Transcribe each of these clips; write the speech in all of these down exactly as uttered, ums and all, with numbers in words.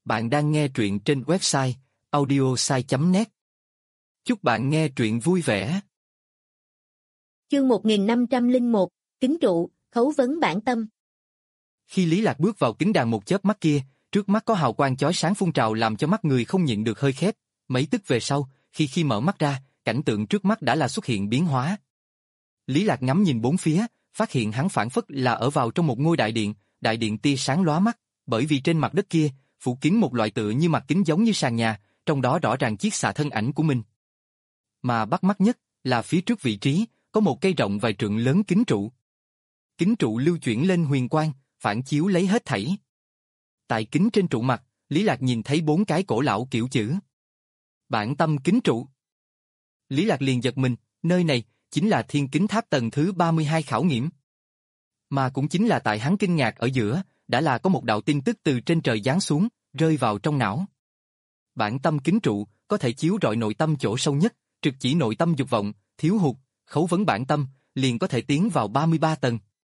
Bạn đang nghe truyện trên website audiosai chấm net. Chúc bạn nghe truyện vui vẻ. Chương một nghìn năm trăm lẻ một, Kính trụ, khấu vấn bản tâm. Khi Lý Lạc bước vào kính đàn một chớp mắt kia, trước mắt có hào quang chói sáng phun trào làm cho mắt người không nhịn được hơi khép. Mấy tức về sau, khi khi mở mắt ra, cảnh tượng trước mắt đã là xuất hiện biến hóa. Lý Lạc ngắm nhìn bốn phía, phát hiện hắn phảng phất là ở vào trong một ngôi đại điện, đại điện tia sáng lóa mắt, bởi vì trên mặt đất kia phủ kín một loại tựa như mặt kính giống như sàn nhà, trong đó rõ ràng chiết xạ thân ảnh của mình. Mà bắt mắt nhất là phía trước vị trí có một cây rộng vài trượng lớn kính trụ. Kính trụ lưu chuyển lên huyền quang, phản chiếu lấy hết thảy. Tại kính trên trụ mặt, Lý Lạc nhìn thấy bốn cái cổ lão kiểu chữ. Bản tâm kính trụ. Lý Lạc liền giật mình, nơi này chính là thiên kính tháp tầng thứ ba mươi hai khảo nghiệm. Mà cũng chính là tại hắn kinh ngạc ở giữa, đã là có một đạo tin tức từ trên trời giáng xuống, rơi vào trong não. Bản tâm kính trụ, có thể chiếu rọi nội tâm chỗ sâu nhất, trực chỉ nội tâm dục vọng, thiếu hụt, khấu vấn bản tâm, liền có thể tiến vào ba mươi ba tầng.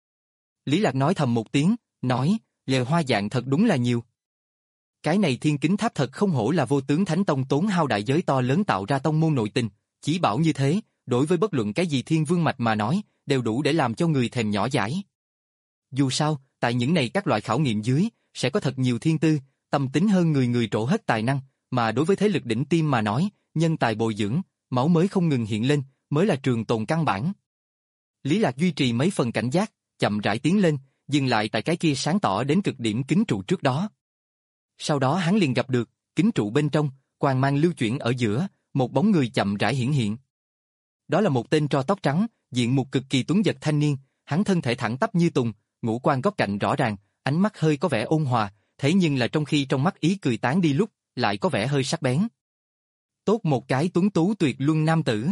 Lý Lạc nói thầm một tiếng, nói, lời hoa dạng thật đúng là nhiều. Cái này thiên kính tháp thật không hổ là Vô Tướng Thánh Tông tốn hao đại giới to lớn tạo ra tông môn nội tình, chỉ bảo như thế, đối với bất luận cái gì thiên vương mạch mà nói, đều đủ để làm cho người thèm nhỏ dãi. Dù sao, tại những này các loại khảo nghiệm dưới, sẽ có thật nhiều thiên tư, tâm tính hơn người người trổ hết tài năng, mà đối với thế lực đỉnh tiêm mà nói, nhân tài bồi dưỡng, máu mới không ngừng hiện lên, mới là trường tồn căn bản. Lý Lạc duy trì mấy phần cảnh giác, chậm rãi tiến lên, dừng lại tại cái kia sáng tỏ đến cực điểm kính trụ trước đó. Sau đó hắn liền gặp được, kính trụ bên trong, quang mang lưu chuyển ở giữa, một bóng người chậm rãi hiển hiện. Đó là một tên tro tóc trắng, diện mục cực kỳ tuấn giật thanh niên, hắn thân thể thẳng tắp như tùng, ngũ quan góc cạnh rõ ràng, ánh mắt hơi có vẻ ôn hòa, thế nhưng là trong khi trong mắt ý cười tán đi lúc, lại có vẻ hơi sắc bén. Tốt một cái tuấn tú tuyệt luân nam tử.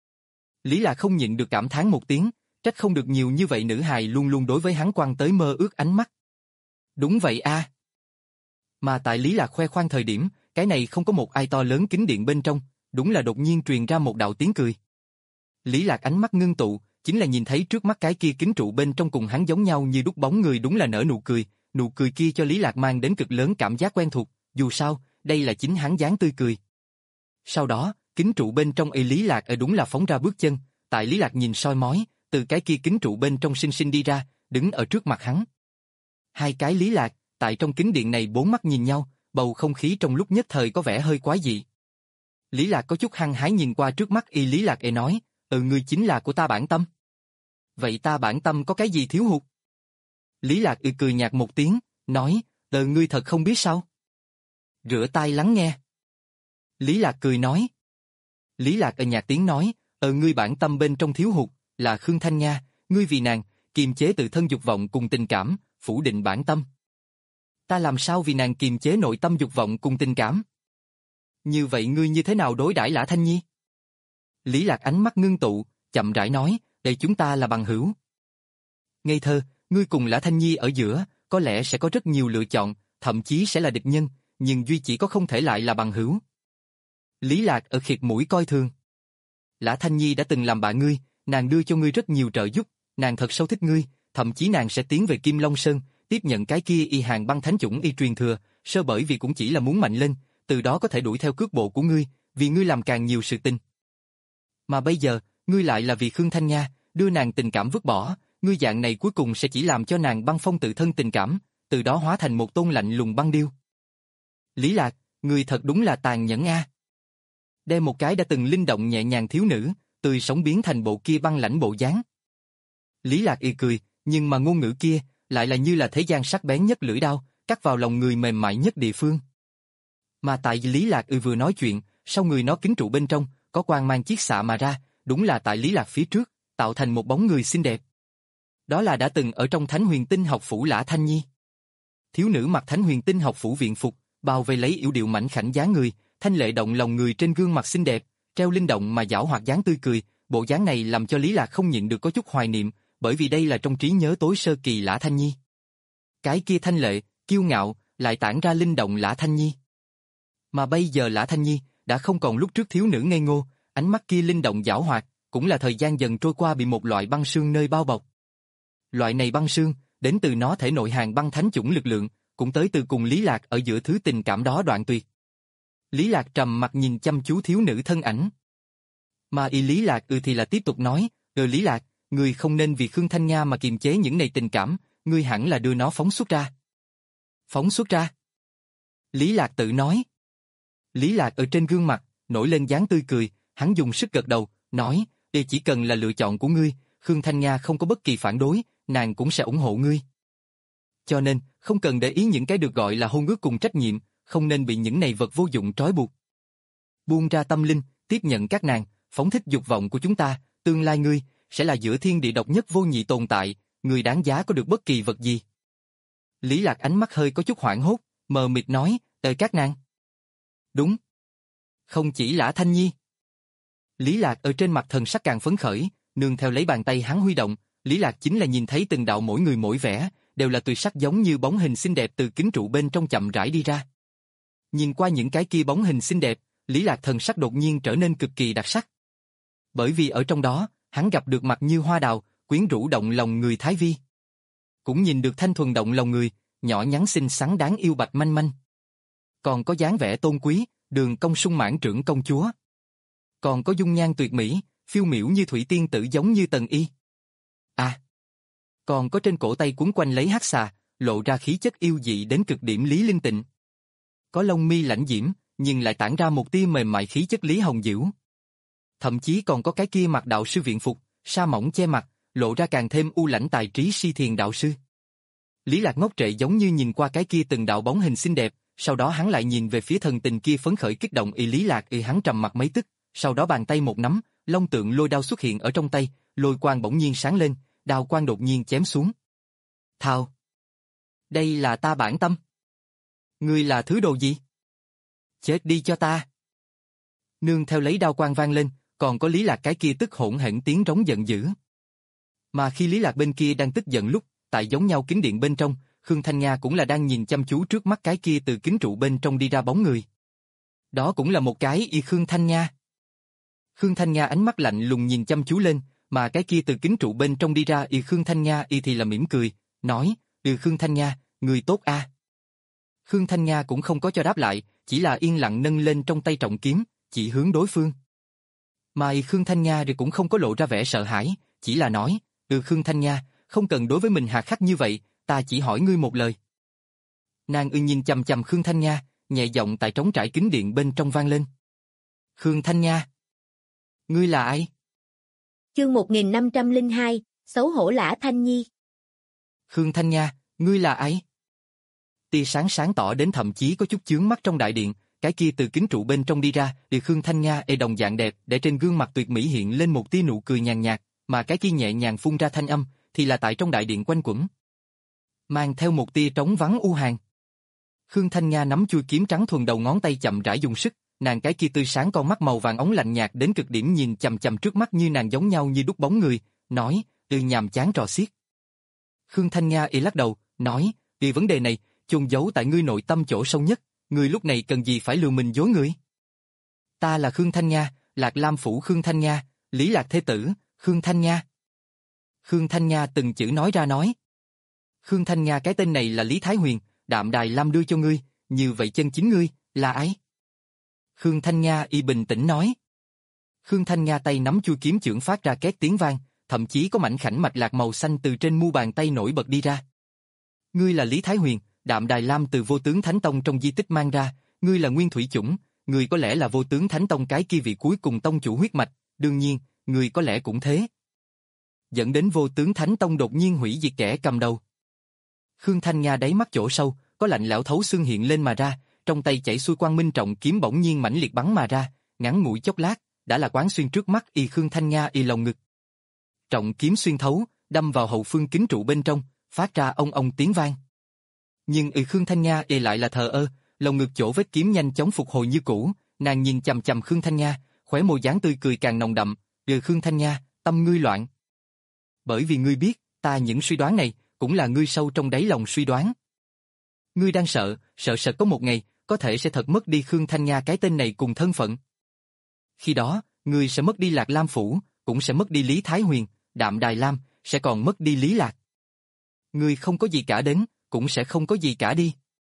Lý Lạc không nhịn được cảm thán một tiếng, trách không được nhiều như vậy nữ hài luôn luôn đối với hắn quan tới mơ ước ánh mắt. Đúng vậy a. À. Mà tại Lý Lạc khoe khoang thời điểm, cái này không có một ai to lớn kính điện bên trong, đúng là đột nhiên truyền ra một đạo tiếng cười. Lý Lạc ánh mắt ngưng tụ, chính là nhìn thấy trước mắt cái kia kính trụ bên trong cùng hắn giống nhau như đúc bóng người đúng là nở nụ cười, nụ cười kia cho Lý Lạc mang đến cực lớn cảm giác quen thuộc, dù sao, đây là chính hắn dáng tươi cười. Sau đó, kính trụ bên trong y Lý Lạc ở đúng là phóng ra bước chân, tại Lý Lạc nhìn soi mói, từ cái kia kính trụ bên trong sinh sinh đi ra, đứng ở trước mặt hắn. Hai cái Lý Lạc, tại trong kính điện này bốn mắt nhìn nhau, bầu không khí trong lúc nhất thời có vẻ hơi quái dị. Lý Lạc có chút hăng hái nhìn qua trước mắt y Lý Lạc e nói, ừ ngươi chính là của ta bản tâm. Vậy ta bản tâm có cái gì thiếu hụt? Lý Lạc ừ cười nhạt một tiếng, nói, ờ ngươi thật không biết sao? Rửa tai lắng nghe. Lý Lạc cười nói. Lý Lạc ở nhạt tiếng nói, ờ ngươi bản tâm bên trong thiếu hụt, là Khương Thanh Nga, ngươi vì nàng, kiềm chế tự thân dục vọng cùng tình cảm, phủ định bản tâm. Ta làm sao vì nàng kiềm chế nội tâm dục vọng cùng tình cảm? Như vậy ngươi như thế nào đối đãi Lã Thanh Nhi? Lý Lạc ánh mắt ngưng tụ, chậm rãi nói, đây chúng ta là bằng hữu. Ngây thơ, ngươi cùng Lã Thanh Nhi ở giữa, có lẽ sẽ có rất nhiều lựa chọn, thậm chí sẽ là địch nhân, nhưng duy chỉ có không thể lại là bằng hữu. Lý Lạc ở khịt mũi coi thường. Lã Thanh Nhi đã từng làm bạn ngươi, nàng đưa cho ngươi rất nhiều trợ giúp, nàng thật sâu thích ngươi, thậm chí nàng sẽ tiến về Kim Long Sơn, tiếp nhận cái kia y hàng băng thánh chủng y truyền thừa, sơ bởi vì cũng chỉ là muốn mạnh lên, từ đó có thể đuổi theo cước bộ của ngươi, vì ngươi làm càng nhiều sự tình. Mà bây giờ, ngươi lại là vì Khương Thanh Nga, đưa nàng tình cảm vứt bỏ, ngươi dạng này cuối cùng sẽ chỉ làm cho nàng băng phong tự thân tình cảm, từ đó hóa thành một tôn lạnh lùng băng điêu. Lý Lạc, ngươi thật đúng là tàn nhẫn a. Đem một cái đã từng linh động nhẹ nhàng thiếu nữ, tươi sống biến thành bộ kia băng lãnh bộ dáng. Lý Lạc y cười, nhưng mà ngôn ngữ kia lại là như là thế gian sắc bén nhất lưỡi đao, cắt vào lòng người mềm mại nhất địa phương. Mà tại Lý Lạc y vừa nói chuyện, sau người nó kính trụ bên trong có quang mang chiết xạ mà ra, đúng là tại Lý Lạc phía trước, tạo thành một bóng người xinh đẹp. Đó là đã từng ở trong Thánh Huyền Tinh học phủ Lã Thanh Nhi. Thiếu nữ mặc Thánh Huyền Tinh học phủ viện phục, bao vây lấy yểu điệu mảnh khảnh dáng người, thanh lệ động lòng người trên gương mặt xinh đẹp, treo linh động mà giảo hoạt dáng tươi cười, bộ dáng này làm cho Lý Lạc không nhịn được có chút hoài niệm, bởi vì đây là trong trí nhớ tối sơ kỳ Lã Thanh Nhi. Cái kia thanh lệ, kiêu ngạo, lại tản ra linh động Lã Thanh Nhi. Mà bây giờ Lã Thanh Nhi đã không còn lúc trước thiếu nữ ngây ngô, ánh mắt kia linh động giảo hoạt, cũng là thời gian dần trôi qua bị một loại băng sương nơi bao bọc. Loại này băng sương đến từ nó thể nội hàng băng thánh chủng lực lượng, cũng tới từ cùng Lý Lạc ở giữa thứ tình cảm đó đoạn tuyệt. Lý Lạc trầm mặt nhìn chăm chú thiếu nữ thân ảnh. Mà y Lý Lạc ừ thì là tiếp tục nói, ừ Lý Lạc, ngươi không nên vì Khương Thanh Nha mà kiềm chế những này tình cảm, ngươi hẳn là đưa nó phóng xuất ra. Phóng xuất ra? Lý Lạc tự nói. Lý Lạc ở trên gương mặt, nổi lên dáng tươi cười, hắn dùng sức gật đầu, nói, đây chỉ cần là lựa chọn của ngươi, Khương Thanh Nha không có bất kỳ phản đối, nàng cũng sẽ ủng hộ ngươi. Cho nên, không cần để ý những cái được gọi là hôn ước cùng trách nhiệm, không nên bị những này vật vô dụng trói buộc. Buông ra tâm linh, tiếp nhận các nàng, phóng thích dục vọng của chúng ta, tương lai ngươi sẽ là giữa thiên địa độc nhất vô nhị tồn tại, ngươi đáng giá có được bất kỳ vật gì. Lý Lạc ánh mắt hơi có chút hoảng hốt, mờ mịt nói, "Tề các nàng." Đúng. Không chỉ Lã Thanh Nhi. Lý Lạc ở trên mặt thần sắc càng phấn khởi, nương theo lấy bàn tay hắn huy động, Lý Lạc chính là nhìn thấy từng đạo mỗi người mỗi vẻ, đều là tuyệt sắc giống như bóng hình xinh đẹp từ kính trụ bên trong chậm rãi đi ra. Nhìn qua những cái kia bóng hình xinh đẹp, Lý Lạc thần sắc đột nhiên trở nên cực kỳ đặc sắc. Bởi vì ở trong đó, hắn gặp được mặt như hoa đào, quyến rũ động lòng người Thái Vi. Cũng nhìn được thanh thuần động lòng người, nhỏ nhắn xinh xắn đáng yêu bạch manh manh. Còn có dáng vẻ tôn quý, đường cong sung mãn trưởng công chúa. Còn có dung nhan tuyệt mỹ, phiêu miểu như thủy tiên tử giống như Tần Y. À! Còn có trên cổ tay quấn quanh lấy hắc xà, lộ ra khí chất yêu dị đến cực điểm Lý Linh Tịnh. Có lông mi lãnh diễm, nhưng lại tản ra một tia mềm mại khí chất Lý Hồng Diễu. Thậm chí còn có cái kia mặc đạo sư viện phục, sa mỏng che mặt, lộ ra càng thêm u lãnh tài trí si thiền đạo sư. Lý Lạc ngốc trệ giống như nhìn qua cái kia từng đạo bóng hình xinh đẹp, sau đó hắn lại nhìn về phía thần tình kia phấn khởi kích động y Lý Lạc y hắn trầm mặt mấy tức, sau đó bàn tay một nắm, long tượng lôi đao xuất hiện ở trong tay, lôi quang bỗng nhiên sáng lên, đao quang đột nhiên chém xuống. Thao! Đây là ta bản tâm. Ngươi là thứ đồ gì? Chết đi cho ta! Nương theo lấy đao quang vang lên, còn có Lý Lạc cái kia tức hỗn hển tiếng rống giận dữ. Mà khi Lý Lạc bên kia đang tức giận lúc, tại giống nhau kính điện bên trong, Khương Thanh Nha cũng là đang nhìn chăm chú trước mắt cái kia từ kính trụ bên trong đi ra bóng người. Đó cũng là một cái y Khương Thanh Nha. Khương Thanh Nha ánh mắt lạnh lùng nhìn chăm chú lên, mà cái kia từ kính trụ bên trong đi ra y Khương Thanh Nha y thì là mỉm cười, nói, "Ừ Khương Thanh Nha, người tốt a." Khương Thanh Nha cũng không có cho đáp lại, chỉ là yên lặng nâng lên trong tay trọng kiếm, chỉ hướng đối phương. Mà y Khương Thanh Nha thì cũng không có lộ ra vẻ sợ hãi, chỉ là nói, "Ừ Khương Thanh Nha, không cần đối với mình hà khắc như vậy, ta chỉ hỏi ngươi một lời." Nàng ư nhìn chằm chằm Khương Thanh Nha, nhẹ giọng tại trống trải kính điện bên trong vang lên. "Khương Thanh Nha, ngươi là ai?" Chương một nghìn năm trăm lẻ hai, xấu hổ Lã Thanh Nhi. "Khương Thanh Nha, ngươi là ai?" Tia sáng sáng tỏ đến thậm chí có chút chướng mắt trong đại điện, cái kia từ kính trụ bên trong đi ra, thì Khương Thanh Nha e đồng dạng đẹp, để trên gương mặt tuyệt mỹ hiện lên một tia nụ cười nhàn nhạt, mà cái kia nhẹ nhàng phun ra thanh âm, thì là tại trong đại điện quanh quẩn. Mang theo một tia trống vắng u hàn. Khương Thanh Nha nắm chuôi kiếm trắng thuần đầu ngón tay chậm rãi dùng sức, nàng cái kia tươi sáng con mắt màu vàng óng lạnh nhạt đến cực điểm nhìn chằm chằm trước mắt như nàng giống nhau như đúc bóng người, nói, "Ừ nhàm chán trò xiết." Khương Thanh Nha y lắc đầu, nói, "Vì vấn đề này, chôn giấu tại ngươi nội tâm chỗ sâu nhất, ngươi lúc này cần gì phải lừa mình dối người?" "Ta là Khương Thanh Nha, Lạc Lam phủ Khương Thanh Nha, Lý Lạc thế tử, Khương Thanh Nha." Khương Thanh Nha từng chữ nói ra nói. "Khương Thanh Nha cái tên này là Lý Thái Huyền, Đạm Đài Lam đưa cho ngươi, như vậy chân chính ngươi, là ai?" Khương Thanh Nha y bình tĩnh nói. Khương Thanh Nha tay nắm chuôi kiếm chưởng phát ra két tiếng vang, thậm chí có mảnh khảnh mạch lạc màu xanh từ trên mu bàn tay nổi bật đi ra. "Ngươi là Lý Thái Huyền, Đạm Đài Lam từ Vô Tướng Thánh Tông trong di tích mang ra, ngươi là Nguyên Thủy Chủng, ngươi có lẽ là Vô Tướng Thánh Tông cái kia vị cuối cùng tông chủ huyết mạch, đương nhiên, ngươi có lẽ cũng thế." Dẫn đến Vô Tướng Thánh Tông đột nhiên hủy diệt kẻ cầm đầu. Khương Thanh Nha đáy mắt chỗ sâu, có lạnh lẽo thấu xương hiện lên mà ra, trong tay chảy xuôi quang minh trọng kiếm bỗng nhiên mãnh liệt bắn mà ra, ngắn ngủi chốc lát, đã là quán xuyên trước mắt y Khương Thanh Nha y lồng ngực. Trọng kiếm xuyên thấu, đâm vào hậu phương kính trụ bên trong, phát ra ông ông tiếng vang. Nhưng y Khương Thanh Nha y lại là thờ ơ, lồng ngực chỗ vết kiếm nhanh chóng phục hồi như cũ, nàng nhìn chằm chằm Khương Thanh Nha, khóe môi dáng tươi cười càng nồng đậm, "Ừ Khương Thanh Nha, tâm ngươi loạn. Bởi vì ngươi biết, ta những suy đoán này, cũng là ngươi sâu trong đáy lòng suy đoán. Ngươi đang sợ, sợ sợ có một ngày, có thể sẽ thật mất đi Khương Thanh Nha cái tên này cùng thân phận. Khi đó, ngươi sẽ mất đi Lạc Lam phủ, cũng sẽ mất đi Lý Thái Huyền, Đạm Đài Lam, sẽ còn mất đi Lý Lạc. Ngươi không có gì cả đến, cũng sẽ không có gì cả đi."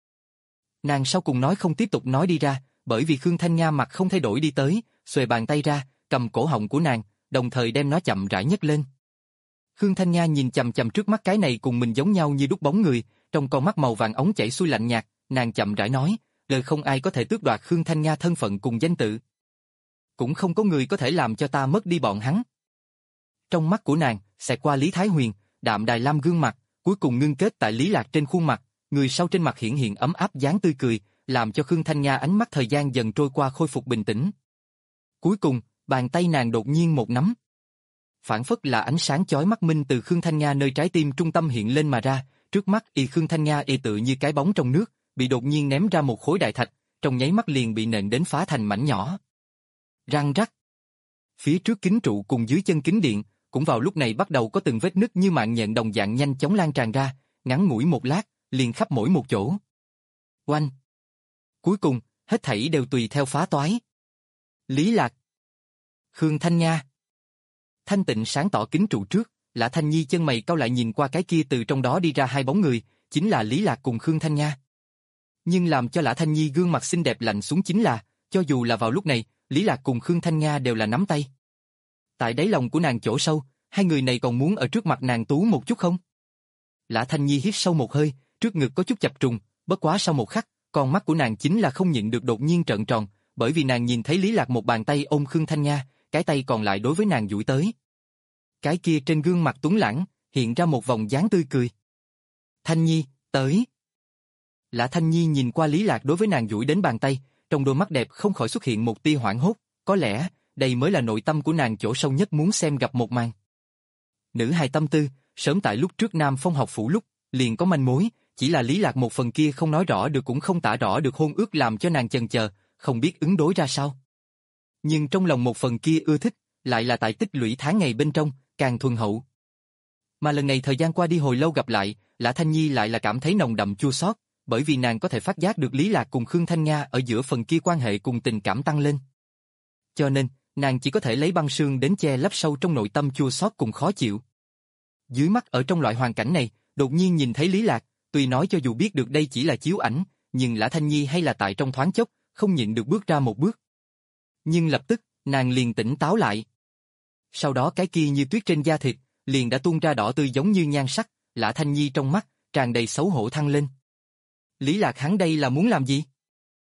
Nàng sau cùng nói không tiếp tục nói đi ra, bởi vì Khương Thanh Nga mặt không thay đổi đi tới, xuề bàn tay ra, cầm cổ họng của nàng, đồng thời đem nó chậm rãi nhấc lên. Khương Thanh Nga nhìn chằm chằm trước mắt cái này cùng mình giống nhau như đúc bóng người, trong con mắt màu vàng ống chảy xuôi lạnh nhạt, nàng chậm rãi nói, lời không ai có thể tước đoạt Khương Thanh Nga thân phận cùng danh tự. Cũng không có người có thể làm cho ta mất đi bọn hắn. Trong mắt của nàng, xẹt qua Lý Thái Huyền, đạm đài lam gương mặt, cuối cùng ngưng kết tại Lý Lạc trên khuôn mặt, người sau trên mặt hiện hiện ấm áp dáng tươi cười, làm cho Khương Thanh Nga ánh mắt thời gian dần trôi qua khôi phục bình tĩnh. Cuối cùng, bàn tay nàng đột nhiên một nắm. Phản phất là ánh sáng chói mắt minh từ Khương Thanh Nga nơi trái tim trung tâm hiện lên mà ra, trước mắt y Khương Thanh Nga y tự như cái bóng trong nước, bị đột nhiên ném ra một khối đại thạch, trong nháy mắt liền bị nện đến phá thành mảnh nhỏ. Răng rắc. Phía trước kính trụ cùng dưới chân kính điện, cũng vào lúc này bắt đầu có từng vết nứt như mạng nhện đồng dạng nhanh chóng lan tràn ra, ngắn ngủi một lát, liền khắp mỗi một chỗ. Oanh. Cuối cùng, hết thảy đều tùy theo phá toái. Lý Lạc. Khương Thanh Nga. Thanh tịnh sáng tỏ kính trụ trước, Lã Thanh Nhi chân mày cau lại nhìn qua cái kia từ trong đó đi ra hai bóng người, chính là Lý Lạc cùng Khương Thanh Nga. Nhưng làm cho Lã Thanh Nhi gương mặt xinh đẹp lạnh xuống chính là, cho dù là vào lúc này, Lý Lạc cùng Khương Thanh Nga đều là nắm tay. Tại đáy lòng của nàng chỗ sâu, hai người này còn muốn ở trước mặt nàng tú một chút không? Lã Thanh Nhi hít sâu một hơi, trước ngực có chút chập trùng, bất quá sau một khắc, con mắt của nàng chính là không nhịn được đột nhiên trợn tròn, bởi vì nàng nhìn thấy Lý Lạc một bàn tay ôm Khương Thanh Nga, cái tay còn lại đối với nàng duỗi tới. Cái kia trên gương mặt tuấn lãng, hiện ra một vòng dáng tươi cười. Thanh Nhi, tới. Lã Thanh Nhi nhìn qua Lý Lạc đối với nàng duỗi đến bàn tay, trong đôi mắt đẹp không khỏi xuất hiện một tia hoảng hốt, có lẽ, đây mới là nội tâm của nàng chỗ sâu nhất muốn xem gặp một màn. Nữ hài tâm tư, sớm tại lúc trước Nam Phong học phủ lúc, liền có manh mối, chỉ là Lý Lạc một phần kia không nói rõ được cũng không tả rõ được hôn ước làm cho nàng chần chờ, không biết ứng đối ra sao. Nhưng trong lòng một phần kia ưa thích, lại là tại tích lũy tháng ngày bên trong, càng thuần hậu. Mà lần này thời gian qua đi hồi lâu gặp lại, Lã Thanh Nhi lại là cảm thấy nồng đậm chua xót, bởi vì nàng có thể phát giác được Lý Lạc cùng Khương Thanh Nga ở giữa phần kia quan hệ cùng tình cảm tăng lên. Cho nên, nàng chỉ có thể lấy băng sương đến che lấp sâu trong nội tâm chua xót cùng khó chịu. Dưới mắt ở trong loại hoàn cảnh này, đột nhiên nhìn thấy Lý Lạc, tuy nói cho dù biết được đây chỉ là chiếu ảnh, nhưng Lã Thanh Nhi hay là tại trong thoáng chốc, không nhịn được bước ra một bước. Nhưng lập tức, nàng liền tỉnh táo lại. Sau đó cái kia như tuyết trên da thịt, liền đã tuôn ra đỏ tươi giống như nhan sắc, Lã Thanh Nhi trong mắt, tràn đầy xấu hổ thăng lên. Lý Lạc hắn đây là muốn làm gì?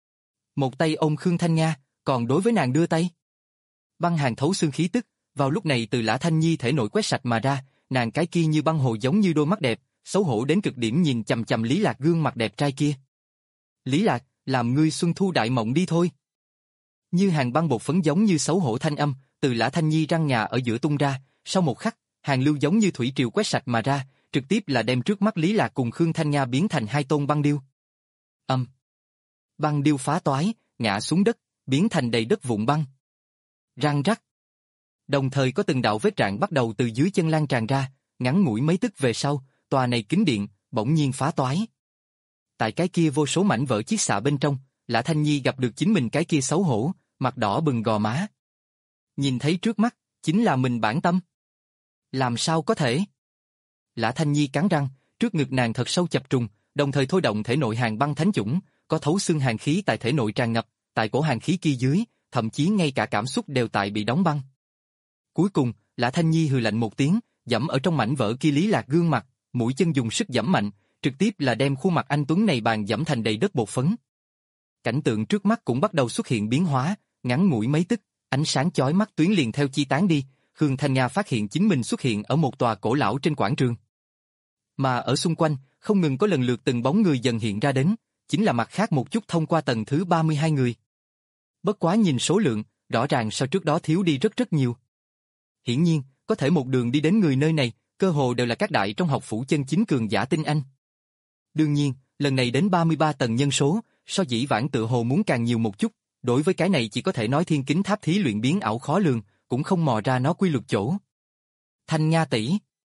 Một tay ôm Khương Thanh Nga, còn đối với nàng đưa tay. Băng hàn thấu xương khí tức, vào lúc này từ Lã Thanh Nhi thể nội quét sạch mà ra, nàng cái kia như băng hồ giống như đôi mắt đẹp, xấu hổ đến cực điểm nhìn chằm chằm Lý Lạc gương mặt đẹp trai kia. Lý Lạc, làm ngươi xuân thu đại mộng đi thôi. Như hàng băng bột phấn giống như xấu hổ thanh âm, từ Lã Thanh Nhi răng nhà ở giữa tung ra, sau một khắc, hàng lưu giống như thủy triều quét sạch mà ra, trực tiếp là đem trước mắt Lý Lạc cùng Khương Thanh Nga biến thành hai tôn băng điêu. Âm. Băng điêu phá toái, ngã xuống đất, biến thành đầy đất vụn băng. Răng rắc. Đồng thời có từng đạo vết rạn bắt đầu từ dưới chân lan tràn ra, ngắn ngủi mấy tức về sau, tòa này kính điện, bỗng nhiên phá toái. Tại cái kia vô số mảnh vỡ chiết xạ bên trong, Lã Thanh Nhi gặp được chính mình cái kia xấu hổ, mặt đỏ bừng gò má. Nhìn thấy trước mắt, chính là mình bản tâm. Làm sao có thể? Lã Thanh Nhi cắn răng, trước ngực nàng thật sâu chập trùng, đồng thời thôi động thể nội hàng băng thánh chủng, có thấu xương hàn khí tại thể nội tràn ngập, tại cổ hàn khí kia dưới, thậm chí ngay cả cảm xúc đều tại bị đóng băng. Cuối cùng, Lã Thanh Nhi hừ lạnh một tiếng, dẫm ở trong mảnh vỡ kia Lý Lạc gương mặt, mũi chân dùng sức dẫm mạnh, trực tiếp là đem khuôn mặt anh tuấn này bàn dẫm thành đầy đất bột phấn. Cảnh tượng trước mắt cũng bắt đầu xuất hiện biến hóa, ngắn ngủi mấy tức, ánh sáng chói mắt tuyến liền theo chi tán đi, Khương Thanh Nga phát hiện chính mình xuất hiện ở một tòa cổ lão trên quảng trường. Mà ở xung quanh, không ngừng có lần lượt từng bóng người dần hiện ra đến, chính là mặt khác một chút thông qua tầng thứ ba mươi hai người. Bất quá nhìn số lượng, rõ ràng so trước đó thiếu đi rất rất nhiều. Hiển nhiên, có thể một đường đi đến người nơi này, cơ hồ đều là các đại trong học phủ chân chính cường giả tinh anh. Đương nhiên, lần này đến ba mươi ba tầng nhân số, so dĩ vãng tự hồ muốn càng nhiều một chút, đối với cái này chỉ có thể nói thiên kính tháp thí luyện biến ảo khó lường, cũng không mò ra nó quy luật chỗ. Thanh Nga tỷ.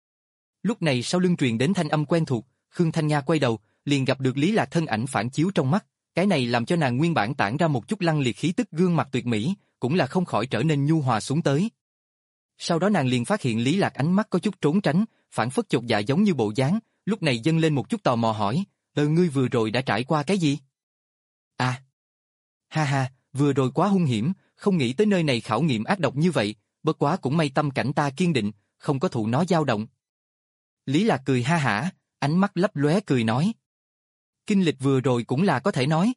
Lúc này sau lưng truyền đến thanh âm quen thuộc, Khương Thanh Nga quay đầu, liền gặp được Lý Lạc thân ảnh phản chiếu trong mắt, cái này làm cho nàng nguyên bản tản ra một chút lăng liệt khí tức gương mặt tuyệt mỹ, cũng là không khỏi trở nên nhu hòa xuống tới. Sau đó nàng liền phát hiện Lý Lạc ánh mắt có chút trốn tránh, phản phất chột dạ giống như bộ dáng, lúc này dâng lên một chút tò mò hỏi, "Ờ ngươi vừa rồi đã trải qua cái gì?" À! Ha ha, vừa rồi quá hung hiểm, không nghĩ tới nơi này khảo nghiệm ác độc như vậy, bất quá cũng may tâm cảnh ta kiên định, không có thụ nó dao động. Lý Lạc cười ha hả, ánh mắt lấp lóe cười nói. Kinh lịch vừa rồi cũng là có thể nói.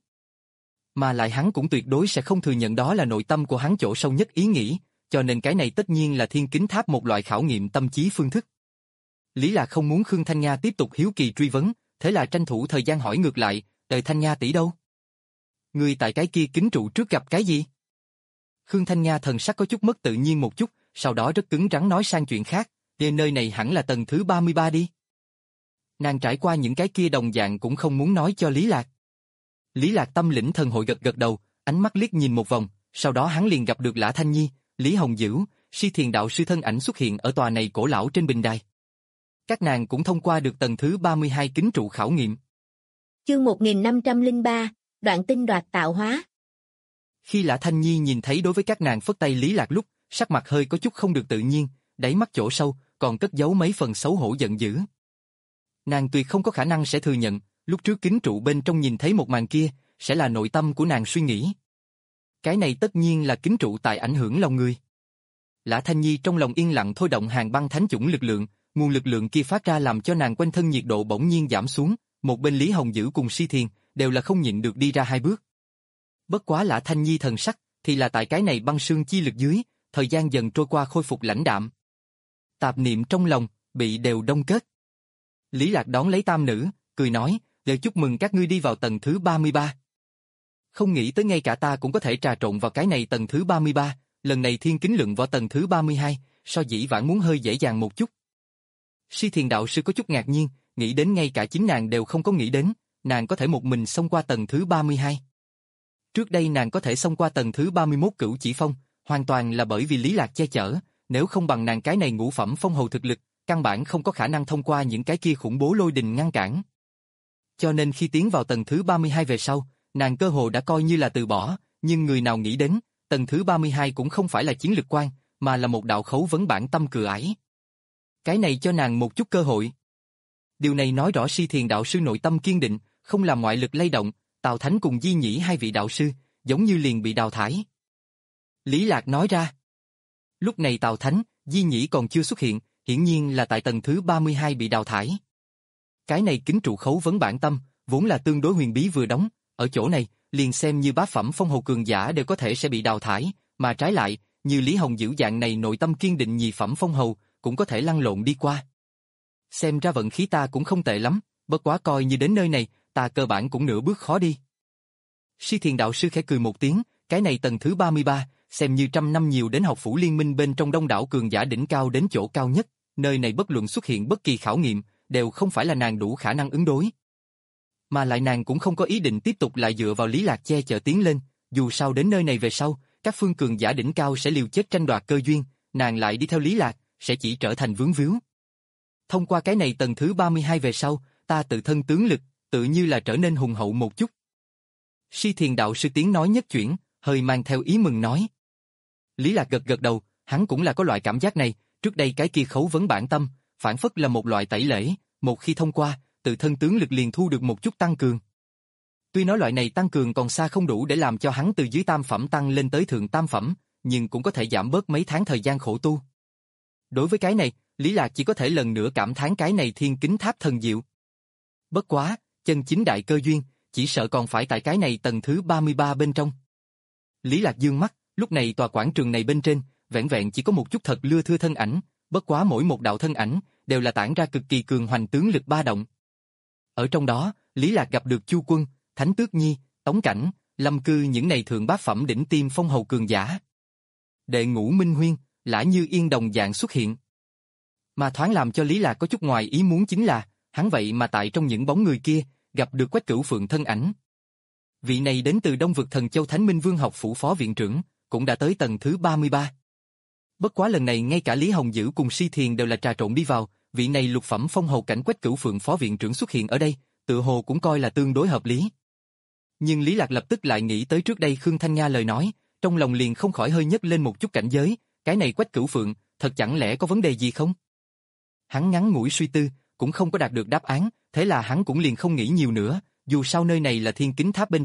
Mà lại hắn cũng tuyệt đối sẽ không thừa nhận đó là nội tâm của hắn chỗ sâu nhất ý nghĩ, cho nên cái này tất nhiên là thiên kính tháp một loại khảo nghiệm tâm trí phương thức. Lý Lạc không muốn Khương Thanh Nga tiếp tục hiếu kỳ truy vấn, thế là tranh thủ thời gian hỏi ngược lại, đời Thanh Nga tỷ đâu? Người tại cái kia kính trụ trước gặp cái gì? Khương Thanh Nga thần sắc có chút mất tự nhiên một chút, sau đó rất cứng rắn nói sang chuyện khác, nên nơi này hẳn là tầng thứ ba mươi ba đi. Nàng trải qua những cái kia đồng dạng cũng không muốn nói cho Lý Lạc. Lý Lạc tâm lĩnh thần hội gật gật đầu, ánh mắt liếc nhìn một vòng, sau đó hắn liền gặp được Lã Thanh Nhi, Lý Hồng Dữ, Si Thiền đạo sư thân ảnh xuất hiện ở tòa này cổ lão trên bình đài. Các nàng cũng thông qua được tầng thứ ba mươi hai kính trụ khảo nghiệm. Chương một nghìn năm trăm lẻ ba, đoạn tinh đoạt tạo hóa. Khi Lã Thanh Nhi nhìn thấy đối với các nàng phất tay Lý Lạc lúc, sắc mặt hơi có chút không được tự nhiên, đáy mắt chỗ sâu, còn cất giấu mấy phần xấu hổ giận dữ. Nàng tuyệt không có khả năng sẽ thừa nhận, lúc trước kính trụ bên trong nhìn thấy một màn kia, sẽ là nội tâm của nàng suy nghĩ. Cái này tất nhiên là kính trụ tại ảnh hưởng lòng người. Lã Thanh Nhi trong lòng yên lặng thôi động hàng băng thánh chủng lực lượng, nguồn lực lượng kia phát ra làm cho nàng quanh thân nhiệt độ bỗng nhiên giảm xuống, một bên Lý Hồng Dữ cùng Si Thiền, đều là không nhịn được đi ra hai bước. Bất quá Lã Thanh Nhi thần sắc, thì là tại cái này băng sương chi lực dưới, thời gian dần trôi qua khôi phục lãnh đạm. Tạp niệm trong lòng, bị đều đông kết. Lý Lạc đón lấy tam nữ, cười nói, đều chúc mừng các ngươi đi vào tầng thứ ba mươi ba. Không nghĩ tới ngay cả ta cũng có thể trà trộn vào cái này tầng thứ ba mươi ba, lần này thiên kính lượng vào tầng thứ ba mươi hai, so dĩ vãng muốn hơi dễ dàng một chút. Si Thiền đạo sư có chút ngạc nhiên, nghĩ đến ngay cả chính nàng đều không có nghĩ đến, nàng có thể một mình xông qua tầng thứ ba mươi hai. Trước đây nàng có thể xông qua tầng thứ ba mươi mốt Cửu Chỉ Phong, hoàn toàn là bởi vì Lý Lạc che chở, nếu không bằng nàng cái này ngũ phẩm phong hầu thực lực, căn bản không có khả năng thông qua những cái kia khủng bố lôi đình ngăn cản. Cho nên khi tiến vào tầng thứ ba mươi hai về sau, nàng cơ hồ đã coi như là từ bỏ, nhưng người nào nghĩ đến, tầng thứ ba mươi hai cũng không phải là chiến lực quan, mà là một đạo khấu vấn bản tâm cửa ải. Cái này cho nàng một chút cơ hội. Điều này nói rõ Si Thiền đạo sư nội tâm kiên định, không làm ngoại lực lay động, Tào Thánh cùng Di Nhĩ hai vị đạo sư, giống như liền bị đào thải. Lý Lạc nói ra. Lúc này Tào Thánh, Di Nhĩ còn chưa xuất hiện, hiển nhiên là tại tầng thứ ba mươi hai bị đào thải. Cái này kính trụ khấu vấn bản tâm, vốn là tương đối huyền bí vừa đóng, ở chỗ này, liền xem như bá phẩm phong hầu cường giả đều có thể sẽ bị đào thải, mà trái lại, như Lý Hồng Dữ dạng này nội tâm kiên định nhị phẩm phong hầu, cũng có thể lăn lộn đi qua. Xem ra vận khí ta cũng không tệ lắm, bất quá coi như đến nơi này, ta cơ bản cũng nửa bước khó đi. Si Thiền đạo sư khẽ cười một tiếng, cái này tầng thứ ba mươi ba, xem như trăm năm nhiều đến học phủ liên minh bên trong đông đảo cường giả đỉnh cao đến chỗ cao nhất, nơi này bất luận xuất hiện bất kỳ khảo nghiệm, đều không phải là nàng đủ khả năng ứng đối. Mà lại nàng cũng không có ý định tiếp tục lại dựa vào Lý Lạc che chở tiến lên, dù sao đến nơi này về sau, các phương cường giả đỉnh cao sẽ liều chết tranh đoạt cơ duyên, nàng lại đi theo Lý Lạc, sẽ chỉ trở thành vướng víu. Thông qua cái này tầng thứ ba mươi hai về sau, ta tự thân tướng lực, tự như là trở nên hùng hậu một chút. Si Thiền đạo sư tiếng nói nhất chuyển, hơi mang theo ý mừng nói. Lý Lạc gật gật đầu, hắn cũng là có loại cảm giác này, trước đây cái kia khấu vấn bản tâm, phản phất là một loại tẩy lễ, một khi thông qua, tự thân tướng lực liền thu được một chút tăng cường. Tuy nói loại này tăng cường còn xa không đủ để làm cho hắn từ dưới tam phẩm tăng lên tới thượng tam phẩm, nhưng cũng có thể giảm bớt mấy tháng thời gian khổ tu. Đối với cái này, Lý Lạc chỉ có thể lần nữa cảm thán cái này thiên kính tháp thần diệu. Bất quá, chân chính đại cơ duyên, chỉ sợ còn phải tại cái này tầng thứ ba mươi ba bên trong. Lý Lạc dương mắt, lúc này tòa quảng trường này bên trên, vẹn vẹn chỉ có một chút thật lưa thưa thân ảnh, bất quá mỗi một đạo thân ảnh, đều là tản ra cực kỳ cường hoành tướng lực ba động. Ở trong đó, Lý Lạc gặp được Chu Quân, Thánh Tước Nhi, Tống Cảnh, Lâm Cư những này thượng bát phẩm đỉnh tiêm phong hầu cường giả. Đệ ngũ Minh Huyên, Lã Như Yên đồng dạng xuất hiện. Mà thoáng làm cho Lý Lạc có chút ngoài ý muốn chính là, hắn vậy mà tại trong những bóng người kia, gặp được Quách Cửu Phượng thân ảnh. Vị này đến từ Đông vực Thần Châu Thánh Minh Vương học phủ phó viện trưởng, cũng đã tới tầng thứ ba mươi ba. Bất quá lần này ngay cả Lý Hồng Dữ cùng Si Thiền đều là trà trộn đi vào, vị này lục phẩm phong hầu cảnh Quách Cửu Phượng phó viện trưởng xuất hiện ở đây, tự hồ cũng coi là tương đối hợp lý. Nhưng Lý Lạc lập tức lại nghĩ tới trước đây Khương Thanh Nga lời nói, trong lòng liền không khỏi hơi nhấc lên một chút cảnh giới, cái này Quách Cửu Phượng, thật chẳng lẽ có vấn đề gì không? Hắn ngắn ngủi suy tư, cũng không có đạt được đáp án, thế là hắn cũng liền không nghĩ nhiều nữa, dù sao nơi này là thiên kính tháp bên trong,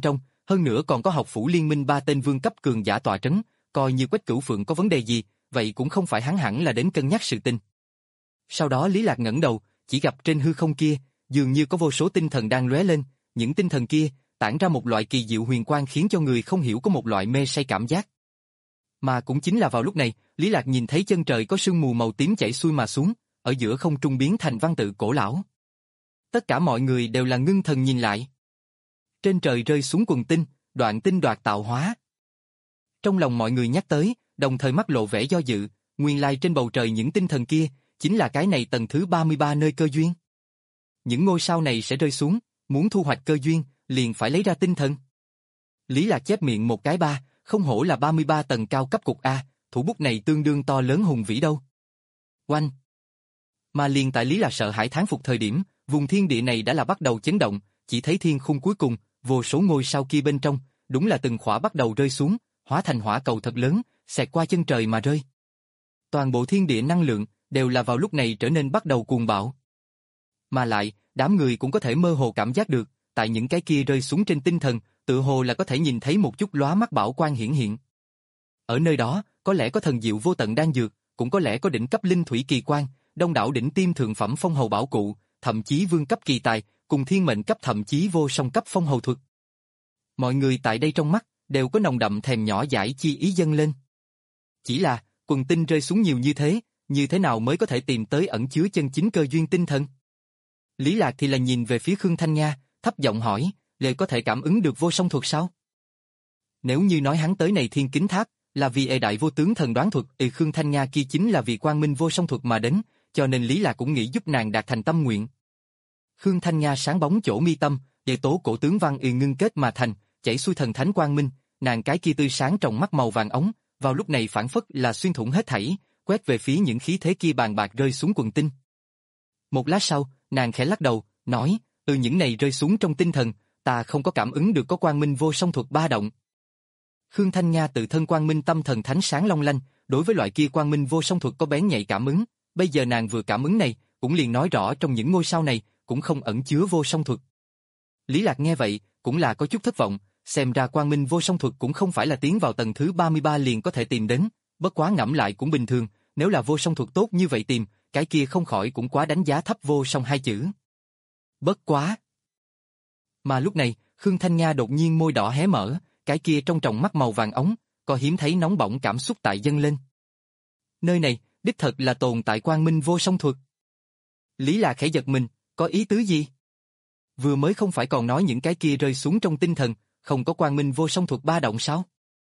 Hơn nữa còn có học phủ liên minh ba tên vương cấp cường giả tọa trấn, coi như Quách Cửu Phượng có vấn đề gì, vậy cũng không phải hắn hẳn là đến cân nhắc sự tình. Sau đó Lý Lạc ngẩng đầu, chỉ gặp trên hư không kia, dường như có vô số tinh thần đang lóe lên, những tinh thần kia tản ra một loại kỳ diệu huyền quang khiến cho người không hiểu có một loại mê say cảm giác. Mà cũng chính là vào lúc này, Lý Lạc nhìn thấy chân trời có sương mù màu tím chảy xuôi mà xuống, ở giữa không trung biến thành văn tự cổ lão. Tất cả mọi người đều là ngưng thần nhìn lại. Trên trời rơi xuống quần tinh, đoạn tinh đoạt tạo hóa. Trong lòng mọi người nhắc tới, đồng thời mắt lộ vẻ do dự, nguyên lai trên bầu trời những tinh thần kia, chính là cái này tầng thứ ba mươi ba nơi cơ duyên. Những ngôi sao này sẽ rơi xuống, muốn thu hoạch cơ duyên, liền phải lấy ra tinh thần. Lý Lạc chép miệng một cái ba, không hổ là ba mươi ba tầng cao cấp cục A, thủ bút này tương đương to lớn hùng vĩ đâu. Oanh! Mà liền tại Lý Lạc sợ hãi thán phục thời điểm, vùng thiên địa này đã là bắt đầu chấn động, chỉ thấy thiên khung cuối cùng, vô số ngôi sao kia bên trong, đúng là từng khỏa bắt đầu rơi xuống, hóa thành hỏa cầu thật lớn, xẹt qua chân trời mà rơi. Toàn bộ thiên địa năng lượng đều là vào lúc này trở nên bắt đầu cuồng bạo. Mà lại, đám người cũng có thể mơ hồ cảm giác được, tại những cái kia rơi xuống trên tinh thần, tự hồ là có thể nhìn thấy một chút lóa mắt bảo quang hiển hiện. Ở nơi đó, có lẽ có thần diệu vô tận đan dược, cũng có lẽ có đỉnh cấp linh thủy kỳ quan, đông đảo đỉnh tiêm thượng phẩm phong hầu bảo cụ, thậm chí vương cấp kỳ tài, cùng thiên mệnh cấp thậm chí vô song cấp phong hầu thuật. Mọi người tại đây trong mắt, đều có nồng đậm thèm nhỏ dãi chi ý dâng lên. Chỉ là, quần tinh rơi xuống nhiều như thế, như thế nào mới có thể tìm tới ẩn chứa chân chính cơ duyên tinh thần? Lý Lạc thì là nhìn về phía Khương Thanh Nga, thấp giọng hỏi, liệu có thể cảm ứng được vô song thuật sao? Nếu như nói hắn tới này thiên kính tháp, là vì ê đại vô tướng thần đoán thuật, thì Khương Thanh Nga kia chính là vì quang minh vô song thuật mà đến, cho nên Lý Lạc cũng nghĩ giúp nàng đạt thành tâm nguyện. Khương Thanh Nga sáng bóng chỗ mi tâm, đệ tố cổ tướng văn y ngưng kết mà thành, chảy xuôi thần thánh quang minh, nàng cái kia tươi sáng trong mắt màu vàng ống, vào lúc này phản phất là xuyên thủng hết thảy, quét về phía những khí thế kia bàn bạc rơi xuống quần tinh. Một lát sau, nàng khẽ lắc đầu, nói, từ những này rơi xuống trong tinh thần, ta không có cảm ứng được có quang minh vô song thuật ba động. Khương Thanh Nga tự thân quang minh tâm thần thánh sáng long lanh, đối với loại kia quang minh vô song thuật có bén nhạy cảm ứng, bây giờ nàng vừa cảm ứng này, cũng liền nói rõ trong những ngôi sao này, cũng không ẩn chứa vô song thuật. Lý Lạc nghe vậy, cũng là có chút thất vọng, xem ra quang minh vô song thuật cũng không phải là tiến vào tầng thứ ba mươi ba liền có thể tìm đến, bất quá ngẫm lại cũng bình thường, nếu là vô song thuật tốt như vậy tìm, cái kia không khỏi cũng quá đánh giá thấp vô song hai chữ. Bất quá. Mà lúc này, Khương Thanh Nga đột nhiên môi đỏ hé mở, cái kia trong tròng mắt màu vàng ống, có hiếm thấy nóng bỏng cảm xúc tại dâng lên. Nơi này, đích thật là tồn tại quang minh vô song thuật. Lý Lạc khẽ giật mình, có ý tứ gì? Vừa mới không phải còn nói những cái kia rơi xuống trong tinh thần, không có quang minh vô song thuật ba động sao?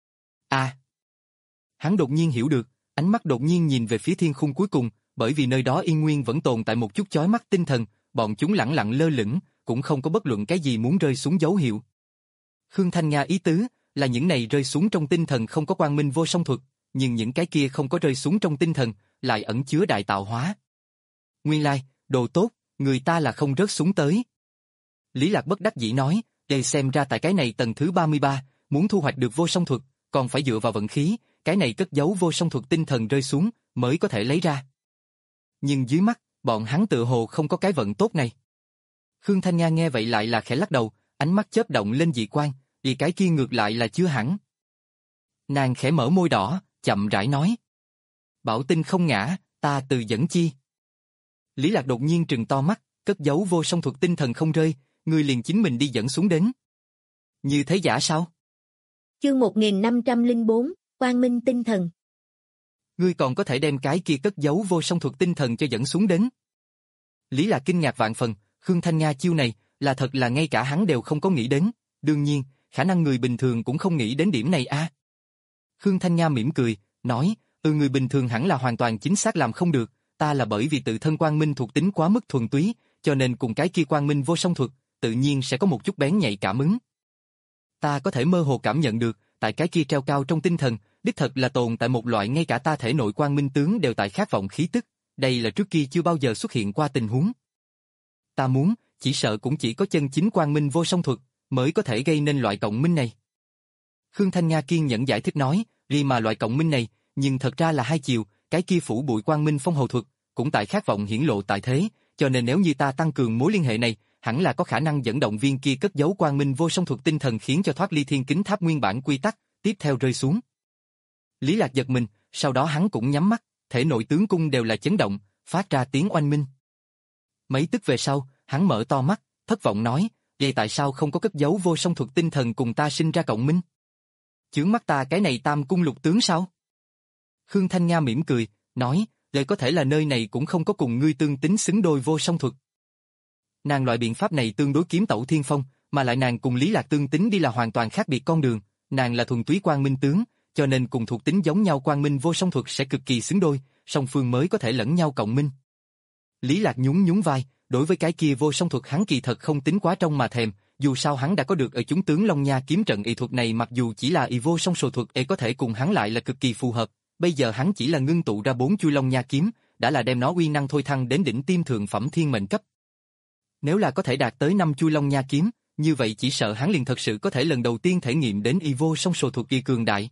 À! Hắn đột nhiên hiểu được, ánh mắt đột nhiên nhìn về phía thiên khung cuối cùng, bởi vì nơi đó yên nguyên vẫn tồn tại một chút chói mắt tinh thần, bọn chúng lẳng lặng lơ lửng, cũng không có bất luận cái gì muốn rơi xuống dấu hiệu. Khương Thanh Nga ý tứ là những này rơi xuống trong tinh thần không có quang minh vô song thuật, nhưng những cái kia không có rơi xuống trong tinh thần, lại ẩn chứa đại tạo hóa. Nguyên lai, đồ tốt, người ta là không rớt xuống tới. Lý Lạc bất đắc dĩ nói, đây xem ra tại cái này tầng thứ ba mươi ba, muốn thu hoạch được vô song thuật, còn phải dựa vào vận khí, cái này cất giấu vô song thuật tinh thần rơi xuống, mới có thể lấy ra. Nhưng dưới mắt, bọn hắn tự hồ không có cái vận tốt này. Khương Thanh Nga nghe vậy lại là khẽ lắc đầu, ánh mắt chớp động lên dị quan, vì cái kia ngược lại là chưa hẳn. Nàng khẽ mở môi đỏ, chậm rãi nói. Bảo tinh không ngã, ta từ dẫn chi. Lý Lạc đột nhiên trừng to mắt, cất giấu vô song thuật tinh thần không rơi, ngươi liền chính mình đi dẫn xuống đến. Như thế giả sao? Chương một nghìn năm trăm lẻ bốn, Quang Minh tinh thần. Ngươi còn có thể đem cái kia cất giấu vô song thuật tinh thần cho dẫn xuống đến. Lý Lạc kinh ngạc vạn phần, Khương Thanh Nga chiêu này, là thật là ngay cả hắn đều không có nghĩ đến, đương nhiên, khả năng người bình thường cũng không nghĩ đến điểm này a. À. Khương Thanh Nga mỉm cười, nói, ừ người bình thường hẳn là hoàn toàn chính xác làm không được, ta là bởi vì tự thân quang minh thuộc tính quá mức thuần túy, cho nên cùng cái kia quang minh vô song thuật, tự nhiên sẽ có một chút bén nhạy cảm ứng. Ta có thể mơ hồ cảm nhận được, tại cái kia treo cao trong tinh thần, đích thật là tồn tại một loại ngay cả ta thể nội quang minh tướng đều tại khát vọng khí tức, đây là trước kia chưa bao giờ xuất hiện qua tình huống. Ta muốn, chỉ sợ cũng chỉ có chân chính quang minh vô song thuật, mới có thể gây nên loại cộng minh này. Khương Thanh Nga kiên nhẫn giải thích nói, vì mà loại cộng minh này, nhưng thật ra là hai chiều, cái kia phủ bụi quang minh phong hầu thuật, cũng tại khát vọng hiển lộ tại thế, cho nên nếu như ta tăng cường mối liên hệ này, hẳn là có khả năng dẫn động viên kia cất giấu quang minh vô song thuật tinh thần khiến cho thoát ly thiên kính tháp nguyên bản quy tắc, tiếp theo rơi xuống. Lý Lạc giật mình, sau đó hắn cũng nhắm mắt, thể nội tướng cung đều là chấn động, phát ra tiếng oanh minh. Mấy tức về sau, hắn mở to mắt, thất vọng nói, vậy tại sao không có cất giấu vô song thuật tinh thần cùng ta sinh ra cộng minh? Chướng mắt ta cái này tam cung lục tướng sao? Khương Thanh Nga mỉm cười, nói, lời có thể là nơi này cũng không có cùng ngươi tương tính xứng đôi vô song thuật. Nàng loại biện pháp này tương đối kiếm tẩu thiên phong, mà lại nàng cùng Lý Lạc tương tính đi là hoàn toàn khác biệt con đường, nàng là thuần túy quang minh tướng, cho nên cùng thuộc tính giống nhau quang minh vô song thuật sẽ cực kỳ xứng đôi, song phương mới có thể lẫn nhau cộng minh. Lý Lạc nhún nhún vai, đối với cái kia vô song thuật hắn kỳ thật không tính quá trong mà thèm, dù sao hắn đã có được ở chúng tướng Long Nha kiếm trận y thuật này, mặc dù chỉ là y vô song sổ thuật y có thể cùng hắn lại là cực kỳ phù hợp, bây giờ hắn chỉ là ngưng tụ ra bốn chuôi Long Nha kiếm, đã là đem nó uy năng thôi thăng đến đỉnh tiêm thượng phẩm thiên mệnh cấp. Nếu là có thể đạt tới năm chuôi Long Nha kiếm, như vậy chỉ sợ hắn liền thật sự có thể lần đầu tiên thể nghiệm đến y vô song sổ thuật y cường đại.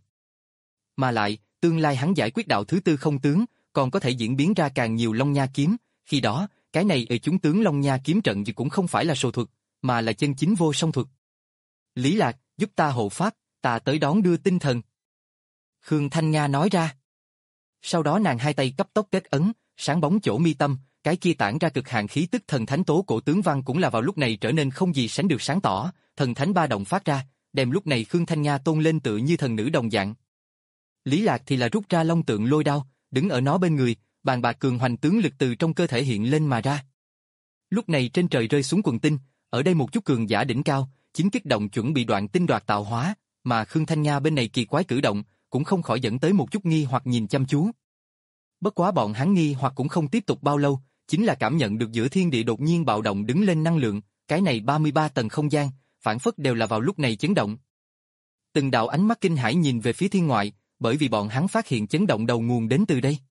Mà lại, tương lai hắn giải quyết đạo thứ tư không tướng, còn có thể diễn biến ra càng nhiều Long Nha kiếm, khi đó, cái này ở chúng tướng Long Nha kiếm trận cũng không phải là sổ thuật, mà là chân chính vô song thuật. Lý Lạc, giúp ta hộ pháp, ta tới đón đưa tinh thần. Khương Thanh Nga nói ra. Sau đó nàng hai tay cấp tốc kết ấn, sáng bóng chỗ mi tâm, cái kia tản ra cực hạn khí tức thần thánh tố cổ tướng văn cũng là vào lúc này trở nên không gì sánh được sáng tỏ, thần thánh ba động phát ra, đem lúc này Khương Thanh Nga tôn lên tựa như thần nữ đồng dạng. Lý Lạc thì là rút ra long tượng lôi đao, đứng ở nó bên người, bàn bạc cường hoành tướng lực từ trong cơ thể hiện lên mà ra. Lúc này trên trời rơi xuống quần tinh, ở đây một chút cường giả đỉnh cao, chính kích động chuẩn bị đoạn tinh đoạt tạo hóa, mà Khương Thanh Nga bên này kỳ quái cử động, cũng không khỏi dẫn tới một chút nghi hoặc nhìn chăm chú. Bất quá bọn hắn nghi hoặc cũng không tiếp tục bao lâu, chính là cảm nhận được giữa thiên địa đột nhiên bạo động đứng lên năng lượng, cái này ba mươi ba tầng không gian, phản phất đều là vào lúc này chấn động. Từng đạo ánh mắt kinh hãi nhìn về phía thiên ngoại, bởi vì bọn hắn phát hiện chấn động đầu nguồn đến từ đây.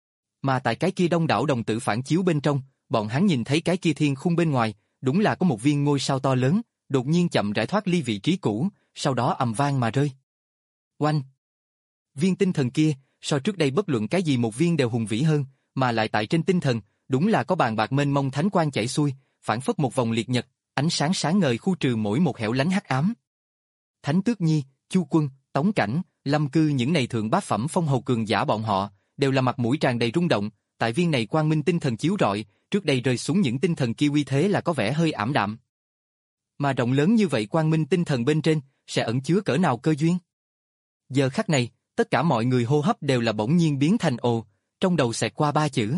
Mà tại cái kia đông đảo đồng tử phản chiếu bên trong, bọn hắn nhìn thấy cái kia thiên khung bên ngoài, đúng là có một viên ngôi sao to lớn, đột nhiên chậm rãi thoát ly vị trí cũ, sau đó ầm vang mà rơi. Oanh! Viên tinh thần kia, so trước đây bất luận cái gì một viên đều hùng vĩ hơn, mà lại tại trên tinh thần, đúng là có bàn bạc mênh mông thánh quang chảy xuôi, phản phất một vòng liệt nhật, ánh sáng sáng ngời khu trừ mỗi một hẻo lánh hắc ám. Thánh Tước Nhi, Chu Quân, Tống Cảnh, Lâm Cư những này thượng bát phẩm phong hầu cường giả bọn họ, đều là mặt mũi tràn đầy rung động, tại viên này quang minh tinh thần chiếu rọi, trước đây rơi xuống những tinh thần kia uy thế là có vẻ hơi ảm đạm. Mà rộng lớn như vậy quang minh tinh thần bên trên, sẽ ẩn chứa cỡ nào cơ duyên? Giờ khắc này, tất cả mọi người hô hấp đều là bỗng nhiên biến thành ồ, trong đầu xẹt qua ba chữ.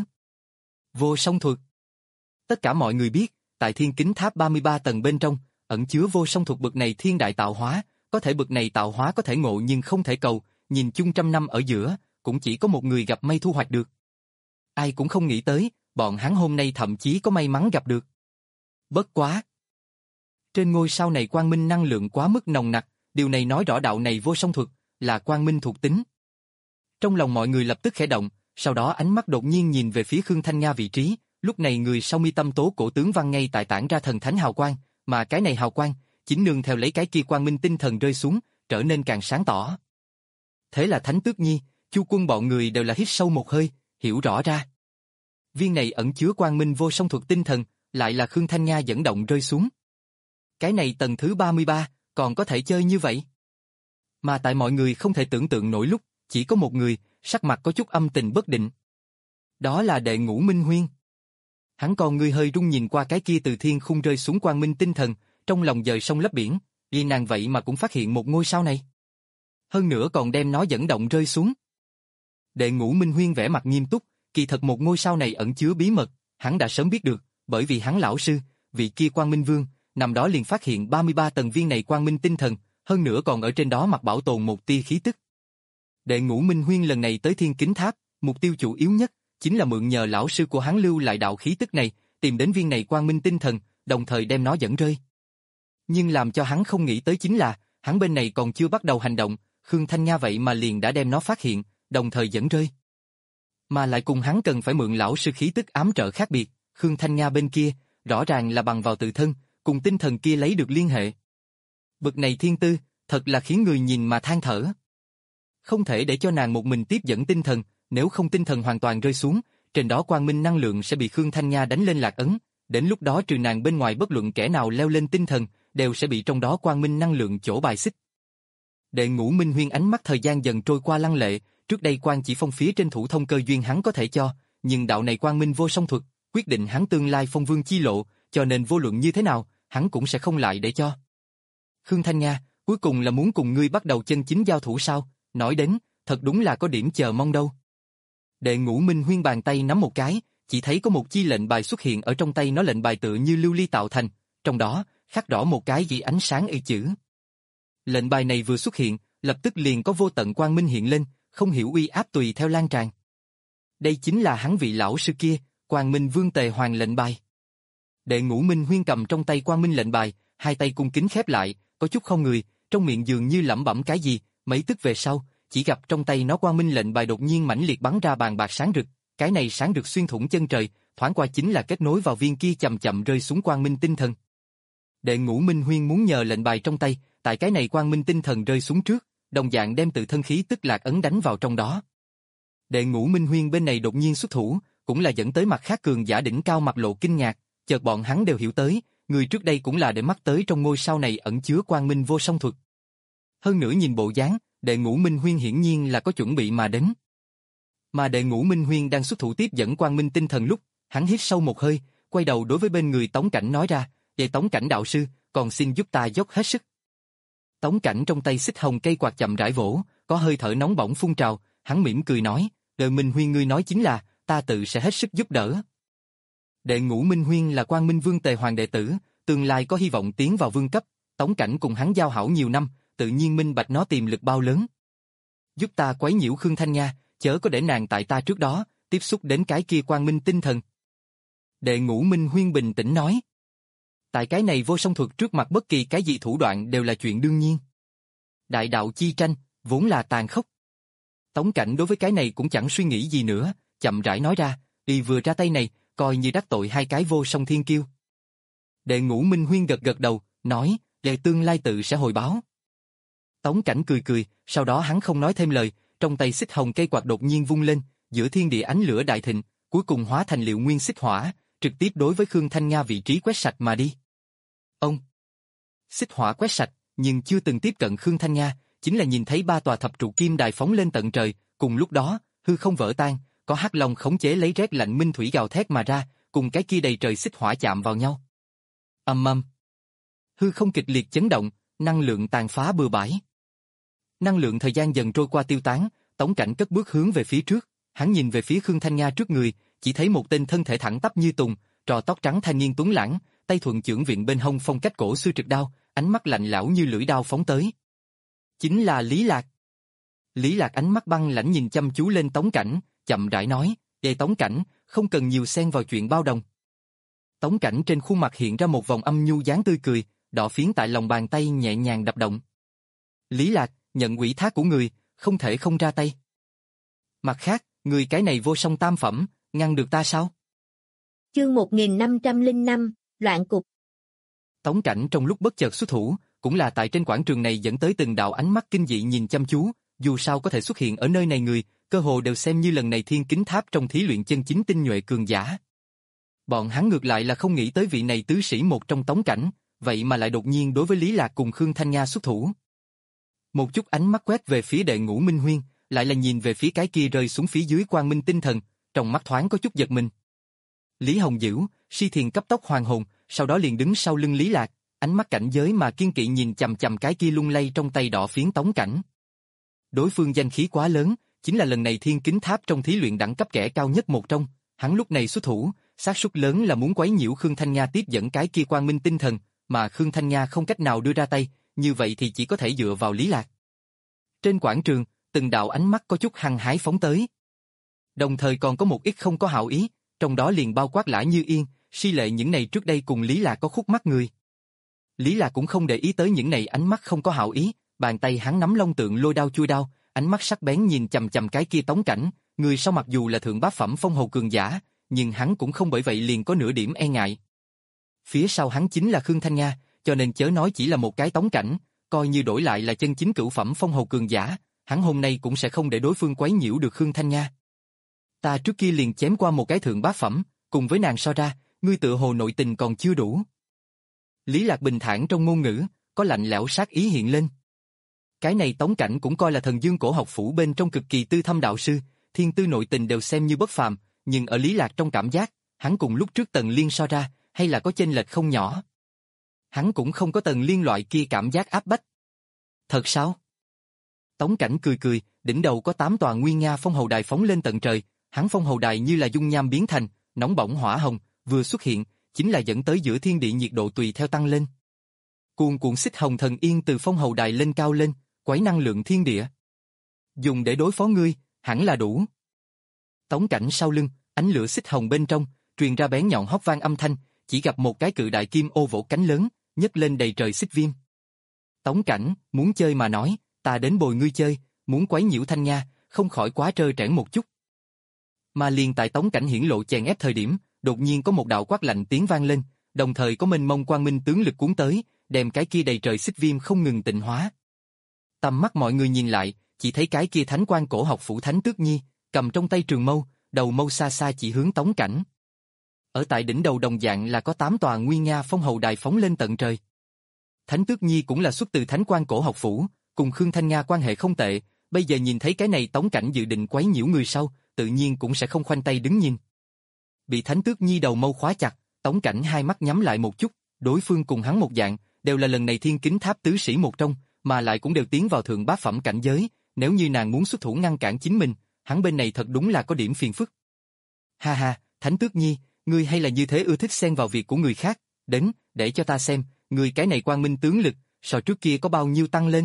Vô song thuật. Tất cả mọi người biết, tại thiên kính tháp ba mươi ba tầng bên trong, ẩn chứa vô song thuật bậc này thiên đại tạo hóa, có thể bậc này tạo hóa có thể ngộ nhưng không thể cầu, nhìn chung trăm năm ở giữa, cũng chỉ có một người gặp may thu hoạch được. Ai cũng không nghĩ tới, bọn hắn hôm nay thậm chí có may mắn gặp được. Bất quá. Trên ngôi sao này quang minh năng lượng quá mức nồng nặc, điều này nói rõ đạo này vô song thuật, là quang minh thuộc tính. Trong lòng mọi người lập tức khẽ động, sau đó ánh mắt đột nhiên nhìn về phía Khương Thanh Nga vị trí, lúc này người sau mi tâm tố cổ tướng văn ngay tại tản ra thần thánh hào quang, mà cái này hào quang, chính nương theo lấy cái kia quang minh tinh thần rơi xuống, trở nên càng sáng tỏ. Thế là Thánh Tước Nhi, Chu Quân bọn người đều là hít sâu một hơi, hiểu rõ ra. Viên này ẩn chứa quang minh vô song thuật tinh thần, lại là Khương Thanh Nga dẫn động rơi xuống. Cái này tầng thứ ba mươi ba, còn có thể chơi như vậy. Mà tại mọi người không thể tưởng tượng nổi lúc, chỉ có một người, sắc mặt có chút âm tình bất định. Đó là Đệ Ngũ Minh Huyên. Hắn còn người hơi rung nhìn qua cái kia từ thiên khung rơi xuống quang minh tinh thần, trong lòng dời sông lấp biển, vì nàng vậy mà cũng phát hiện một ngôi sao này. Hơn nữa còn đem nó dẫn động rơi xuống. Đệ Ngũ Minh Huyên vẻ mặt nghiêm túc, kỳ thật một ngôi sao này ẩn chứa bí mật, hắn đã sớm biết được, bởi vì hắn lão sư, vị kia Quang Minh Vương, nằm đó liền phát hiện ba mươi ba tầng viên này quang minh tinh thần, hơn nữa còn ở trên đó mặc bảo tồn một tia khí tức. Đệ Ngũ Minh Huyên lần này tới Thiên Kính Tháp, mục tiêu chủ yếu nhất chính là mượn nhờ lão sư của hắn lưu lại đạo khí tức này, tìm đến viên này quang minh tinh thần, đồng thời đem nó dẫn rơi. Nhưng làm cho hắn không nghĩ tới chính là, hắn bên này còn chưa bắt đầu hành động, Khương Thanh Nga vậy mà liền đã đem nó phát hiện, đồng thời dẫn rơi. Mà lại cùng hắn cần phải mượn lão sư khí tức ám trợ khác biệt, Khương Thanh Nga bên kia, rõ ràng là bằng vào tự thân, cùng tinh thần kia lấy được liên hệ. Bực này thiên tư, thật là khiến người nhìn mà than thở. Không thể để cho nàng một mình tiếp dẫn tinh thần, nếu không tinh thần hoàn toàn rơi xuống, trên đó quang minh năng lượng sẽ bị Khương Thanh Nga đánh lên lạc ấn, Đến lúc đó trừ nàng bên ngoài bất luận kẻ nào leo lên tinh thần, đều sẽ bị trong đó quang minh năng lượng chỗ bài xích. Đệ Ngũ Minh Huyên ánh mắt thời gian dần trôi qua lăng lệ, trước đây Quan Chỉ Phong phía trên thủ thông cơ duyên hắn có thể cho, nhưng đạo này quang minh vô song thuật, quyết định hắn tương lai phong vương chi lộ, cho nên vô luận như thế nào, hắn cũng sẽ không lại để cho. Khương Thanh Nga, cuối cùng là muốn cùng ngươi bắt đầu chân chính giao thủ sao? Nói đến, thật đúng là có điểm chờ mong đâu. Đệ Ngũ Minh Huyên bàn tay nắm một cái, chỉ thấy có một chi lệnh bài xuất hiện ở trong tay nó, lệnh bài tựa như lưu ly tạo thành, trong đó khắc rõ một cái gì ánh sáng y chữ. Lệnh bài này vừa xuất hiện, lập tức liền có vô tận quang minh hiện lên, không hiểu uy áp tùy theo lan tràn. Đây chính là hắn vị lão sư kia, Quang Minh Vương Tề Hoàng lệnh bài. Đệ Ngũ Minh Huyên cầm trong tay Quang Minh lệnh bài, hai tay cung kính khép lại, có chút không người, trong miệng dường như lẩm bẩm cái gì, mấy tức về sau, chỉ gặp trong tay nó Quang Minh lệnh bài đột nhiên mãnh liệt bắn ra bàn bạc sáng rực, cái này sáng rực xuyên thủng chân trời, thoáng qua chính là kết nối vào viên kia chậm chậm rơi xuống Quang Minh tinh thần. Đệ Ngũ Minh Huyên muốn nhờ lệnh bài trong tay, tại cái này Quang Minh tinh thần rơi xuống trước, đồng dạng đem tự thân khí tức lạc ấn đánh vào trong đó. Đệ Ngũ Minh Huyên bên này đột nhiên xuất thủ, cũng là dẫn tới mặt khác cường giả đỉnh cao mặt lộ kinh ngạc, chợt bọn hắn đều hiểu tới, người trước đây cũng là để mắt tới trong ngôi sao này ẩn chứa quang minh vô song thuật. Hơn nữa nhìn bộ dáng, Đệ Ngũ Minh Huyên hiển nhiên là có chuẩn bị mà đến. Mà Đệ Ngũ Minh Huyên đang xuất thủ tiếp dẫn quang minh tinh thần lúc, hắn hít sâu một hơi, quay đầu đối với bên người Tống Cảnh nói ra, "Vậy Tống Cảnh đạo sư, còn xin giúp ta dốc hết sức." Tống Cảnh trong tay xích hồng cây quạt chậm rãi vỗ, có hơi thở nóng bỏng phun trào, hắn mỉm cười nói, "Đệ Minh Huyên ngươi nói chính là, ta tự sẽ hết sức giúp đỡ." Đệ Ngũ Minh Huyên là Quang Minh Vương Tề Hoàng đệ tử, tương lai có hy vọng tiến vào vương cấp, Tống Cảnh cùng hắn giao hảo nhiều năm, tự nhiên minh bạch nó tiềm lực bao lớn. "Giúp ta quấy nhiễu Khương Thanh Nga, chớ có để nàng tại ta trước đó tiếp xúc đến cái kia quang minh tinh thần." Đệ Ngũ Minh Huyên bình tĩnh nói. Tại cái này vô song thuật trước mặt bất kỳ cái gì thủ đoạn đều là chuyện đương nhiên. Đại đạo chi tranh, vốn là tàn khốc. Tống Cảnh đối với cái này cũng chẳng suy nghĩ gì nữa, chậm rãi nói ra, y vừa ra tay này, coi như đắc tội hai cái vô song thiên kiêu. Đệ Ngũ Minh Huyên gật gật đầu, nói, "Đệ tương lai tự sẽ hồi báo." Tống Cảnh cười cười, sau đó hắn không nói thêm lời, trong tay xích hồng cây quạt đột nhiên vung lên, giữa thiên địa ánh lửa đại thịnh, cuối cùng hóa thành liệu nguyên xích hỏa, trực tiếp đối với Khương Thanh Nga vị trí quét sạch mà đi. Ông! Xích hỏa quét sạch, nhưng chưa từng tiếp cận Khương Thanh Nga, chính là nhìn thấy ba tòa thập trụ kim đài phóng lên tận trời, cùng lúc đó, hư không vỡ tan, có hắc long khống chế lấy rét lạnh minh thủy gào thét mà ra, cùng cái kia đầy trời xích hỏa chạm vào nhau. Ầm ầm! Hư không kịch liệt chấn động, năng lượng tàn phá bừa bãi. Năng lượng thời gian dần trôi qua tiêu tán, Tống Cảnh cất bước hướng về phía trước, hắn nhìn về phía Khương Thanh Nga trước người, chỉ thấy một tên thân thể thẳng tắp như tùng, trò tóc trắng thanh niên tuấn lãng, tay thuận chưởng viện bên hông phong cách cổ xưa trực đao, ánh mắt lạnh lẽo như lưỡi đao phóng tới. Chính là Lý Lạc. Lý Lạc ánh mắt băng lãnh nhìn chăm chú lên Tống Cảnh, chậm rãi nói, "Đệ Tống Cảnh, không cần nhiều xen vào chuyện bao đồng." Tống Cảnh trên khuôn mặt hiện ra một vòng âm nhu dáng tươi cười, đỏ phiến tại lòng bàn tay nhẹ nhàng đập động. "Lý Lạc, nhận ủy thác của người, không thể không ra tay. Mặt khác, người cái này vô song tam phẩm, ngăn được ta sao?" Chương một nghìn năm trăm lẻ năm, loạn cục. Tống Cảnh trong lúc bất chợt xuất thủ, cũng là tại trên quảng trường này dẫn tới từng đạo ánh mắt kinh dị nhìn chăm chú, dù sao có thể xuất hiện ở nơi này người, cơ hồ đều xem như lần này thiên kính tháp trong thí luyện chân chính tinh nhuệ cường giả. Bọn hắn ngược lại là không nghĩ tới vị này tứ sĩ một trong Tống Cảnh, vậy mà lại đột nhiên đối với Lý Lạc cùng Khương Thanh Nga xuất thủ. Một chút ánh mắt quét về phía Đệ Ngũ Minh Huyên, lại là nhìn về phía cái kia rơi xuống phía dưới quang minh tinh thần, trong mắt thoáng có chút giật mình. Lý Hồng Dữ, Si Thiền cấp tốc hoàn hồn, sau đó liền đứng sau lưng Lý Lạc, ánh mắt cảnh giới mà kiên kỵ nhìn chằm chằm cái kia lung lay trong tay đỏ phiến Tống Cảnh. Đối phương danh khí quá lớn, chính là lần này thiên kính tháp trong thí luyện đẳng cấp kẻ cao nhất một trong, hắn lúc này xuất thủ, xác suất lớn là muốn quấy nhiễu Khương Thanh Nga tiếp dẫn cái kia quang minh tinh thần, mà Khương Thanh Nga không cách nào đưa ra tay, như vậy thì chỉ có thể dựa vào Lý Lạc. Trên quảng trường, từng đạo ánh mắt có chút hăng hái phóng tới. Đồng thời còn có một ít không có hảo ý, trong đó liền bao quát Lã Như Yên, Si Lệ những này trước đây cùng Lý Lạc có khúc mắc người. Lý Lạc cũng không để ý tới những này ánh mắt không có hảo ý, bàn tay hắn nắm long tượng lôi đao chui đao, ánh mắt sắc bén nhìn chằm chằm cái kia Tống Cảnh, người sau mặc dù là thượng bá phẩm phong hầu cường giả, nhưng hắn cũng không bởi vậy liền có nửa điểm e ngại. Phía sau hắn chính là Khương Thanh Nga, cho nên chớ nói chỉ là một cái Tống Cảnh, coi như đổi lại là chân chính cửu phẩm phong hầu cường giả, hắn hôm nay cũng sẽ không để đối phương quấy nhiễu được Khương Thanh Nga. Ta trước kia liền chém qua một cái thượng bá phẩm, cùng với nàng so ra, ngươi tự hồ nội tình còn chưa đủ. Lý Lạc bình thản trong ngôn ngữ, có lạnh lẽo sát ý hiện lên. Cái này Tống Cảnh cũng coi là thần dương cổ học phủ bên trong cực kỳ tư thâm đạo sư, thiên tư nội tình đều xem như bất phàm, nhưng ở Lý Lạc trong cảm giác, hắn cùng lúc trước Tần Liên so ra, hay là có chênh lệch không nhỏ. Hắn cũng không có Tần Liên loại kia cảm giác áp bách. Thật sao? Tống Cảnh cười cười, đỉnh đầu có tám tòa nguy nga phong hầu đài phóng lên tận trời, hắn phong hầu đài như là dung nham biến thành, nóng bỏng hỏa hồng, vừa xuất hiện, chính là dẫn tới giữa thiên địa nhiệt độ tùy theo tăng lên. Cuồn cuộn xích hồng thần yên từ phong hầu đài lên cao lên, quấy năng lượng thiên địa. Dùng để đối phó ngươi, hẳn là đủ. Tống Cảnh sau lưng, ánh lửa xích hồng bên trong, truyền ra bén nhọn hót vang âm thanh, chỉ gặp một cái cự đại kim ô vỗ cánh lớn, nhấc lên đầy trời xích viêm. Tống Cảnh, muốn chơi mà nói, ta đến bồi ngươi chơi, muốn quấy nhiễu Thanh Nha, không khỏi quá trơ trẽn một chút. Mà liền tại Tống Cảnh hiển lộ chèn ép thời điểm, đột nhiên có một đạo quát lạnh tiếng vang lên, đồng thời có mênh mông quang minh tướng lực cuốn tới, đem cái kia đầy trời xích viêm không ngừng tịnh hóa. Tầm mắt mọi người nhìn lại, chỉ thấy cái kia thánh quan cổ học phủ Thánh Tước Nhi, cầm trong tay trường mâu, đầu mâu xa xa chỉ hướng Tống Cảnh. Ở tại đỉnh đầu đồng dạng là có tám tòa nguy nga phong hầu đài phóng lên tận trời. Thánh Tước Nhi cũng là xuất từ thánh quan cổ học phủ, cùng Khương Thanh Nga quan hệ không tệ, bây giờ nhìn thấy cái này Tống Cảnh dự định quấy nhiễu người sau, tự nhiên cũng sẽ không khoanh tay đứng nhìn. Bị Thánh Tước Nhi đầu mâu khóa chặt, Tống Cảnh hai mắt nhắm lại một chút, đối phương cùng hắn một dạng, đều là lần này thiên kính tháp tứ sĩ một trong, mà lại cũng đều tiến vào thượng bát phẩm cảnh giới, nếu như nàng muốn xuất thủ ngăn cản chính mình, hắn bên này thật đúng là có điểm phiền phức. Ha ha, Thánh Tước Nhi, ngươi hay là như thế ưa thích xen vào việc của người khác, đến, để cho ta xem, ngươi cái này quang minh tướng lực, so trước kia có bao nhiêu tăng lên.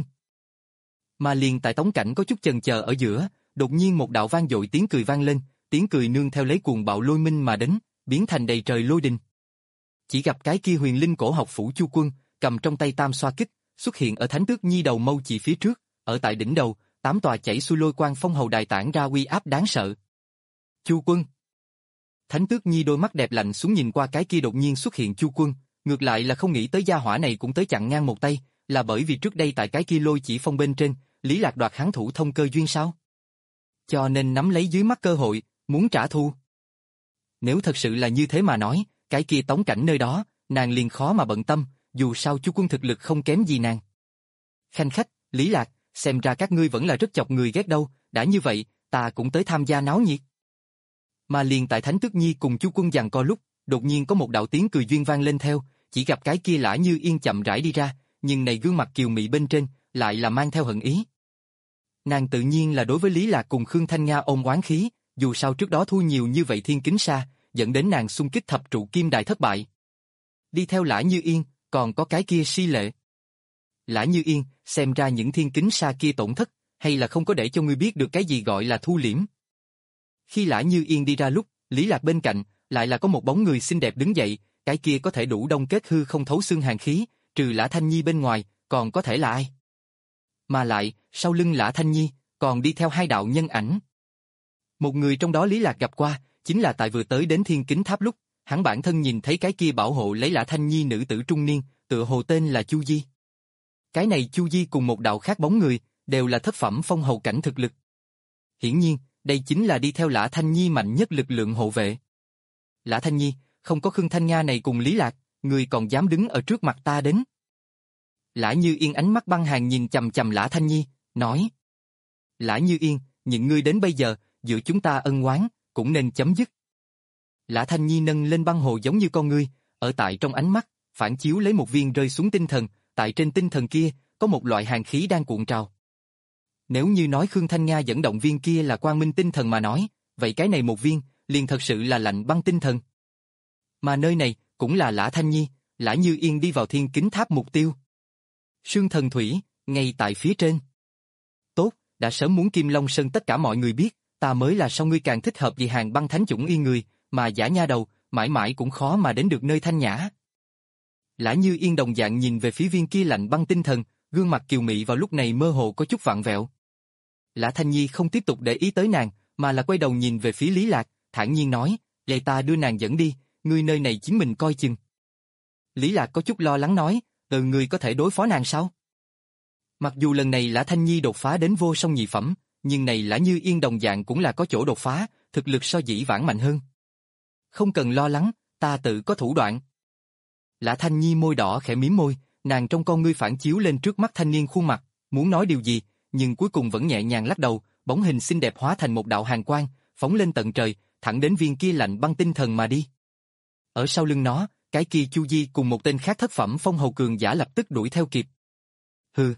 Mà liền tại Tống Cảnh có chút chần chờ ở giữa, đột nhiên một đạo vang dội tiếng cười vang lên, tiếng cười nương theo lấy cuồng bạo lôi minh mà đến, biến thành đầy trời lôi đình. Chỉ gặp cái kia huyền linh cổ học phủ Chu Quân, cầm trong tay tam xoa kích, xuất hiện ở Thánh Tước Nhi đầu mâu chỉ phía trước, ở tại đỉnh đầu, tám tòa chảy xuôi lôi quang phong hầu đài tản ra uy áp đáng sợ. Chu Quân. Thánh Tước Nhi đôi mắt đẹp lạnh xuống nhìn qua cái kia đột nhiên xuất hiện Chu Quân, ngược lại là không nghĩ tới gia hỏa này cũng tới chặn ngang một tay, là bởi vì trước đây tại cái kia lôi chỉ phong bên trên, Lý Lạc đoạt hắn thủ thông cơ duyên sao? Cho nên nắm lấy dưới mắt cơ hội, muốn trả thù. Nếu thật sự là như thế mà nói, cái kia Tống Cảnh nơi đó, nàng liền khó mà bận tâm, dù sao Chu Quân thực lực không kém gì nàng. Khanh khách, Lý Lạc, xem ra các ngươi vẫn là rất chọc người ghét đâu, đã như vậy, ta cũng tới tham gia náo nhiệt. Mà liền tại Thánh Tước Nhi cùng Chu Quân giằng co lúc, đột nhiên có một đạo tiếng cười duyên vang lên theo, chỉ gặp cái kia Lã Như Yên chậm rãi đi ra, nhưng này gương mặt kiều mị bên trên, lại là mang theo hận ý. Nàng tự nhiên là đối với Lý Lạc cùng Khương Thanh Nga ôm oán khí, dù sao trước đó thu nhiều như vậy thiên kính sa, dẫn đến nàng xung kích thập trụ kim đài thất bại. Đi theo Lã Như Yên, còn có cái kia Si Lệ. Lã Như Yên, xem ra những thiên kính sa kia tổn thất, hay là không có để cho ngươi biết được cái gì gọi là thu liễm. Khi Lã Như Yên đi ra lúc, Lý Lạc bên cạnh, lại là có một bóng người xinh đẹp đứng dậy, cái kia có thể đủ đông kết hư không thấu xương hàn khí, trừ Lã Thanh Nhi bên ngoài, còn có thể là ai? Mà lại, sau lưng Lã Thanh Nhi, còn đi theo hai đạo nhân ảnh. Một người trong đó Lý Lạc gặp qua, chính là tại vừa tới đến thiên kính tháp lúc, hắn bản thân nhìn thấy cái kia bảo hộ lấy Lã Thanh Nhi nữ tử trung niên, tựa hồ tên là Chu Di. Cái này Chu Di cùng một đạo khác bóng người, đều là thất phẩm phong hầu cảnh thực lực. Hiển nhiên, đây chính là đi theo Lã Thanh Nhi mạnh nhất lực lượng hộ vệ. Lã Thanh Nhi, không có Khương Thanh Nga này cùng Lý Lạc, người còn dám đứng ở trước mặt ta đến. Lã Như Yên ánh mắt băng hàn nhìn chằm chằm Lã Thanh Nhi, nói. Lã Như Yên, những ngươi đến bây giờ, giữa chúng ta ân oán, cũng nên chấm dứt. Lã Thanh Nhi nâng lên băng hồ giống như con ngươi, ở tại trong ánh mắt, phản chiếu lấy một viên rơi xuống tinh thần, tại trên tinh thần kia, có một loại hàn khí đang cuộn trào. Nếu như nói Khương Thanh Nga dẫn động viên kia là quang minh tinh thần mà nói, vậy cái này một viên, liền thật sự là lạnh băng tinh thần. Mà nơi này, cũng là Lã Thanh Nhi, Lã Như Yên đi vào thiên kính tháp mục tiêu. Sương Thần Thủy, ngay tại phía trên. Tốt, đã sớm muốn Kim Long Sơn tất cả mọi người biết, ta mới là sao ngươi càng thích hợp vì hàng băng thánh chủng yên người, mà giả nha đầu, mãi mãi cũng khó mà đến được nơi thanh nhã. Lã Như Yên đồng dạng nhìn về phía viên kia lạnh băng tinh thần, gương mặt kiều mị vào lúc này mơ hồ có chút vặn vẹo. Lã Thanh Nhi không tiếp tục để ý tới nàng, mà là quay đầu nhìn về phía Lý Lạc, thản nhiên nói, để ta đưa nàng dẫn đi, ngươi nơi này chính mình coi chừng. Lý Lạc có chút lo lắng nói, từ ngươi có thể đối phó nàng sao? Mặc dù lần này Lã Thanh Nhi đột phá đến vô song nhị phẩm, nhưng này Lã Như Yên đồng dạng cũng là có chỗ đột phá, thực lực so dĩ vãng mạnh hơn. Không cần lo lắng, ta tự có thủ đoạn. Lã Thanh Nhi môi đỏ khẽ mím môi, nàng trong con ngươi phản chiếu lên trước mắt thanh niên khuôn mặt, muốn nói điều gì, nhưng cuối cùng vẫn nhẹ nhàng lắc đầu, bóng hình xinh đẹp hóa thành một đạo hàn quang, phóng lên tận trời, thẳng đến viên kia lạnh băng tinh thần mà đi. Ở sau lưng nó, cái kia Chu Di cùng một tên khác thất phẩm phong hầu cường giả lập tức đuổi theo kịp. Hừ.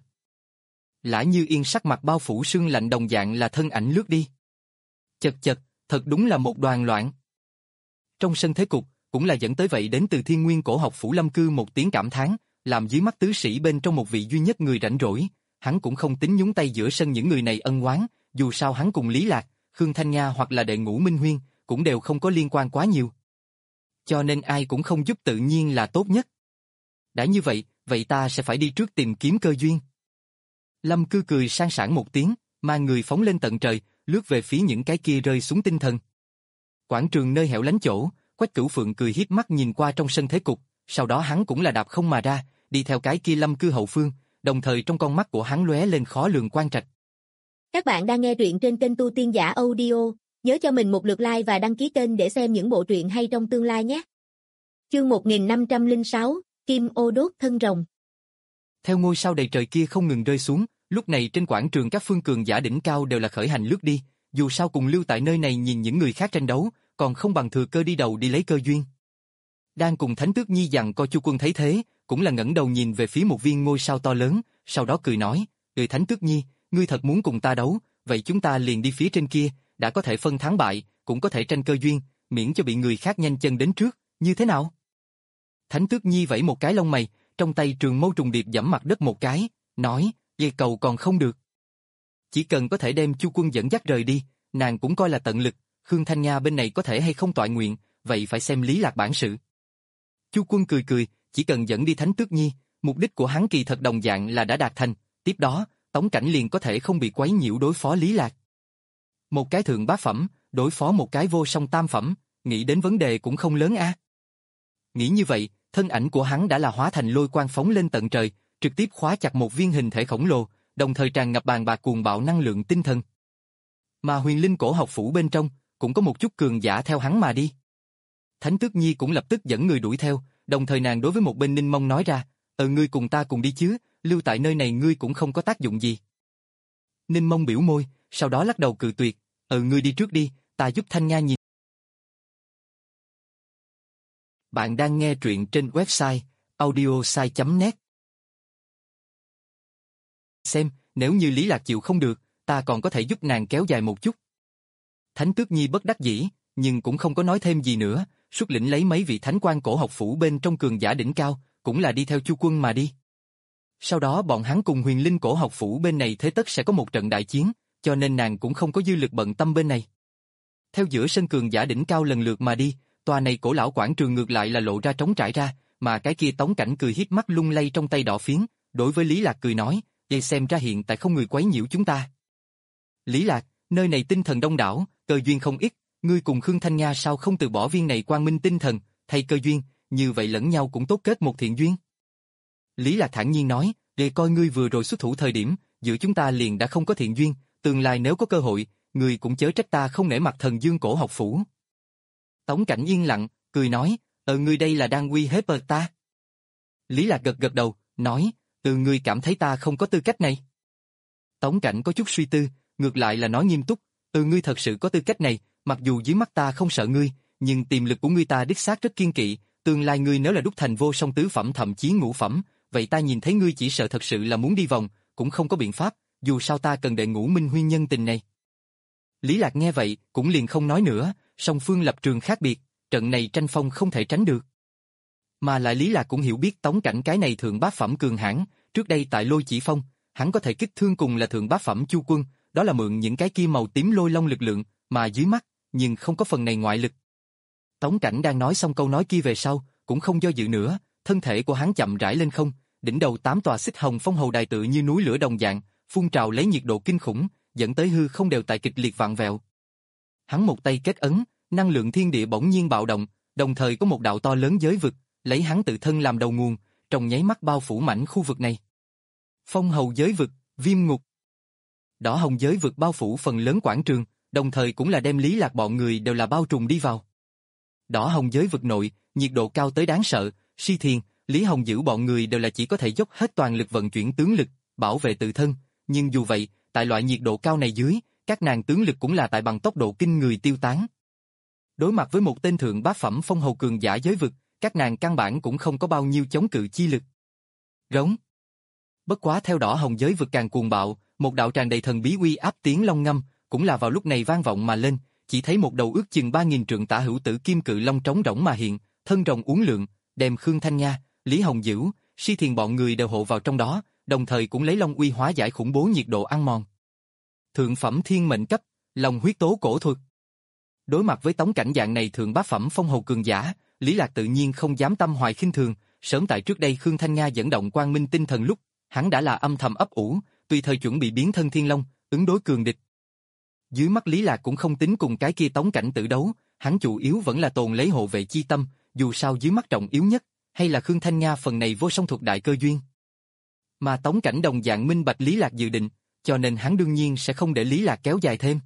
Lã Như Yên sắc mặt bao phủ sương lạnh đồng dạng là thân ảnh lướt đi. Chật chật, thật đúng là một đoàn loạn. Trong sân thế cục, cũng là dẫn tới vậy đến từ Thiên Nguyên Cổ Học Phủ Lâm Cư một tiếng cảm thán, làm dưới mắt tứ sĩ bên trong một vị duy nhất người rảnh rỗi, hắn cũng không tính nhúng tay giữa sân những người này ân oán, dù sao hắn cùng Lý Lạc, Khương Thanh Nga hoặc là đệ ngũ Minh Huyên, cũng đều không có liên quan quá nhiều. Cho nên ai cũng không giúp tự nhiên là tốt nhất. Đã như vậy, vậy ta sẽ phải đi trước tìm kiếm cơ duyên. Lâm Cư cười sang sảng một tiếng, mang người phóng lên tận trời, lướt về phía những cái kia rơi xuống tinh thần. Quảng trường nơi hẻo lánh chỗ, Quách Cửu Phượng cười hiếp mắt nhìn qua trong sân thế cục, sau đó hắn cũng là đạp không mà ra, đi theo cái kia Lâm Cư hậu phương, đồng thời trong con mắt của hắn lóe lên khó lường quang trạch. Các bạn đang nghe truyện trên kênh Tu Tiên Giả Audio, nhớ cho mình một lượt like và đăng ký kênh để xem những bộ truyện hay trong tương lai nhé. Chương một nghìn năm trăm lẻ sáu, Kim Ô đốt thân rồng. Theo ngôi sao đầy trời kia không ngừng rơi xuống, lúc này trên quảng trường các phương cường giả đỉnh cao đều là khởi hành lướt đi, dù sao cùng lưu tại nơi này nhìn những người khác tranh đấu, còn không bằng thừa cơ đi đầu đi lấy cơ duyên. Đang cùng Thánh Tước Nhi dặn co Chu Quân thấy thế, cũng là ngẩng đầu nhìn về phía một viên ngôi sao to lớn, sau đó cười nói, "Người Thánh Tước Nhi, ngươi thật muốn cùng ta đấu, vậy chúng ta liền đi phía trên kia, đã có thể phân thắng bại, cũng có thể tranh cơ duyên, miễn cho bị người khác nhanh chân đến trước, như thế nào?" Thánh Tước Nhi vẫy một cái lông mày, trong tay trường mâu trùng điệp giẫm mặt đất một cái, nói, "Dây cầu còn không được. Chỉ cần có thể đem Chu Quân dẫn dắt rời đi, nàng cũng coi là tận lực, Khương Thanh Nga bên này có thể hay không toại nguyện, vậy phải xem Lý Lạc bản sự." Chu Quân cười cười, chỉ cần dẫn đi Thánh Tước Nhi, mục đích của hắn kỳ thật đồng dạng là đã đạt thành, tiếp đó, Tống Cảnh liền có thể không bị quấy nhiễu đối phó Lý Lạc. Một cái thượng bá phẩm, đối phó một cái vô song tam phẩm, nghĩ đến vấn đề cũng không lớn a. Nghĩ như vậy, thân ảnh của hắn đã là hóa thành lôi quang phóng lên tận trời, trực tiếp khóa chặt một viên hình thể khổng lồ, đồng thời tràn ngập bàn bạc cuồng bạo năng lượng tinh thần. Mà Huyền Linh Cổ Học Phủ bên trong, cũng có một chút cường giả theo hắn mà đi. Thánh Tước Nhi cũng lập tức dẫn người đuổi theo, đồng thời nàng đối với một bên Ninh Mông nói ra, "Ờ ngươi cùng ta cùng đi chứ, lưu tại nơi này ngươi cũng không có tác dụng gì." Ninh Mông biểu môi, sau đó lắc đầu cự tuyệt, "Ờ ngươi đi trước đi, ta giúp Thanh Nga nhìn." Bạn đang nghe truyện trên website audiosai chấm net. Xem, nếu như Lý Lạc chịu không được, ta còn có thể giúp nàng kéo dài một chút. Thánh Tước Nhi bất đắc dĩ, nhưng cũng không có nói thêm gì nữa, xuất lĩnh lấy mấy vị thánh quan cổ học phủ bên trong cường giả đỉnh cao, cũng là đi theo Chu Quân mà đi. Sau đó bọn hắn cùng Huyền Linh Cổ Học Phủ bên này thế tất sẽ có một trận đại chiến, cho nên nàng cũng không có dư lực bận tâm bên này. Theo giữa sân cường giả đỉnh cao lần lượt mà đi, tòa này cổ lão quảng trường ngược lại là lộ ra trống trải ra, mà cái kia Tống Cảnh cười hiếp mắt lung lay trong tay đỏ phiến, đối với Lý Lạc cười nói, "Vậy xem ra hiện tại không người quấy nhiễu chúng ta." "Lý Lạc, nơi này tinh thần đông đảo, cơ duyên không ít, ngươi cùng Khương Thanh Nga sao không từ bỏ viên này quang minh tinh thần, thay cơ duyên, như vậy lẫn nhau cũng tốt kết một thiện duyên." Lý Lạc thản nhiên nói, "Để coi ngươi vừa rồi xuất thủ thời điểm, giữa chúng ta liền đã không có thiện duyên, tương lai nếu có cơ hội, ngươi cũng chớ trách ta không nể mặt Thần Dương Cổ Học Phủ." Tống Cảnh yên lặng, cười nói, "Ờ ngươi đây là đang uy hiếp ta." Lý Lạc gật gật đầu, nói, "Ừ ngươi cảm thấy ta không có tư cách này." Tống Cảnh có chút suy tư, ngược lại là nói nghiêm túc, "Ừ ngươi thật sự có tư cách này, mặc dù dưới mắt ta không sợ ngươi, nhưng tiềm lực của ngươi ta đích xác rất kiên kỵ, tương lai ngươi nếu là đúc thành vô song tứ phẩm thậm chí ngũ phẩm, vậy ta nhìn thấy ngươi chỉ sợ thật sự là muốn đi vòng, cũng không có biện pháp, dù sao ta cần đệ ngũ Minh Huyên nhân tình này." Lý Lạc nghe vậy, cũng liền không nói nữa, song phương lập trường khác biệt, trận này tranh phong không thể tránh được. Mà lại Lý Lạc cũng hiểu biết Tống Cảnh cái này thượng bá phẩm cường hãn, trước đây tại Lôi Chỉ Phong, hắn có thể kích thương cùng là thượng bá phẩm Chu Quân, đó là mượn những cái kia màu tím lôi long lực lượng, mà dưới mắt, nhưng không có phần này ngoại lực. Tống Cảnh đang nói xong câu nói kia về sau, cũng không do dự nữa, thân thể của hắn chậm rãi lên không, đỉnh đầu tám tòa xích hồng phong hầu đài tự như núi lửa đồng dạng, phun trào lấy nhiệt độ kinh khủng, dẫn tới hư không đều tại kịch liệt vặn vẹo. Hắn một tay kết ấn, năng lượng thiên địa bỗng nhiên bạo động, đồng thời có một đạo to lớn giới vực, lấy hắn tự thân làm đầu nguồn, trong nháy mắt bao phủ mảnh khu vực này. Phong hầu giới vực, viêm ngục. Đỏ hồng giới vực bao phủ phần lớn quảng trường, đồng thời cũng là đem Lý Lạc bọn người đều là bao trùm đi vào. Đỏ hồng giới vực nội, nhiệt độ cao tới đáng sợ, Si Thiền, Lý Hồng giữ bọn người đều là chỉ có thể dốc hết toàn lực vận chuyển tướng lực, bảo vệ tự thân, nhưng dù vậy, tại loại nhiệt độ cao này dưới, các nàng tướng lực cũng là tại bằng tốc độ kinh người tiêu tán. Đối mặt với một tên thượng bát phẩm phong hầu cường giả giới vực, các nàng căn bản cũng không có bao nhiêu chống cự chi lực. Rống. Bất quá theo đỏ hồng giới vực càng cuồng bạo, một đạo tràn đầy thần bí uy áp tiếng long ngâm, cũng là vào lúc này vang vọng mà lên, chỉ thấy một đầu ước chừng ba nghìn trượng tả hữu tử kim cự long trống rỗng mà hiện, thân rồng uốn lượn, đem Khương Thanh Nga, Lý Hồng Dữ, Si Thiền bọn người đều hộ vào trong đó, đồng thời cũng lấy long uy hóa giải khủng bố nhiệt độ ăn mòn. Thượng phẩm thiên mệnh cấp, long huyết tố cổ thuật. Đối mặt với tống cảnh dạng này thượng bát phẩm phong hầu cường giả, Lý Lạc tự nhiên không dám tâm hoài khinh thường, sớm tại trước đây Khương Thanh Nga dẫn động quang minh tinh thần lúc, hắn đã là âm thầm ấp ủ, tùy thời chuẩn bị biến thân thiên long, ứng đối cường địch. Dưới mắt Lý Lạc cũng không tính cùng cái kia tống cảnh tử đấu, hắn chủ yếu vẫn là tồn lấy hộ vệ chi tâm, dù sao dưới mắt trọng yếu nhất, hay là Khương Thanh Nga phần này vô song thuộc đại cơ duyên. Mà tống cảnh đồng dạng minh bạch Lý Lạc dự định, cho nên hắn đương nhiên sẽ không để Lý Lạc kéo dài thêm.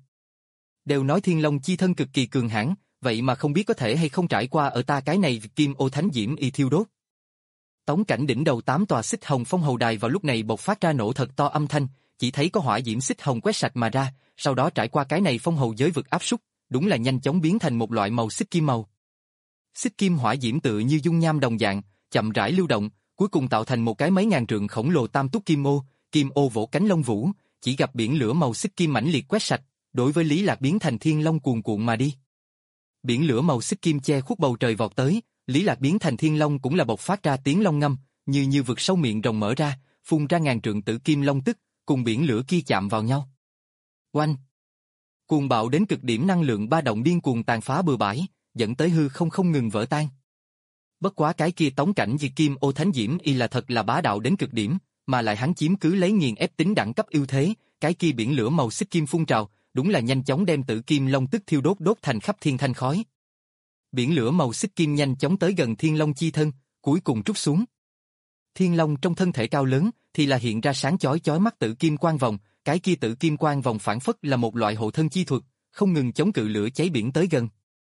Đều nói thiên long chi thân cực kỳ cường hãn, vậy mà không biết có thể hay không trải qua ở ta cái này kim ô thánh diễm y thiêu đốt. Tống cảnh đỉnh đầu tám tòa xích hồng phong hầu đài vào lúc này bộc phát ra nổ thật to âm thanh, chỉ thấy có hỏa diễm xích hồng quét sạch mà ra, sau đó trải qua cái này phong hầu giới vực áp súc, đúng là nhanh chóng biến thành một loại màu xích kim màu. Xích kim hỏa diễm tựa như dung nham đồng dạng, chậm rãi lưu động, cuối cùng tạo thành một cái mấy ngàn trượng khổng lồ tam túc kim ô, kim ô vỗ cánh lông vũ, chỉ gặp biển lửa màu xích kim mãnh liệt quét sạch, đối với Lý Lạc biến thành thiên long cuồn cuộn mà đi. Biển lửa màu xích kim che khuất bầu trời vọt tới, Lý Lạc biến thành thiên long cũng là bộc phát ra tiếng long ngâm, như như vực sâu miệng rồng mở ra, phun ra ngàn trượng tử kim long tức, cùng biển lửa kia chạm vào nhau. Oanh! Cuồng bạo đến cực điểm năng lượng ba động điên cuồng tàn phá bừa bãi, dẫn tới hư không không ngừng vỡ tan. Bất quá cái kia tống cảnh vì kim ô thánh diễm y là thật là bá đạo đến cực điểm, mà lại hắn chiếm cứ lấy nghiền ép tính đẳng cấp ưu thế, cái kia biển lửa màu xích kim phun trào, đúng là nhanh chóng đem tử kim long tức thiêu đốt đốt thành khắp thiên thanh khói. Biển lửa màu xích kim nhanh chóng tới gần thiên long chi thân, cuối cùng trút xuống. Thiên long trong thân thể cao lớn thì là hiện ra sáng chói chói mắt tử kim quang vòng, cái kia tử kim quang vòng phản phất là một loại hộ thân chi thuật, không ngừng chống cự lửa cháy biển tới gần.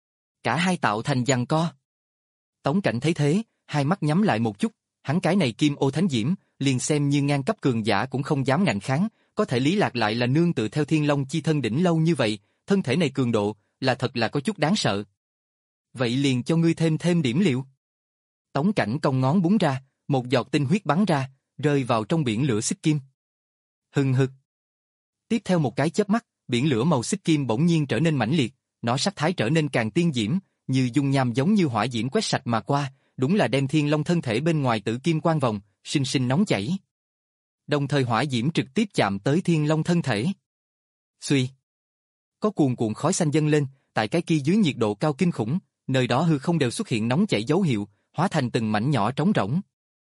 Cả hai tạo thành giằng co. Tống Cảnh thấy thế, hai mắt nhắm lại một chút, hắn cái này kim ô thánh diễm, liền xem như ngang cấp cường giả cũng không dám ngạnh kháng, có thể Lý Lạc lại là nương tự theo thiên long chi thân đỉnh lâu như vậy, thân thể này cường độ, là thật là có chút đáng sợ. Vậy liền cho ngươi thêm thêm điểm liệu. Tống Cảnh cong ngón búng ra, một giọt tinh huyết bắn ra, rơi vào trong biển lửa xích kim. Hừng hực. Tiếp theo một cái chớp mắt, biển lửa màu xích kim bỗng nhiên trở nên mãnh liệt, nó sắc thái trở nên càng tiên diễm, như dung nham giống như hỏa diễm quét sạch mà qua, đúng là đem thiên long thân thể bên ngoài tử kim quang vòng, sinh sinh nóng chảy. Đồng thời hỏa diễm trực tiếp chạm tới thiên long thân thể. Xuy. Có cuồn cuộn khói xanh dâng lên, tại cái kia dưới nhiệt độ cao kinh khủng, nơi đó hư không đều xuất hiện nóng chảy dấu hiệu, hóa thành từng mảnh nhỏ trống rỗng.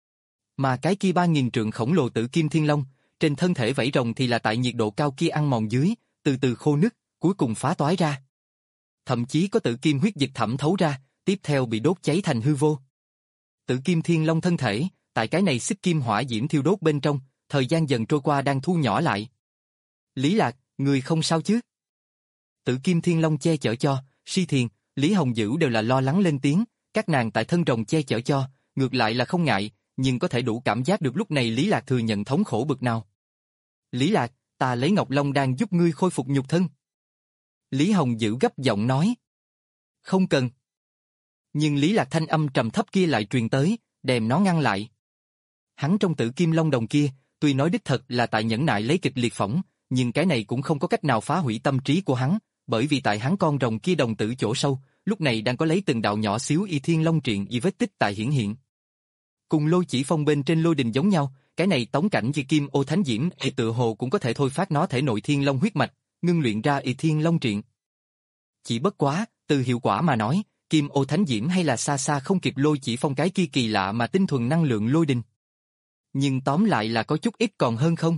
Mà cái kia ba nghìn trượng khổng lồ tử kim thiên long, trên thân thể vảy rồng thì là tại nhiệt độ cao kia ăn mòn dưới, từ từ khô nứt, cuối cùng phá toái ra. Thậm chí có tử kim huyết dịch thẩm thấu ra, tiếp theo bị đốt cháy thành hư vô. Tử kim thiên long thân thể, tại cái này xích kim hỏa diễm thiêu đốt bên trong, thời gian dần trôi qua đang thu nhỏ lại. Lý Lạc, người không sao chứ? Tử kim thiên long che chở cho, Si Thiền, Lý Hồng Dữ đều là lo lắng lên tiếng, các nàng tại thân rồng che chở cho, ngược lại là không ngại, nhưng có thể đủ cảm giác được lúc này Lý Lạc thừa nhận thống khổ bực nào. Lý Lạc, ta lấy Ngọc Long đang giúp ngươi khôi phục nhục thân. Lý Hồng Dữ gấp giọng nói. Không cần. Nhưng Lý Lạc thanh âm trầm thấp kia lại truyền tới, đem nó ngăn lại. Hắn trong tử kim long đồng kia, tuy nói đích thật là tại nhẫn nại lấy kịch liệt phỏng, nhưng cái này cũng không có cách nào phá hủy tâm trí của hắn, bởi vì tại hắn con rồng kia đồng tử chỗ sâu, lúc này đang có lấy từng đạo nhỏ xíu y thiên long triện y vết tích tại hiển hiện. Cùng lôi chỉ phong bên trên lôi đình giống nhau, cái này tống cảnh như kim ô thánh diễm y tự hồ cũng có thể thôi phát nó thể nội thiên long huyết mạch, ngưng luyện ra y thiên long triện. Chỉ bất quá, từ hiệu quả mà nói, kim ô thánh diễm hay là xa xa không kịp lôi chỉ phong cái kia kỳ lạ mà tinh thuần năng lượng lôi đình. Nhưng tóm lại là có chút ít còn hơn không.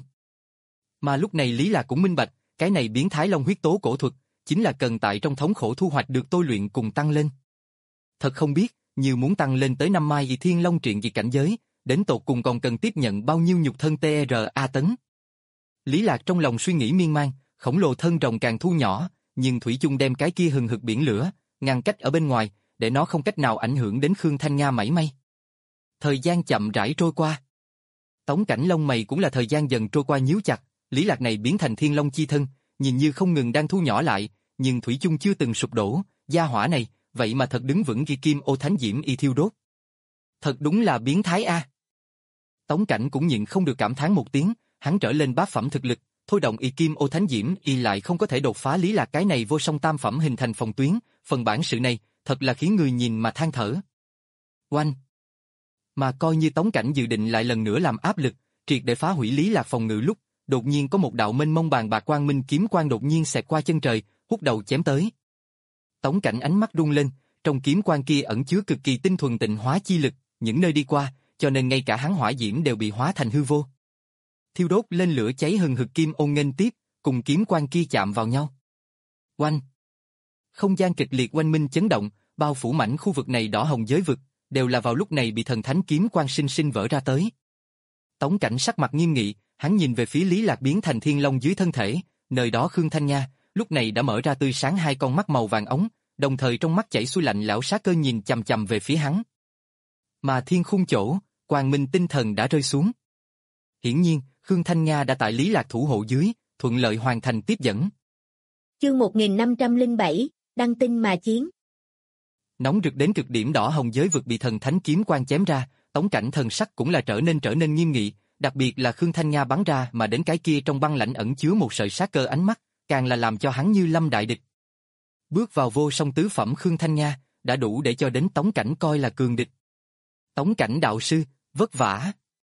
Mà lúc này Lý Lạc cũng minh bạch, cái này biến thái long huyết tố cổ thuật, chính là cần tại trong thống khổ thu hoạch được tôi luyện cùng tăng lên. Thật không biết, như muốn tăng lên tới năm mai y thiên long triện gì cảnh giới, đến tột cùng còn cần tiếp nhận bao nhiêu nhục thân tê rờ a tấn. Lý Lạc trong lòng suy nghĩ miên man, khổng lồ thân rồng càng thu nhỏ, nhưng thủy chung đem cái kia hừng hực biển lửa ngăn cách ở bên ngoài, để nó không cách nào ảnh hưởng đến Khương Thanh Nga mảy may. Thời gian chậm rãi trôi qua. Tống Cảnh lông mày cũng là thời gian dần trôi qua nhíu chặt, Lý Lạc này biến thành Thiên Long chi thân, nhìn như không ngừng đang thu nhỏ lại, nhưng thủy chung chưa từng sụp đổ, gia hỏa này, vậy mà thật đứng vững ghi kim ô thánh diễm y thiêu đốt. Thật đúng là biến thái a. Tống Cảnh cũng nhịn không được cảm thán một tiếng, hắn trở lên bát phẩm thực lực, thôi động y kim ô thánh diễm y lại không có thể đột phá Lý Lạc cái này vô song tam phẩm hình thành phòng tuyến, phần bản sự này, thật là khiến người nhìn mà than thở. Oanh! Mà coi như Tống Cảnh dự định lại lần nữa làm áp lực, triệt để phá hủy Lý Lạc phòng ngự lúc, đột nhiên có một đạo mênh mông bàn bạc quang minh kiếm quang đột nhiên xẹt qua chân trời, hút đầu chém tới. Tống Cảnh ánh mắt rung lên, trong kiếm quang kia ẩn chứa cực kỳ tinh thuần tịnh hóa chi lực, những nơi đi qua, cho nên ngay cả hắn hỏa diễm đều bị hóa thành hư vô. Thiêu đốt lên lửa cháy hừng hực kim ôn nghênh tiếp, cùng kiếm quang kia chạm vào nhau. Oanh! Không gian kịch liệt oanh minh chấn động, bao phủ mảnh khu vực này đỏ hồng giới vực, đều là vào lúc này bị thần thánh kiếm quang sinh sinh vỡ ra tới. Tống Cảnh sắc mặt nghiêm nghị, hắn nhìn về phía Lý Lạc biến thành thiên long dưới thân thể, nơi đó Khương Thanh Nga, lúc này đã mở ra tươi sáng hai con mắt màu vàng ống, đồng thời trong mắt chảy xuôi lạnh lẽo sát cơ nhìn chằm chằm về phía hắn. Mà thiên khung chỗ, quang minh tinh thần đã rơi xuống. Hiển nhiên, Khương Thanh Nga đã tại Lý Lạc thủ hộ dưới, thuận lợi hoàn thành tiếp dẫn. Chương một nghìn năm trăm lẻ bảy, đăng tinh mà chiến. Nóng rực đến cực điểm đỏ hồng giới vực bị thần thánh kiếm quang chém ra, Tống Cảnh thần sắc cũng là trở nên trở nên nghiêm nghị, đặc biệt là Khương Thanh Nga bắn ra mà đến cái kia trong băng lãnh ẩn chứa một sợi sát cơ ánh mắt, càng là làm cho hắn như lâm đại địch. Bước vào vô song tứ phẩm Khương Thanh Nga, đã đủ để cho đến Tống Cảnh coi là cường địch. Tống Cảnh đạo sư, vất vả.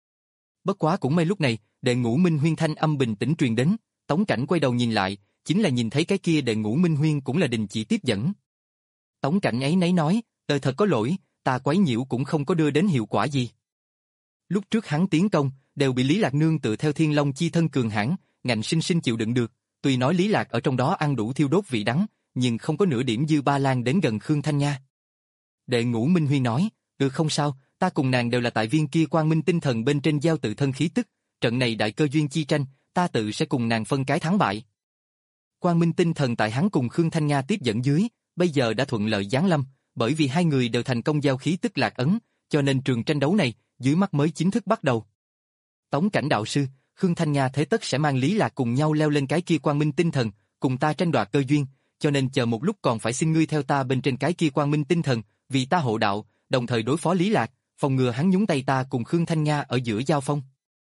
Bất quá cũng may lúc này, đệ ngũ Minh Huyên thanh âm bình tĩnh truyền đến, Tống Cảnh quay đầu nhìn lại, chính là nhìn thấy cái kia đệ ngũ Minh Huyên cũng là đình chỉ tiếp dẫn. Tống Cảnh ấy nấy nói, "Ờ thật có lỗi, ta quấy nhiễu cũng không có đưa đến hiệu quả gì." Lúc trước hắn tiến công, đều bị Lý Lạc nương tựa theo Thiên Long chi thân cường hãn, ngạnh sinh sinh chịu đựng được, tuy nói Lý Lạc ở trong đó ăn đủ thiêu đốt vị đắng, nhưng không có nửa điểm dư ba lan đến gần Khương Thanh Nga. Đệ ngũ Minh Huy nói, "Ừ không sao, ta cùng nàng đều là tại viên kia quang minh tinh thần bên trên giao tự thân khí tức, trận này đại cơ duyên chi tranh, ta tự sẽ cùng nàng phân cái thắng bại." Quang minh tinh thần tại hắn cùng Khương Thanh Nga tiếp dẫn dưới, bây giờ đã thuận lợi giáng lâm, bởi vì hai người đều thành công giao khí tức lạc ấn, cho nên trường tranh đấu này, dưới mắt mới chính thức bắt đầu. Tống Cảnh đạo sư, Khương Thanh Nga thế tất sẽ mang Lý Lạc cùng nhau leo lên cái kia quang minh tinh thần, cùng ta tranh đoạt cơ duyên, cho nên chờ một lúc còn phải xin ngươi theo ta bên trên cái kia quang minh tinh thần, vì ta hộ đạo, đồng thời đối phó Lý Lạc, phòng ngừa hắn nhúng tay ta cùng Khương Thanh Nga ở giữa giao phong.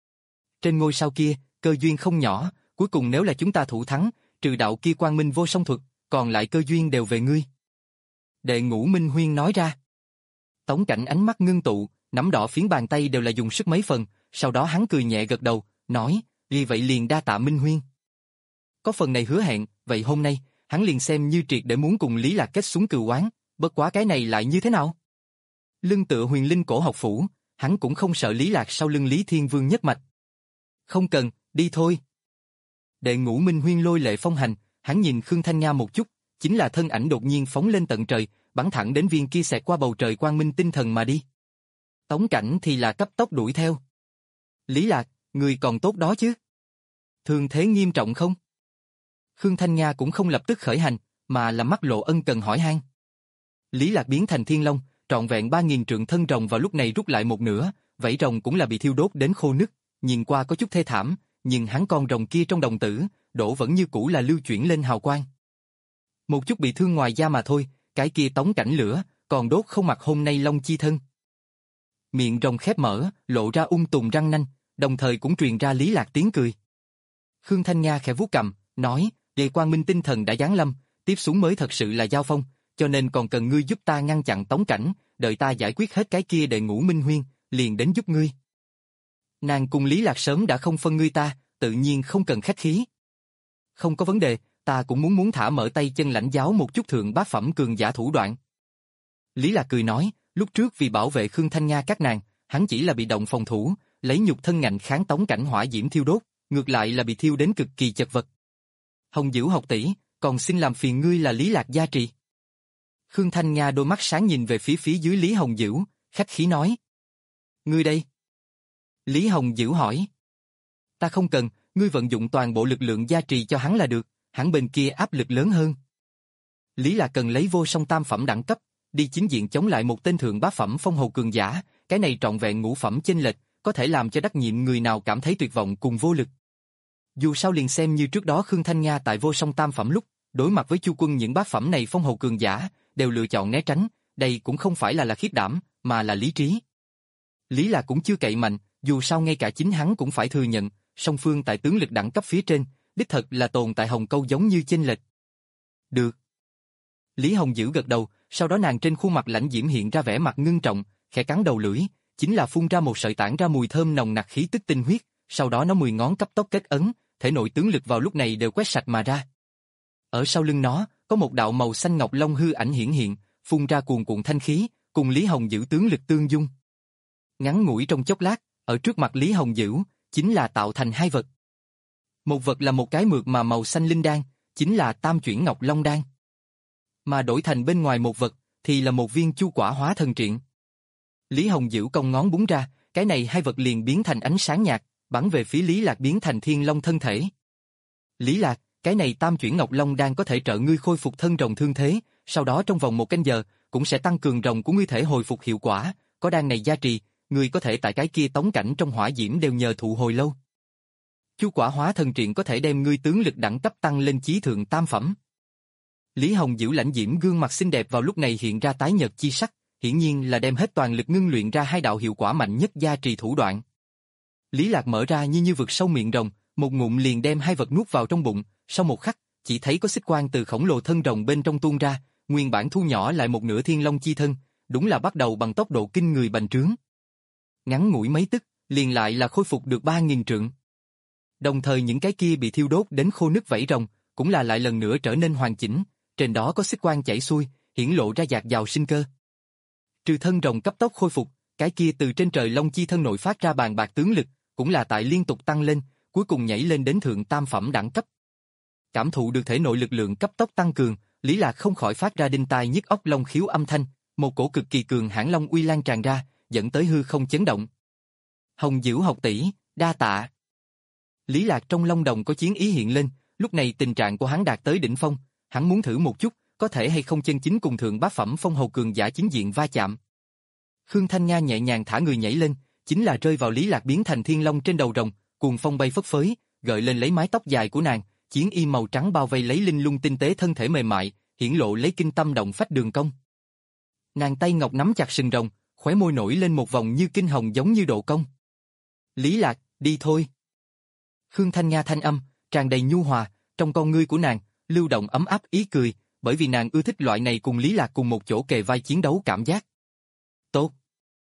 Trên ngôi sao kia, cơ duyên không nhỏ, cuối cùng nếu là chúng ta thủ thắng, trừ đạo kia quang minh vô song thuật, còn lại cơ duyên đều về ngươi. Đệ ngũ Minh Huyên nói ra. Tống Cảnh ánh mắt ngưng tụ, nắm đỏ phiến bàn tay đều là dùng sức mấy phần, sau đó hắn cười nhẹ gật đầu, nói, vì vậy liền đa tạ Minh Huyên. Có phần này hứa hẹn, vậy hôm nay, hắn liền xem như triệt để muốn cùng Lý Lạc kết xuống cừu oán, bất quá cái này lại như thế nào? Lưng tựa huyền linh cổ học phủ, hắn cũng không sợ Lý Lạc sau lưng Lý Thiên Vương nhất mạch. Không cần, đi thôi. Đệ ngũ Minh Huyên lôi lệ phong hành, hắn nhìn Khương Thanh Nga một chút, chính là thân ảnh đột nhiên phóng lên tận trời, bắn thẳng đến viên kia xẹt qua bầu trời quang minh tinh thần mà đi. Tống Cảnh thì là cấp tốc đuổi theo. Lý Lạc, người còn tốt đó chứ? Thương thế nghiêm trọng không? Khương Thanh Nga cũng không lập tức khởi hành, mà là mắt lộ ân cần hỏi han. Lý Lạc biến thành thiên long, trọn vẹn ba nghìn trượng thân rồng vào lúc này rút lại một nửa, vảy rồng cũng là bị thiêu đốt đến khô nứt, nhìn qua có chút thê thảm, nhưng hắn con rồng kia trong đồng tử, đổ vẫn như cũ là lưu chuyển lên hào quang. Một chút bị thương ngoài da mà thôi, cái kia Tống Cảnh lửa, còn đốt không mặc hôm nay long chi thân. Miệng rồng khép mở, lộ ra ung tùm răng nanh, đồng thời cũng truyền ra Lý Lạc tiếng cười. Khương Thanh Nga khẽ vuốt cằm, nói, "Đệ quang minh tinh thần đã giáng lâm, tiếp xuống mới thật sự là giao phong, cho nên còn cần ngươi giúp ta ngăn chặn Tống Cảnh, đợi ta giải quyết hết cái kia đệ ngũ Minh Huyên, liền đến giúp ngươi." Nàng cùng Lý Lạc sớm đã không phân ngươi ta, tự nhiên không cần khách khí. Không có vấn đề, ta cũng muốn muốn thả mở tay chân lãnh giáo một chút thượng bát phẩm cường giả thủ đoạn. Lý Lạc cười nói, lúc trước vì bảo vệ Khương Thanh Nga các nàng, hắn chỉ là bị động phòng thủ, lấy nhục thân ngạnh kháng Tống Cảnh hỏa diễm thiêu đốt, ngược lại là bị thiêu đến cực kỳ chật vật. Hồng Dữ học tỷ, còn xin làm phiền ngươi là Lý Lạc gia trì. Khương Thanh Nga đôi mắt sáng nhìn về phía phía dưới Lý Hồng Dữ, khách khí nói. Ngươi đây? Lý Hồng Dữ hỏi. Ta không cần, ngươi vận dụng toàn bộ lực lượng gia trì cho hắn là được, hắn bên kia áp lực lớn hơn. Lý Lạc cần lấy vô song tam phẩm đẳng cấp, đi chính diện chống lại một tên thượng bá phẩm phong hầu cường giả, cái này trọn vẹn ngũ phẩm chênh lệch, có thể làm cho đắc nhiệm người nào cảm thấy tuyệt vọng cùng vô lực. Dù sao liền xem như trước đó Khương Thanh Nga tại vô song tam phẩm lúc, đối mặt với Chu Quân những bá phẩm này phong hầu cường giả, đều lựa chọn né tránh, đây cũng không phải là là khiếp đảm, mà là lý trí. Lý Lạc cũng chưa cậy mạnh, dù sao ngay cả chính hắn cũng phải thừa nhận, song phương tại tướng lực đẳng cấp phía trên, đích thật là tồn tại Hồng Câu giống như chênh lệch. Được. Lý Hồng giữ gật đầu, sau đó nàng trên khuôn mặt lãnh diễm hiện ra vẻ mặt ngưng trọng, khẽ cắn đầu lưỡi, chính là phun ra một sợi tản ra mùi thơm nồng nặc khí tức tinh huyết, sau đó nó mười ngón cấp tốc kết ấn, thể nội tướng lực vào lúc này đều quét sạch mà ra. Ở sau lưng nó, có một đạo màu xanh ngọc long hư ảnh hiển hiện, phun ra cuồn cuộn thanh khí, cùng Lý Hồng giữ tướng lực tương dung. Ngắn ngủi trong chốc lát, ở trước mặt Lý Hồng giữ, chính là tạo thành hai vật. Một vật là một cái mượt mà màu xanh linh đan, chính là Tam Chuyển Ngọc Long đan. Mà đổi thành bên ngoài một vật, thì là một viên chu quả hóa thần triện. Lý Hồng giữ cong ngón búng ra, cái này hai vật liền biến thành ánh sáng nhạt, bắn về phía Lý Lạc biến thành thiên long thân thể. Lý Lạc, cái này Tam Chuyển Ngọc Long đan có thể trợ ngươi khôi phục thân rồng thương thế, sau đó trong vòng một canh giờ, cũng sẽ tăng cường rồng của ngươi thể hồi phục hiệu quả, có đan này gia trì, ngươi có thể tại cái kia tống cảnh trong hỏa diễm đều nhờ thụ hồi lâu. Chu quả hóa thần triện có thể đem ngươi tướng lực đẳng cấp tăng lên chí thượng tam phẩm. Lý Hồng giữ lãnh diễm gương mặt xinh đẹp vào lúc này hiện ra tái nhợt chi sắc, hiển nhiên là đem hết toàn lực ngưng luyện ra hai đạo hiệu quả mạnh nhất gia trì thủ đoạn. Lý Lạc mở ra như như vực sâu miệng rồng, một ngụm liền đem hai vật nuốt vào trong bụng, sau một khắc, chỉ thấy có xích quang từ khổng lồ thân rồng bên trong tuôn ra, nguyên bản thu nhỏ lại một nửa thiên long chi thân, đúng là bắt đầu bằng tốc độ kinh người bành trướng. Ngắn ngủi mấy tức, liền lại là khôi phục được ba nghìn trượng. Đồng thời những cái kia bị thiêu đốt đến khô nứt vảy rồng, cũng là lại lần nữa trở nên hoàn chỉnh, trên đó có xích quang chảy xuôi, hiển lộ ra dạt dào sinh cơ. Trừ thân rồng cấp tốc khôi phục, cái kia từ trên trời long chi thân nội phát ra bàn bạc tướng lực, cũng là tại liên tục tăng lên, cuối cùng nhảy lên đến thượng tam phẩm đẳng cấp. Cảm thụ được thể nội lực lượng cấp tốc tăng cường, Lý Lạc không khỏi phát ra đinh tai nhức óc long khiếu âm thanh, một cổ cực kỳ cường hãn long uy lan tràn ra, dẫn tới hư không chấn động. Hồng Dữ học tỷ, đa tạ. Lý Lạc trong long đồng có chiến ý hiện lên, lúc này tình trạng của hắn đạt tới đỉnh phong, hắn muốn thử một chút, có thể hay không chân chính cùng thượng bá phẩm phong hầu cường giả chính diện va chạm. Khương Thanh Nga nhẹ nhàng thả người nhảy lên, chính là rơi vào Lý Lạc biến thành thiên long trên đầu rồng, cuồng phong bay phất phới, gợi lên lấy mái tóc dài của nàng, chiến y màu trắng bao vây lấy linh lung tinh tế thân thể mềm mại, hiển lộ lấy kinh tâm động phách đường cong. Nàng tay ngọc nắm chặt sừng rồng, khóe môi nổi lên một vòng như kinh hồng giống như độ cong. Lý Lạc, đi thôi. Khương Thanh Nga thanh âm, tràn đầy nhu hòa, trong con ngươi của nàng, lưu động ấm áp ý cười, bởi vì nàng ưa thích loại này cùng Lý Lạc cùng một chỗ kề vai chiến đấu cảm giác. Tốt.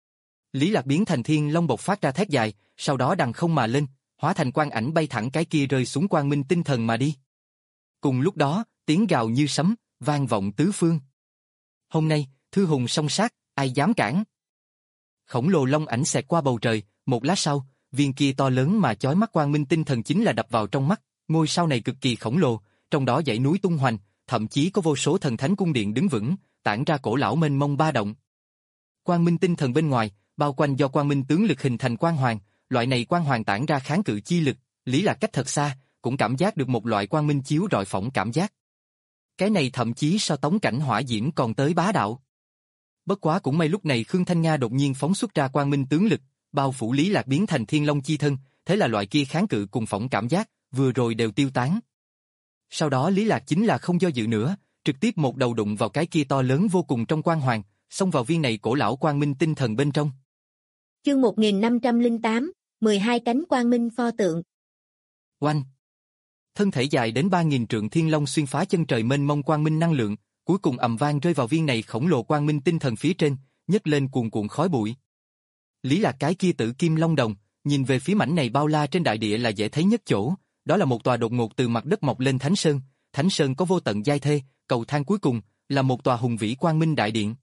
Lý Lạc biến thành thiên long bộc phát ra thét dài, sau đó đằng không mà lên, hóa thành quang ảnh bay thẳng cái kia rơi xuống quang minh tinh thần mà đi. Cùng lúc đó, tiếng gào như sấm, vang vọng tứ phương. Hôm nay, thư hùng song sát, ai dám cản? Khổng lồ long ảnh xẹt qua bầu trời, một lát sau, viên kia to lớn mà chói mắt quang minh tinh thần chính là đập vào trong mắt, ngôi sao này cực kỳ khổng lồ, trong đó dãy núi tung hoành, thậm chí có vô số thần thánh cung điện đứng vững, tản ra cổ lão mênh mông ba động. Quang minh tinh thần bên ngoài, bao quanh do quang minh tướng lực hình thành quang hoàng, loại này quang hoàng tản ra kháng cự chi lực, Lý Lạc cách thật xa, cũng cảm giác được một loại quang minh chiếu rọi phỏng cảm giác. Cái này thậm chí so tống cảnh hỏa diễm còn tới bá đạo. Bất quá cũng may lúc này Khương Thanh Nga đột nhiên phóng xuất ra quang minh tướng lực, bao phủ Lý Lạc biến thành thiên long chi thân, thế là loại kia kháng cự cùng phỏng cảm giác, vừa rồi đều tiêu tán. Sau đó Lý Lạc chính là không do dự nữa, trực tiếp một đầu đụng vào cái kia to lớn vô cùng trong quang hoàng, xông vào viên này cổ lão quang minh tinh thần bên trong. Chương một nghìn năm trăm lẻ tám, mười hai cánh quang minh pho tượng. Oanh! Thân thể dài đến ba nghìn trượng thiên long xuyên phá chân trời mênh mông quang minh năng lượng, cuối cùng ầm vang rơi vào viên này khổng lồ quang minh tinh thần phía trên, nhấc lên cuồn cuộn khói bụi. Lý Lạc cái kia tử kim long đồng, nhìn về phía mảnh này bao la trên đại địa là dễ thấy nhất chỗ, đó là một tòa đột ngột từ mặt đất mọc lên thánh sơn, thánh sơn có vô tận giai thê, cầu thang cuối cùng là một tòa hùng vĩ quang minh đại điện.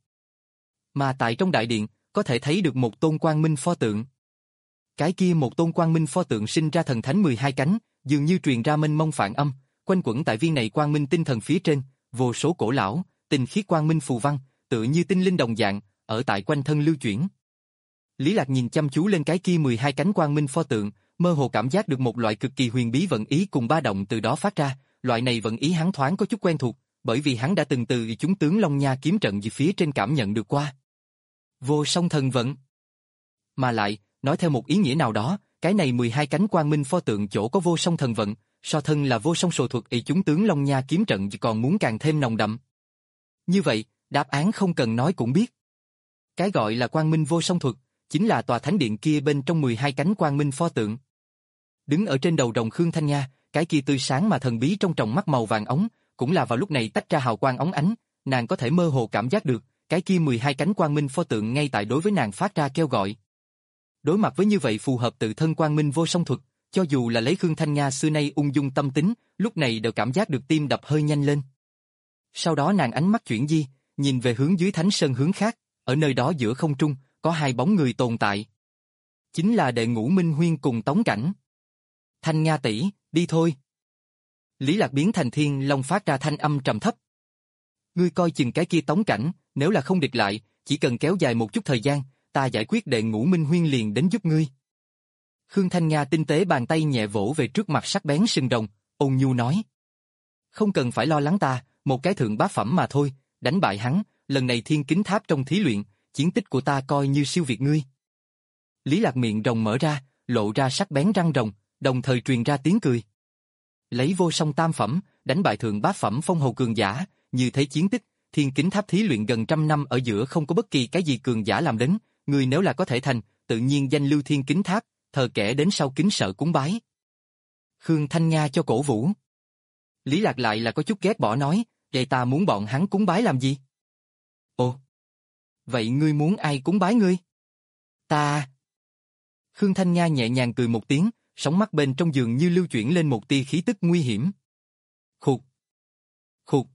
Mà tại trong đại điện, có thể thấy được một tôn quang minh pho tượng. Cái kia một tôn quang minh pho tượng sinh ra thần thánh mười hai cánh, dường như truyền ra mênh mông phản âm, quanh quẩn tại viên này quang minh tinh thần phía trên, vô số cổ lão, tinh khiết quang minh phù văn, tựa như tinh linh đồng dạng, ở tại quanh thân lưu chuyển. Lý Lạc nhìn chăm chú lên cái kia mười hai cánh quang minh pho tượng, mơ hồ cảm giác được một loại cực kỳ huyền bí vận ý cùng ba động từ đó phát ra, loại này vận ý hắn thoáng có chút quen thuộc, bởi vì hắn đã từng từ chúng tướng Long Nha kiếm trận về phía trên cảm nhận được qua. Vô song thần vận. Mà lại, nói theo một ý nghĩa nào đó, cái này mười hai cánh quang minh pho tượng chỗ có vô song thần vận, so thân là vô song sồ thuật y chúng tướng Long Nha kiếm trận chỉ còn muốn càng thêm nồng đậm. Như vậy, đáp án không cần nói cũng biết. Cái gọi là quang minh vô song thuật, chính là tòa thánh điện kia bên trong mười hai cánh quang minh pho tượng. Đứng ở trên đầu rồng Khương Thanh Nha, cái kia tươi sáng mà thần bí trong tròng mắt màu vàng ống, cũng là vào lúc này tách ra hào quang óng ánh, nàng có thể mơ hồ cảm giác được, cái kia mười hai cánh quang minh pho tượng ngay tại đối với nàng phát ra kêu gọi. Đối mặt với như vậy phù hợp tự thân quang minh vô song thuật, cho dù là lấy Khương Thanh Nha xưa nay ung dung tâm tính, lúc này đều cảm giác được tim đập hơi nhanh lên. Sau đó nàng ánh mắt chuyển di, nhìn về hướng dưới thánh sơn hướng khác, ở nơi đó giữa không trung, có hai bóng người tồn tại. Chính là đệ ngũ Minh Huyên cùng Tống Cảnh. Thanh Nha tỷ, đi thôi. Lý Lạc biến thành thiên long phát ra thanh âm trầm thấp. Ngươi coi chừng cái kia Tống Cảnh, nếu là không địch lại, chỉ cần kéo dài một chút thời gian, ta giải quyết đệ ngũ Minh Huyên liền đến giúp ngươi. Khương Thanh Nha tinh tế bàn tay nhẹ vỗ về trước mặt sắc bén sừng rồng, ôn nhu nói. Không cần phải lo lắng ta, một cái thượng bá phẩm mà thôi, đánh bại hắn, lần này thiên kính tháp trong thí luyện, chiến tích của ta coi như siêu việt ngươi. Lý Lạc miệng rồng mở ra, lộ ra sắc bén răng rồng, đồng thời truyền ra tiếng cười. Lấy vô song tam phẩm, đánh bại thượng bá phẩm phong hầu cường giả, như thế chiến tích, thiên kính tháp thí luyện gần trăm năm ở giữa không có bất kỳ cái gì cường giả làm đến, ngươi nếu là có thể thành, tự nhiên danh lưu thiên kính tháp, thờ kẻ đến sau kính sợ cúng bái. Khương Thanh Nha cho cổ vũ. Lý Lạc lại là có chút ghét bỏ nói, vậy ta muốn bọn hắn cúng bái làm gì? Ồ! Vậy ngươi muốn ai cúng bái ngươi? Ta! Khương Thanh Nha nhẹ nhàng cười một tiếng, sóng mắt bên trong giường như lưu chuyển lên một tia khí tức nguy hiểm. Khục! Khục!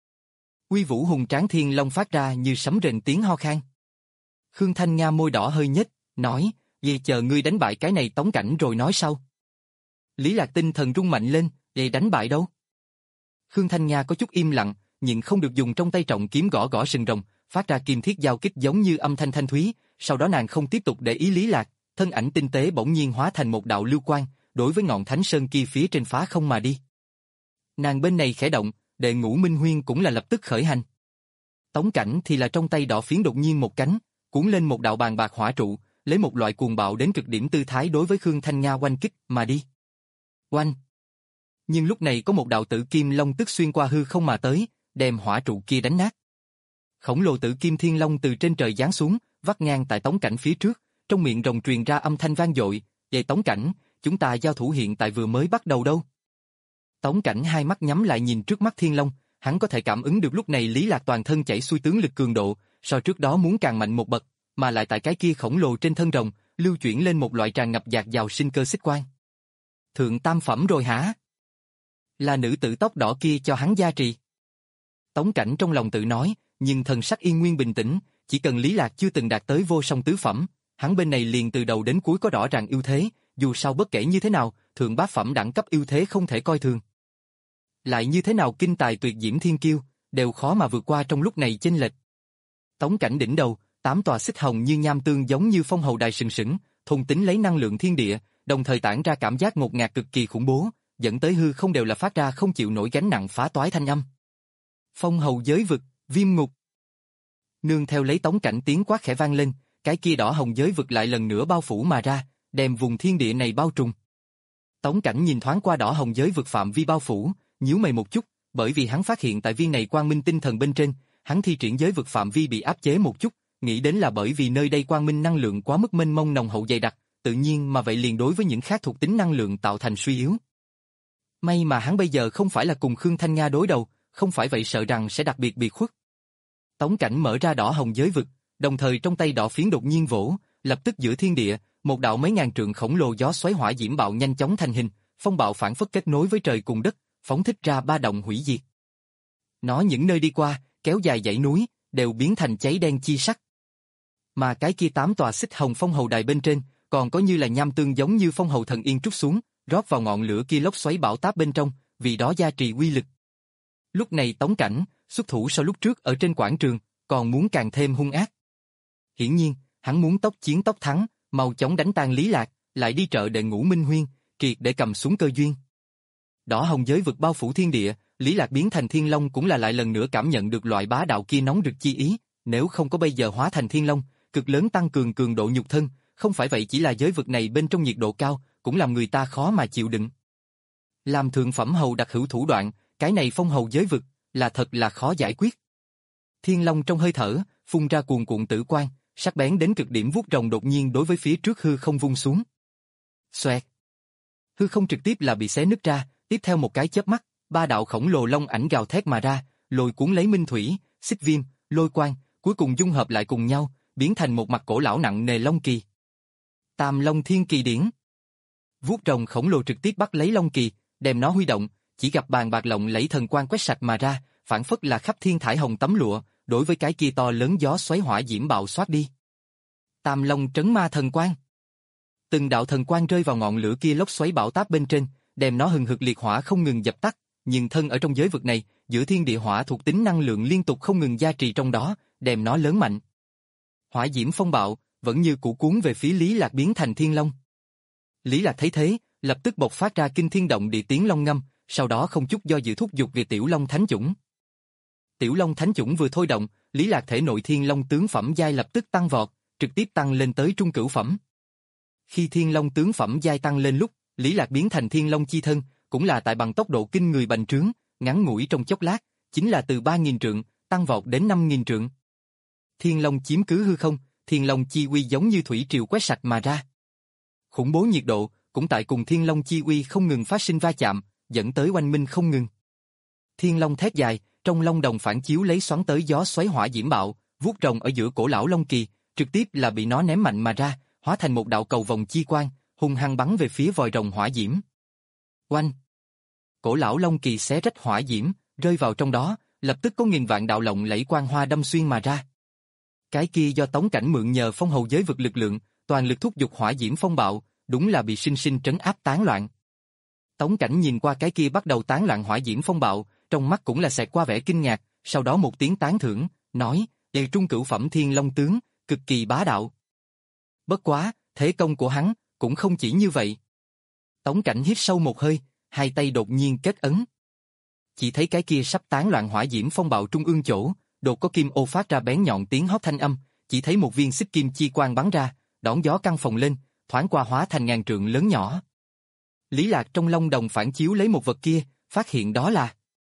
Uy vũ hùng tráng thiên long phát ra như sấm rền tiếng ho khan. Khương Thanh Nha môi đỏ hơi nhếch, nói, vậy chờ ngươi đánh bại cái này Tống Cảnh rồi nói sau. Lý Lạc tinh thần rung mạnh lên, vậy đánh bại đâu? Khương Thanh Nha có chút im lặng, nhưng không được dùng trong tay trọng kiếm gõ gõ sừng rồng, phát ra kim thiết giao kích giống như âm thanh thanh thúy, sau đó nàng không tiếp tục để ý Lý Lạc, thân ảnh tinh tế bỗng nhiên hóa thành một đạo lưu quang, đối với ngọn thánh sơn kia phía trên phá không mà đi. Nàng bên này khẽ động, đệ ngũ Minh Huyên cũng là lập tức khởi hành. Tống Cảnh thì là trong tay đỏ phiến đột nhiên một cánh, cuốn lên một đạo bàn bạc hỏa trụ, lấy một loại cuồng bạo đến cực điểm tư thái đối với Khương Thanh Nha oanh kích mà đi. Oanh! Nhưng lúc này có một đạo tử kim long tức xuyên qua hư không mà tới, đem hỏa trụ kia đánh nát. Khổng lồ tử kim thiên long từ trên trời giáng xuống, vắt ngang tại Tống Cảnh phía trước, trong miệng rồng truyền ra âm thanh vang dội, "Vậy Tống Cảnh, chúng ta giao thủ hiện tại vừa mới bắt đầu đâu." Tống Cảnh hai mắt nhắm lại nhìn trước mắt thiên long, hắn có thể cảm ứng được lúc này Lý Lạc toàn thân chảy xuôi tướng lực cường độ, so trước đó muốn càng mạnh một bậc, mà lại tại cái kia khổng lồ trên thân rồng, lưu chuyển lên một loại tràn ngập dạt dào sinh cơ xích quang. Thượng tam phẩm rồi hả? Là nữ tử tóc đỏ kia cho hắn gia trì. Tống Cảnh trong lòng tự nói, nhưng thần sắc yên nguyên bình tĩnh, chỉ cần Lý Lạc chưa từng đạt tới vô song tứ phẩm, hắn bên này liền từ đầu đến cuối có rõ ràng ưu thế, dù sao bất kể như thế nào, thượng bá phẩm đẳng cấp ưu thế không thể coi thường. Lại như thế nào kinh tài tuyệt diễm thiên kiêu, đều khó mà vượt qua trong lúc này chênh lệch. Tống Cảnh đỉnh đầu, tám tòa xích hồng như nham tương giống như phong hầu đài sừng sững, thôn tính lấy năng lượng thiên địa, đồng thời tản ra cảm giác ngột ngạt cực kỳ khủng bố, dẫn tới hư không đều là phát ra không chịu nổi gánh nặng phá toái thanh âm. Phong hầu giới vực, viêm ngục. Nương theo lấy Tống Cảnh tiếng quát khẽ vang lên, cái kia đỏ hồng giới vực lại lần nữa bao phủ mà ra, đem vùng thiên địa này bao trùm. Tống Cảnh nhìn thoáng qua đỏ hồng giới vực phạm vi bao phủ, nhíu mày một chút, bởi vì hắn phát hiện tại viên này quang minh tinh thần bên trên, hắn thi triển giới vực phạm vi bị áp chế một chút, nghĩ đến là bởi vì nơi đây quang minh năng lượng quá mức mênh mông nồng hậu dày đặc, tự nhiên mà vậy liền đối với những khác thuộc tính năng lượng tạo thành suy yếu. May mà hắn bây giờ không phải là cùng Khương Thanh Nga đối đầu, không phải vậy sợ rằng sẽ đặc biệt biệt khuất. Tống Cảnh mở ra đỏ hồng giới vực, đồng thời trong tay đỏ phiến đột nhiên vỗ, lập tức giữa thiên địa, một đạo mấy ngàn trượng khổng lồ gió xoáy hỏa diễm bạo nhanh chóng thành hình, phong bạo phản phất kết nối với trời cùng đất, phóng thích ra ba động hủy diệt. Nó những nơi đi qua, kéo dài dãy núi, đều biến thành cháy đen chi sắc. Mà cái kia tám tòa xích hồng phong hầu đài bên trên, còn có như là nham tương giống như phong hầu thần yên trút xuống, rót vào ngọn lửa kia lốc xoáy bão táp bên trong, vì đó gia trì uy lực. Lúc này Tống Cảnh, xuất thủ sau lúc trước ở trên quảng trường, còn muốn càng thêm hung ác. Hiển nhiên, hắn muốn tốc chiến tốc thắng, mau chóng đánh tan Lý Lạc, lại đi trợ đệ ngũ Minh Huyên, triệt để cầm xuống cơ duyên. Đỏ hồng giới vực bao phủ thiên địa, Lý Lạc biến thành Thiên Long cũng là lại lần nữa cảm nhận được loại bá đạo kia nóng rực chi ý, nếu không có bây giờ hóa thành Thiên Long, cực lớn tăng cường cường độ nhục thân, không phải vậy chỉ là giới vực này bên trong nhiệt độ cao, cũng làm người ta khó mà chịu đựng. Làm thượng phẩm hầu đặc hữu thủ đoạn, cái này phong hầu giới vực, là thật là khó giải quyết. Thiên Long trong hơi thở, phun ra cuồn cuộn tử quang, sắc bén đến cực điểm vuốt rồng đột nhiên đối với phía trước hư không vung xuống. Xoẹt. Hư không trực tiếp là bị xé nứt ra, tiếp theo một cái chớp mắt, ba đạo khổng lồ long ảnh gào thét mà ra, lôi cuốn lấy minh thủy, xích viêm, lôi quang, cuối cùng dung hợp lại cùng nhau, biến thành một mặt cổ lão nặng nề long kỳ. Tam Long Thiên Kỳ Điển. Vuốt rồng khổng lồ trực tiếp bắt lấy long kỳ, đem nó huy động, chỉ gặp bàn bạc lộng lẫy thần quang quét sạch mà ra, phản phất là khắp thiên thải hồng tấm lụa, đối với cái kia to lớn gió xoáy hỏa diễm bạo xoát đi. Tam Long Trấn Ma Thần Quang. Từng đạo thần quang rơi vào ngọn lửa kia lốc xoáy bão táp bên trên, đem nó hừng hực liệt hỏa không ngừng dập tắt, nhưng thân ở trong giới vực này, giữa thiên địa hỏa thuộc tính năng lượng liên tục không ngừng gia trì trong đó, đem nó lớn mạnh. Hỏa diễm phong bạo, vẫn như cũ cuốn về phía Lý Lạc biến thành Thiên Long. Lý Lạc thấy thế, lập tức bộc phát ra kinh thiên động địa tiếng long ngâm, sau đó không chút do dự thúc giục về Tiểu Long Thánh Chủng. Tiểu Long Thánh Chủng vừa thôi động, Lý Lạc thể nội Thiên Long tướng phẩm giai lập tức tăng vọt, trực tiếp tăng lên tới trung cửu phẩm. Khi Thiên Long tướng phẩm giai tăng lên lúc, Lý Lạc biến thành Thiên Long chi thân, cũng là tại bằng tốc độ kinh người bành trướng, ngắn ngủi trong chốc lát, chính là từ ba nghìn trượng, tăng vọt đến năm nghìn trượng. Thiên Long chiếm cứ hư không, Thiên Long chi uy giống như thủy triều quét sạch mà ra. Khủng bố nhiệt độ, cũng tại cùng Thiên Long chi uy không ngừng phát sinh va chạm, dẫn tới oanh minh không ngừng. Thiên Long thét dài, trong long đồng phản chiếu lấy xoắn tới gió xoáy hỏa diễm bạo, vuốt rồng ở giữa cổ lão long kỳ, trực tiếp là bị nó ném mạnh mà ra, hóa thành một đạo cầu vòng chi quang, hung hăng bắn về phía vòi rồng hỏa diễm. Oanh! Cổ lão long kỳ xé rách hỏa diễm, rơi vào trong đó, lập tức có nghìn vạn đạo lộng lẫy quang hoa đâm xuyên mà ra. Cái kia do Tống Cảnh mượn nhờ phong hầu giới vực lực lượng, toàn lực thúc giục hỏa diễm phong bạo, đúng là bị sinh sinh trấn áp tán loạn. Tống Cảnh nhìn qua cái kia bắt đầu tán loạn hỏa diễm phong bạo, trong mắt cũng là xẹt qua vẻ kinh ngạc, sau đó một tiếng tán thưởng, nói, "Đây trung cửu phẩm Thiên Long tướng, cực kỳ bá đạo." Bất quá, thế công của hắn cũng không chỉ như vậy. Tống Cảnh hít sâu một hơi, hai tay đột nhiên kết ấn. Chỉ thấy cái kia sắp tán loạn hỏa diễm phong bạo trung ương chỗ, đột có kim ô phát ra bén nhọn tiếng hót thanh âm, chỉ thấy một viên xích kim chi quang bắn ra, đón gió căng phồng lên, thoáng qua hóa thành ngàn trượng lớn nhỏ. Lý Lạc trong long đồng phản chiếu lấy một vật kia, phát hiện đó là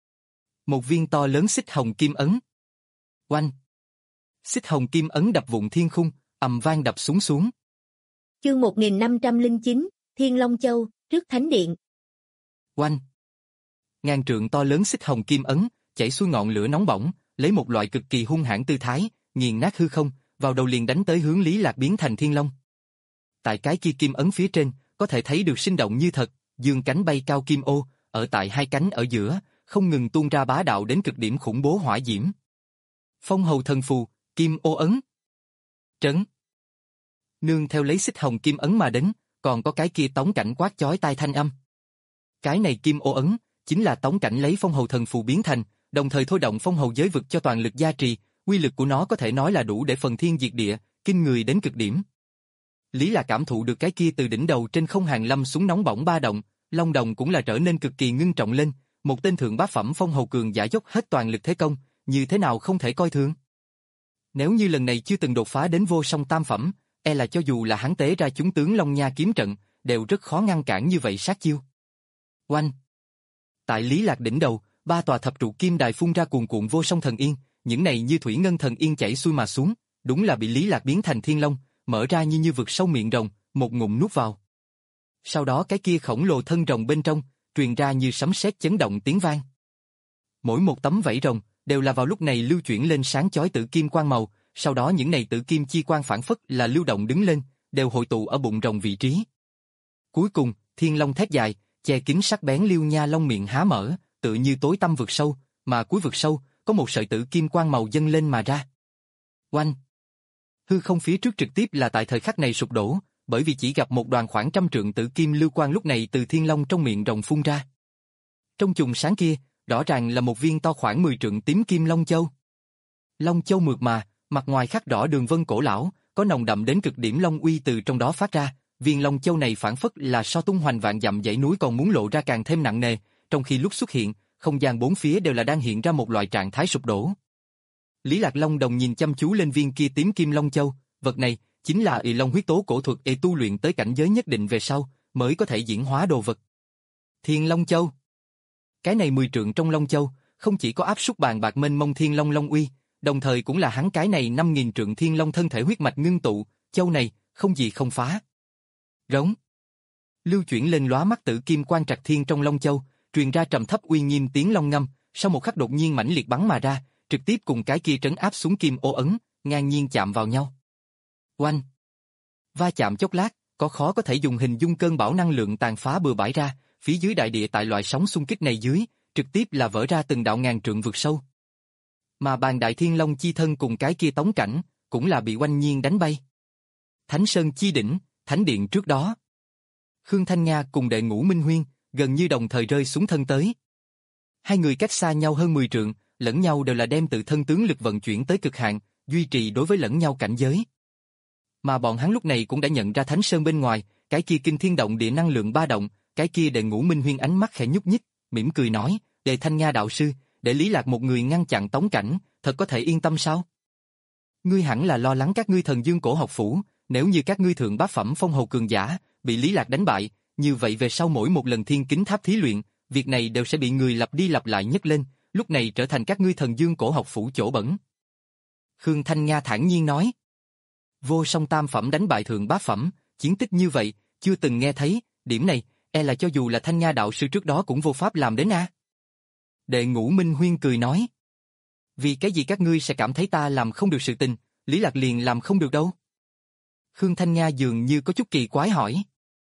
một viên to lớn xích hồng kim ấn. Oanh! Xích hồng kim ấn đập vụn thiên khung, ầm vang đập xuống xuống. Chương một nghìn năm trăm lẻ chín, Thiên Long Châu, trước Thánh Điện. Oanh! Ngàn trượng to lớn xích hồng kim ấn, chảy xuôi ngọn lửa nóng bỏng, lấy một loại cực kỳ hung hãn tư thái, nghiền nát hư không, vào đầu liền đánh tới hướng Lý Lạc biến thành Thiên Long. Tại cái kia kim ấn phía trên, có thể thấy được sinh động như thật, dương cánh bay cao kim ô, ở tại hai cánh ở giữa, không ngừng tuôn ra bá đạo đến cực điểm khủng bố hỏa diễm. Phong hầu thần phù, kim ô ấn. Trấn. Nương theo lấy xích hồng kim ấn mà đến, còn có cái kia Tống Cảnh quát chói tai thanh âm. Cái này kim ô ấn, chính là Tống Cảnh lấy phong hầu thần phù biến thành, đồng thời thôi động phong hầu giới vực cho toàn lực gia trì, uy lực của nó có thể nói là đủ để phần thiên diệt địa, kinh người đến cực điểm. Lý là cảm thụ được cái kia từ đỉnh đầu trên không hàng lâm xuống nóng bỏng ba động, long đồng cũng là trở nên cực kỳ ngưng trọng lên, một tên thượng bá phẩm phong hầu cường giả dốc hết toàn lực thế công, như thế nào không thể coi thường. Nếu như lần này chưa từng đột phá đến vô song tam phẩm, e là cho dù là hắn tế ra chúng tướng Long Nha kiếm trận, đều rất khó ngăn cản như vậy sát chiêu. Oanh! Tại Lý Lạc đỉnh đầu, ba tòa thập trụ kim đài phun ra cuồn cuộn vô song thần yên, những này như thủy ngân thần yên chảy xuôi mà xuống, đúng là bị Lý Lạc biến thành Thiên Long, mở ra như như vực sâu miệng rồng, một ngụm nuốt vào. Sau đó cái kia khổng lồ thân rồng bên trong, truyền ra như sấm sét chấn động tiếng vang. Mỗi một tấm vảy rồng đều là vào lúc này lưu chuyển lên sáng chói tử kim quang màu, sau đó những này tử kim chi quang phản phất là lưu động đứng lên, đều hội tụ ở bụng rồng vị trí. Cuối cùng, Thiên Long thét dài, che kín sắc bén liêu nha long miệng há mở, tự như tối tăm vực sâu, mà cuối vực sâu có một sợi tử kim quang màu dâng lên mà ra. Oanh! Hư không phía trước trực tiếp là tại thời khắc này sụp đổ, bởi vì chỉ gặp một đoàn khoảng trăm trượng tử kim lưu quang lúc này từ Thiên Long trong miệng rồng phun ra. Trong chùm sáng kia, rõ ràng là một viên to khoảng mười trượng tím kim Long Châu. Long Châu mượt mà, mặt ngoài khắc rõ đường vân cổ lão, có nồng đậm đến cực điểm long uy từ trong đó phát ra. Viên Long Châu này phản phất là so tung hoành vạn dặm dãy núi còn muốn lộ ra càng thêm nặng nề, trong khi lúc xuất hiện, không gian bốn phía đều là đang hiện ra một loại trạng thái sụp đổ. Lý Lạc Long đồng nhìn chăm chú lên viên kia tím kim long châu, vật này chính là ỷ long huyết tố cổ thuật y tu luyện tới cảnh giới nhất định về sau mới có thể diễn hóa đồ vật. Thiên Long Châu. Cái này mười trượng trong Long Châu, không chỉ có áp suất bàn bạc mênh mông Thiên Long Long uy, đồng thời cũng là hắn cái này năm nghìn trượng Thiên Long thân thể huyết mạch ngưng tụ, châu này không gì không phá. Rống. Lưu chuyển lên lóa mắt tử kim quang trạc thiên trong Long Châu, truyền ra trầm thấp uy nghiêm tiếng long ngâm, sau một khắc đột nhiên mãnh liệt bắn mà ra, trực tiếp cùng cái kia trấn áp xuống kim ô ấn, ngang nhiên chạm vào nhau. Oanh! Va chạm chốc lát, có khó có thể dùng hình dung cơn bão năng lượng tàn phá bừa bãi ra, phía dưới đại địa tại loại sóng xung kích này dưới, trực tiếp là vỡ ra từng đạo ngàn trượng vực sâu. Mà bàn đại thiên long chi thân cùng cái kia tống cảnh, cũng là bị oanh nhiên đánh bay. Thánh Sơn chi đỉnh, thánh điện trước đó. Khương Thanh Nga cùng đệ ngũ Minh Huyên, gần như đồng thời rơi xuống thân tới. Hai người cách xa nhau hơn mười trượng, lẫn nhau đều là đem tự thân tướng lực vận chuyển tới cực hạn, duy trì đối với lẫn nhau cảnh giới. Mà bọn hắn lúc này cũng đã nhận ra Thánh Sơn bên ngoài, cái kia kinh thiên động địa năng lượng ba động, cái kia đệ ngũ Minh Huyên ánh mắt khẽ nhúc nhích, mỉm cười nói, đệ Thanh Nga đạo sư, để Lý Lạc một người ngăn chặn tống cảnh, thật có thể yên tâm sao? Ngươi hẳn là lo lắng các ngươi thần dương cổ học phủ, nếu như các ngươi thượng bát phẩm phong hầu cường giả, bị Lý Lạc đánh bại, như vậy về sau mỗi một lần thiên kính tháp thí luyện, việc này đều sẽ bị người lặp đi lặp lại nhấc lên, lúc này trở thành các ngươi thần dương cổ học phủ chỗ bẩn. Khương Thanh Nga thản nhiên nói. Vô song tam phẩm đánh bại thượng bát phẩm, chiến tích như vậy, chưa từng nghe thấy, điểm này, e là cho dù là Thanh Nga đạo sư trước đó cũng vô pháp làm đến a. Đệ ngũ Minh Huyên cười nói. Vì cái gì các ngươi sẽ cảm thấy ta làm không được sự tình, Lý Lạc liền làm không được đâu? Khương Thanh Nga dường như có chút kỳ quái hỏi.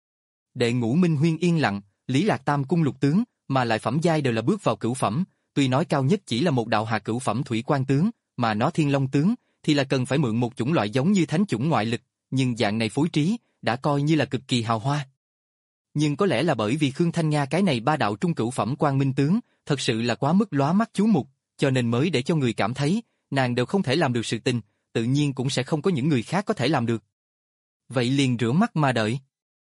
Đệ ngũ Minh Huyên yên lặng, Lý Lạc tam cung lục tướng, mà lại phẩm giai đều là bước vào cửu phẩm, tuy nói cao nhất chỉ là một đạo hạ cửu phẩm thủy quan tướng, mà nó thiên long tướng, thì là cần phải mượn một chủng loại giống như thánh chủng ngoại lực, nhưng dạng này phối trí, đã coi như là cực kỳ hào hoa. Nhưng có lẽ là bởi vì Khương Thanh Nga cái này ba đạo trung cửu phẩm quang minh tướng, thật sự là quá mức lóa mắt chú mục, cho nên mới để cho người cảm thấy, nàng đều không thể làm được sự tình, tự nhiên cũng sẽ không có những người khác có thể làm được. Vậy liền rửa mắt mà đợi.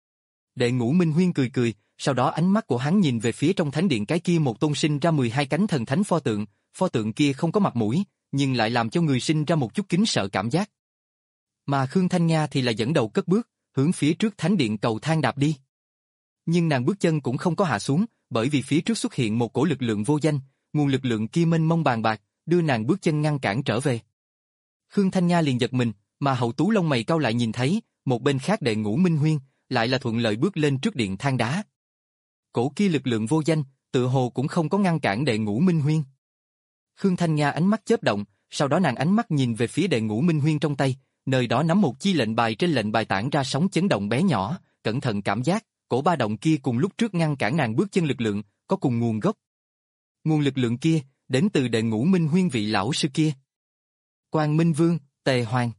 Đệ ngũ Minh Huyên cười cười, sau đó ánh mắt của hắn nhìn về phía trong thánh điện cái kia một tôn sinh ra mười hai cánh thần thánh pho tượng, pho tượng kia không có mặt mũi, nhưng lại làm cho người sinh ra một chút kính sợ cảm giác. Mà Khương Thanh Nga thì là dẫn đầu cất bước, hướng phía trước thánh điện cầu thang đạp đi. Nhưng nàng bước chân cũng không có hạ xuống, bởi vì phía trước xuất hiện một cổ lực lượng vô danh, nguồn lực lượng kia mênh mông bàn bạc, đưa nàng bước chân ngăn cản trở về. Khương Thanh Nga liền giật mình, mà Hậu Tú lông mày cau lại nhìn thấy, một bên khác đệ ngũ Minh Huyên, lại là thuận lợi bước lên trước điện thang đá. Cổ kia lực lượng vô danh, tự hồ cũng không có ngăn cản đệ ngũ Minh Huyên. Khương Thanh Nga ánh mắt chớp động, sau đó nàng ánh mắt nhìn về phía đệ ngũ Minh Huyên trong tay, nơi đó nắm một chi lệnh bài, trên lệnh bài tản ra sóng chấn động bé nhỏ, cẩn thận cảm giác, cổ ba động kia cùng lúc trước ngăn cản nàng bước chân lực lượng, có cùng nguồn gốc. Nguồn lực lượng kia, đến từ đệ ngũ Minh Huyên vị lão sư kia. Quang Minh Vương, Tề Hoàng.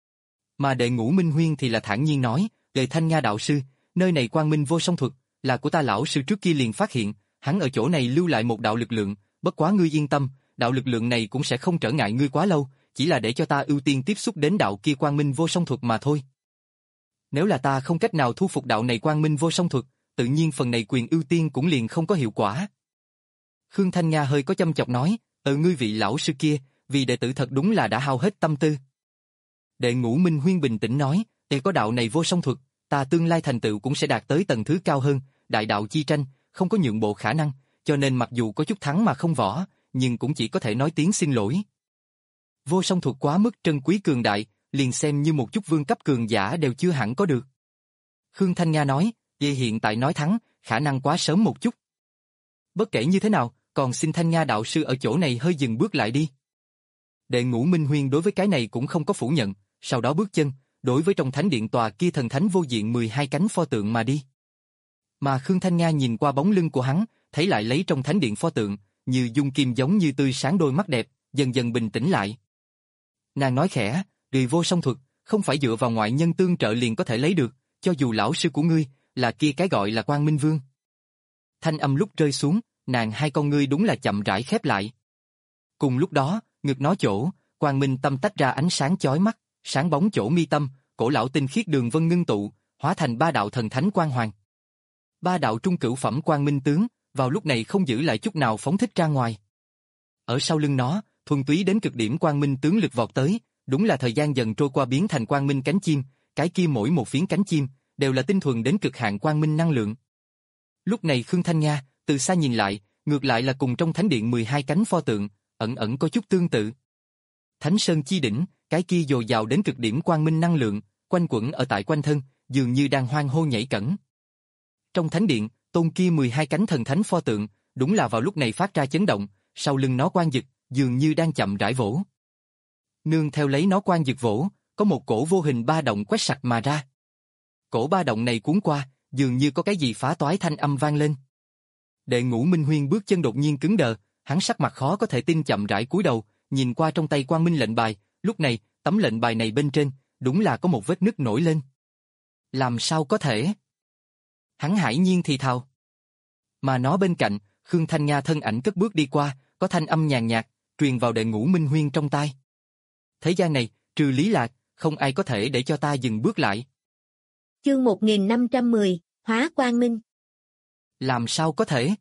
Mà đệ ngũ Minh Huyên thì là thản nhiên nói, đệ Thanh Nga đạo sư, nơi này Quang Minh vô song thuật, là của ta lão sư trước kia liền phát hiện, hắn ở chỗ này lưu lại một đạo lực lượng, bất quá ngươi yên tâm, đạo lực lượng này cũng sẽ không trở ngại ngươi quá lâu, chỉ là để cho ta ưu tiên tiếp xúc đến đạo kia Quang Minh vô song thuật mà thôi. Nếu là ta không cách nào thu phục đạo này Quang Minh vô song thuật, tự nhiên phần này quyền ưu tiên cũng liền không có hiệu quả. Khương Thanh Nga hơi có châm chọc nói, ở ngươi vị lão sư kia, vì đệ tử thật đúng là đã hao hết tâm tư. Đệ ngũ Minh Huyên bình tĩnh nói, để có đạo này vô song thuật, ta tương lai thành tựu cũng sẽ đạt tới tầng thứ cao hơn, đại đạo chi tranh, không có nhượng bộ khả năng, cho nên mặc dù có chút thắng mà không võ, nhưng cũng chỉ có thể nói tiếng xin lỗi. Vô song thuật quá mức trân quý cường đại, liền xem như một chút vương cấp cường giả đều chưa hẳn có được. Khương Thanh Nga nói, vậy hiện tại nói thắng, khả năng quá sớm một chút. Bất kể như thế nào, còn xin Thanh Nga đạo sư ở chỗ này hơi dừng bước lại đi. Đệ ngũ Minh Huyên đối với cái này cũng không có phủ nhận, sau đó bước chân, đối với trong thánh điện tòa kia thần thánh vô diện mười hai cánh pho tượng mà đi. Mà Khương Thanh Nga nhìn qua bóng lưng của hắn, thấy lại lấy trong thánh điện pho tượng, như dung kim giống như tươi sáng đôi mắt đẹp, dần dần bình tĩnh lại. Nàng nói khẽ, vì vô song thuật, không phải dựa vào ngoại nhân tương trợ liền có thể lấy được, cho dù lão sư của ngươi, là kia cái gọi là Quang Minh Vương. Thanh âm lúc rơi xuống, nàng hai con ngươi đúng là chậm rãi khép lại. Cùng lúc đó, ngực nó chỗ, Quang Minh tâm tách ra ánh sáng chói mắt, sáng bóng chỗ mi tâm, cổ lão tinh khiết đường vân ngưng tụ, hóa thành ba đạo thần thánh quang hoàng. Ba đạo trung cửu phẩm Quang Minh tướng, vào lúc này không giữ lại chút nào phóng thích ra ngoài. Ở sau lưng nó, thuần túy đến cực điểm quang minh tướng lực vọt tới, đúng là thời gian dần trôi qua biến thành quang minh cánh chim, cái kia mỗi một phiến cánh chim đều là tinh thuần đến cực hạn quang minh năng lượng. Lúc này Khương Thanh Nga, từ xa nhìn lại, ngược lại là cùng trong thánh điện mười hai cánh pho tượng, ẩn ẩn có chút tương tự. Thánh Sơn chi đỉnh, cái kia dồi dào đến cực điểm quang minh năng lượng, quanh quẩn ở tại quanh thân, dường như đang hoang hô nhảy cẫng. Trong thánh điện, tôn kia mười hai cánh thần thánh pho tượng, đúng là vào lúc này phát ra chấn động, sau lưng nó quang dực, dường như đang chậm rãi vỗ. Nương theo lấy nó quang dực vỗ, có một cổ vô hình ba động quét sạch mà ra. Cổ ba động này cuốn qua, dường như có cái gì phá toái thanh âm vang lên. Đệ Ngũ Minh Huyên bước chân đột nhiên cứng đờ, hắn sắc mặt khó có thể tin chậm rãi cúi đầu, nhìn qua trong tay quang minh lệnh bài, lúc này, tấm lệnh bài này bên trên, đúng là có một vết nứt nổi lên. Làm sao có thể? Hắn hãi nhiên thì thào. Mà nó bên cạnh, Khương Thanh Nga thân ảnh cất bước đi qua, có thanh âm nhàn nhạt, truyền vào Đệ Ngũ Minh Huyên trong tai. Thế gian này, trừ Lý Lạc, không ai có thể để cho ta dừng bước lại. Chương một nghìn năm trăm mười, Hóa Quang Minh. Làm sao có thể?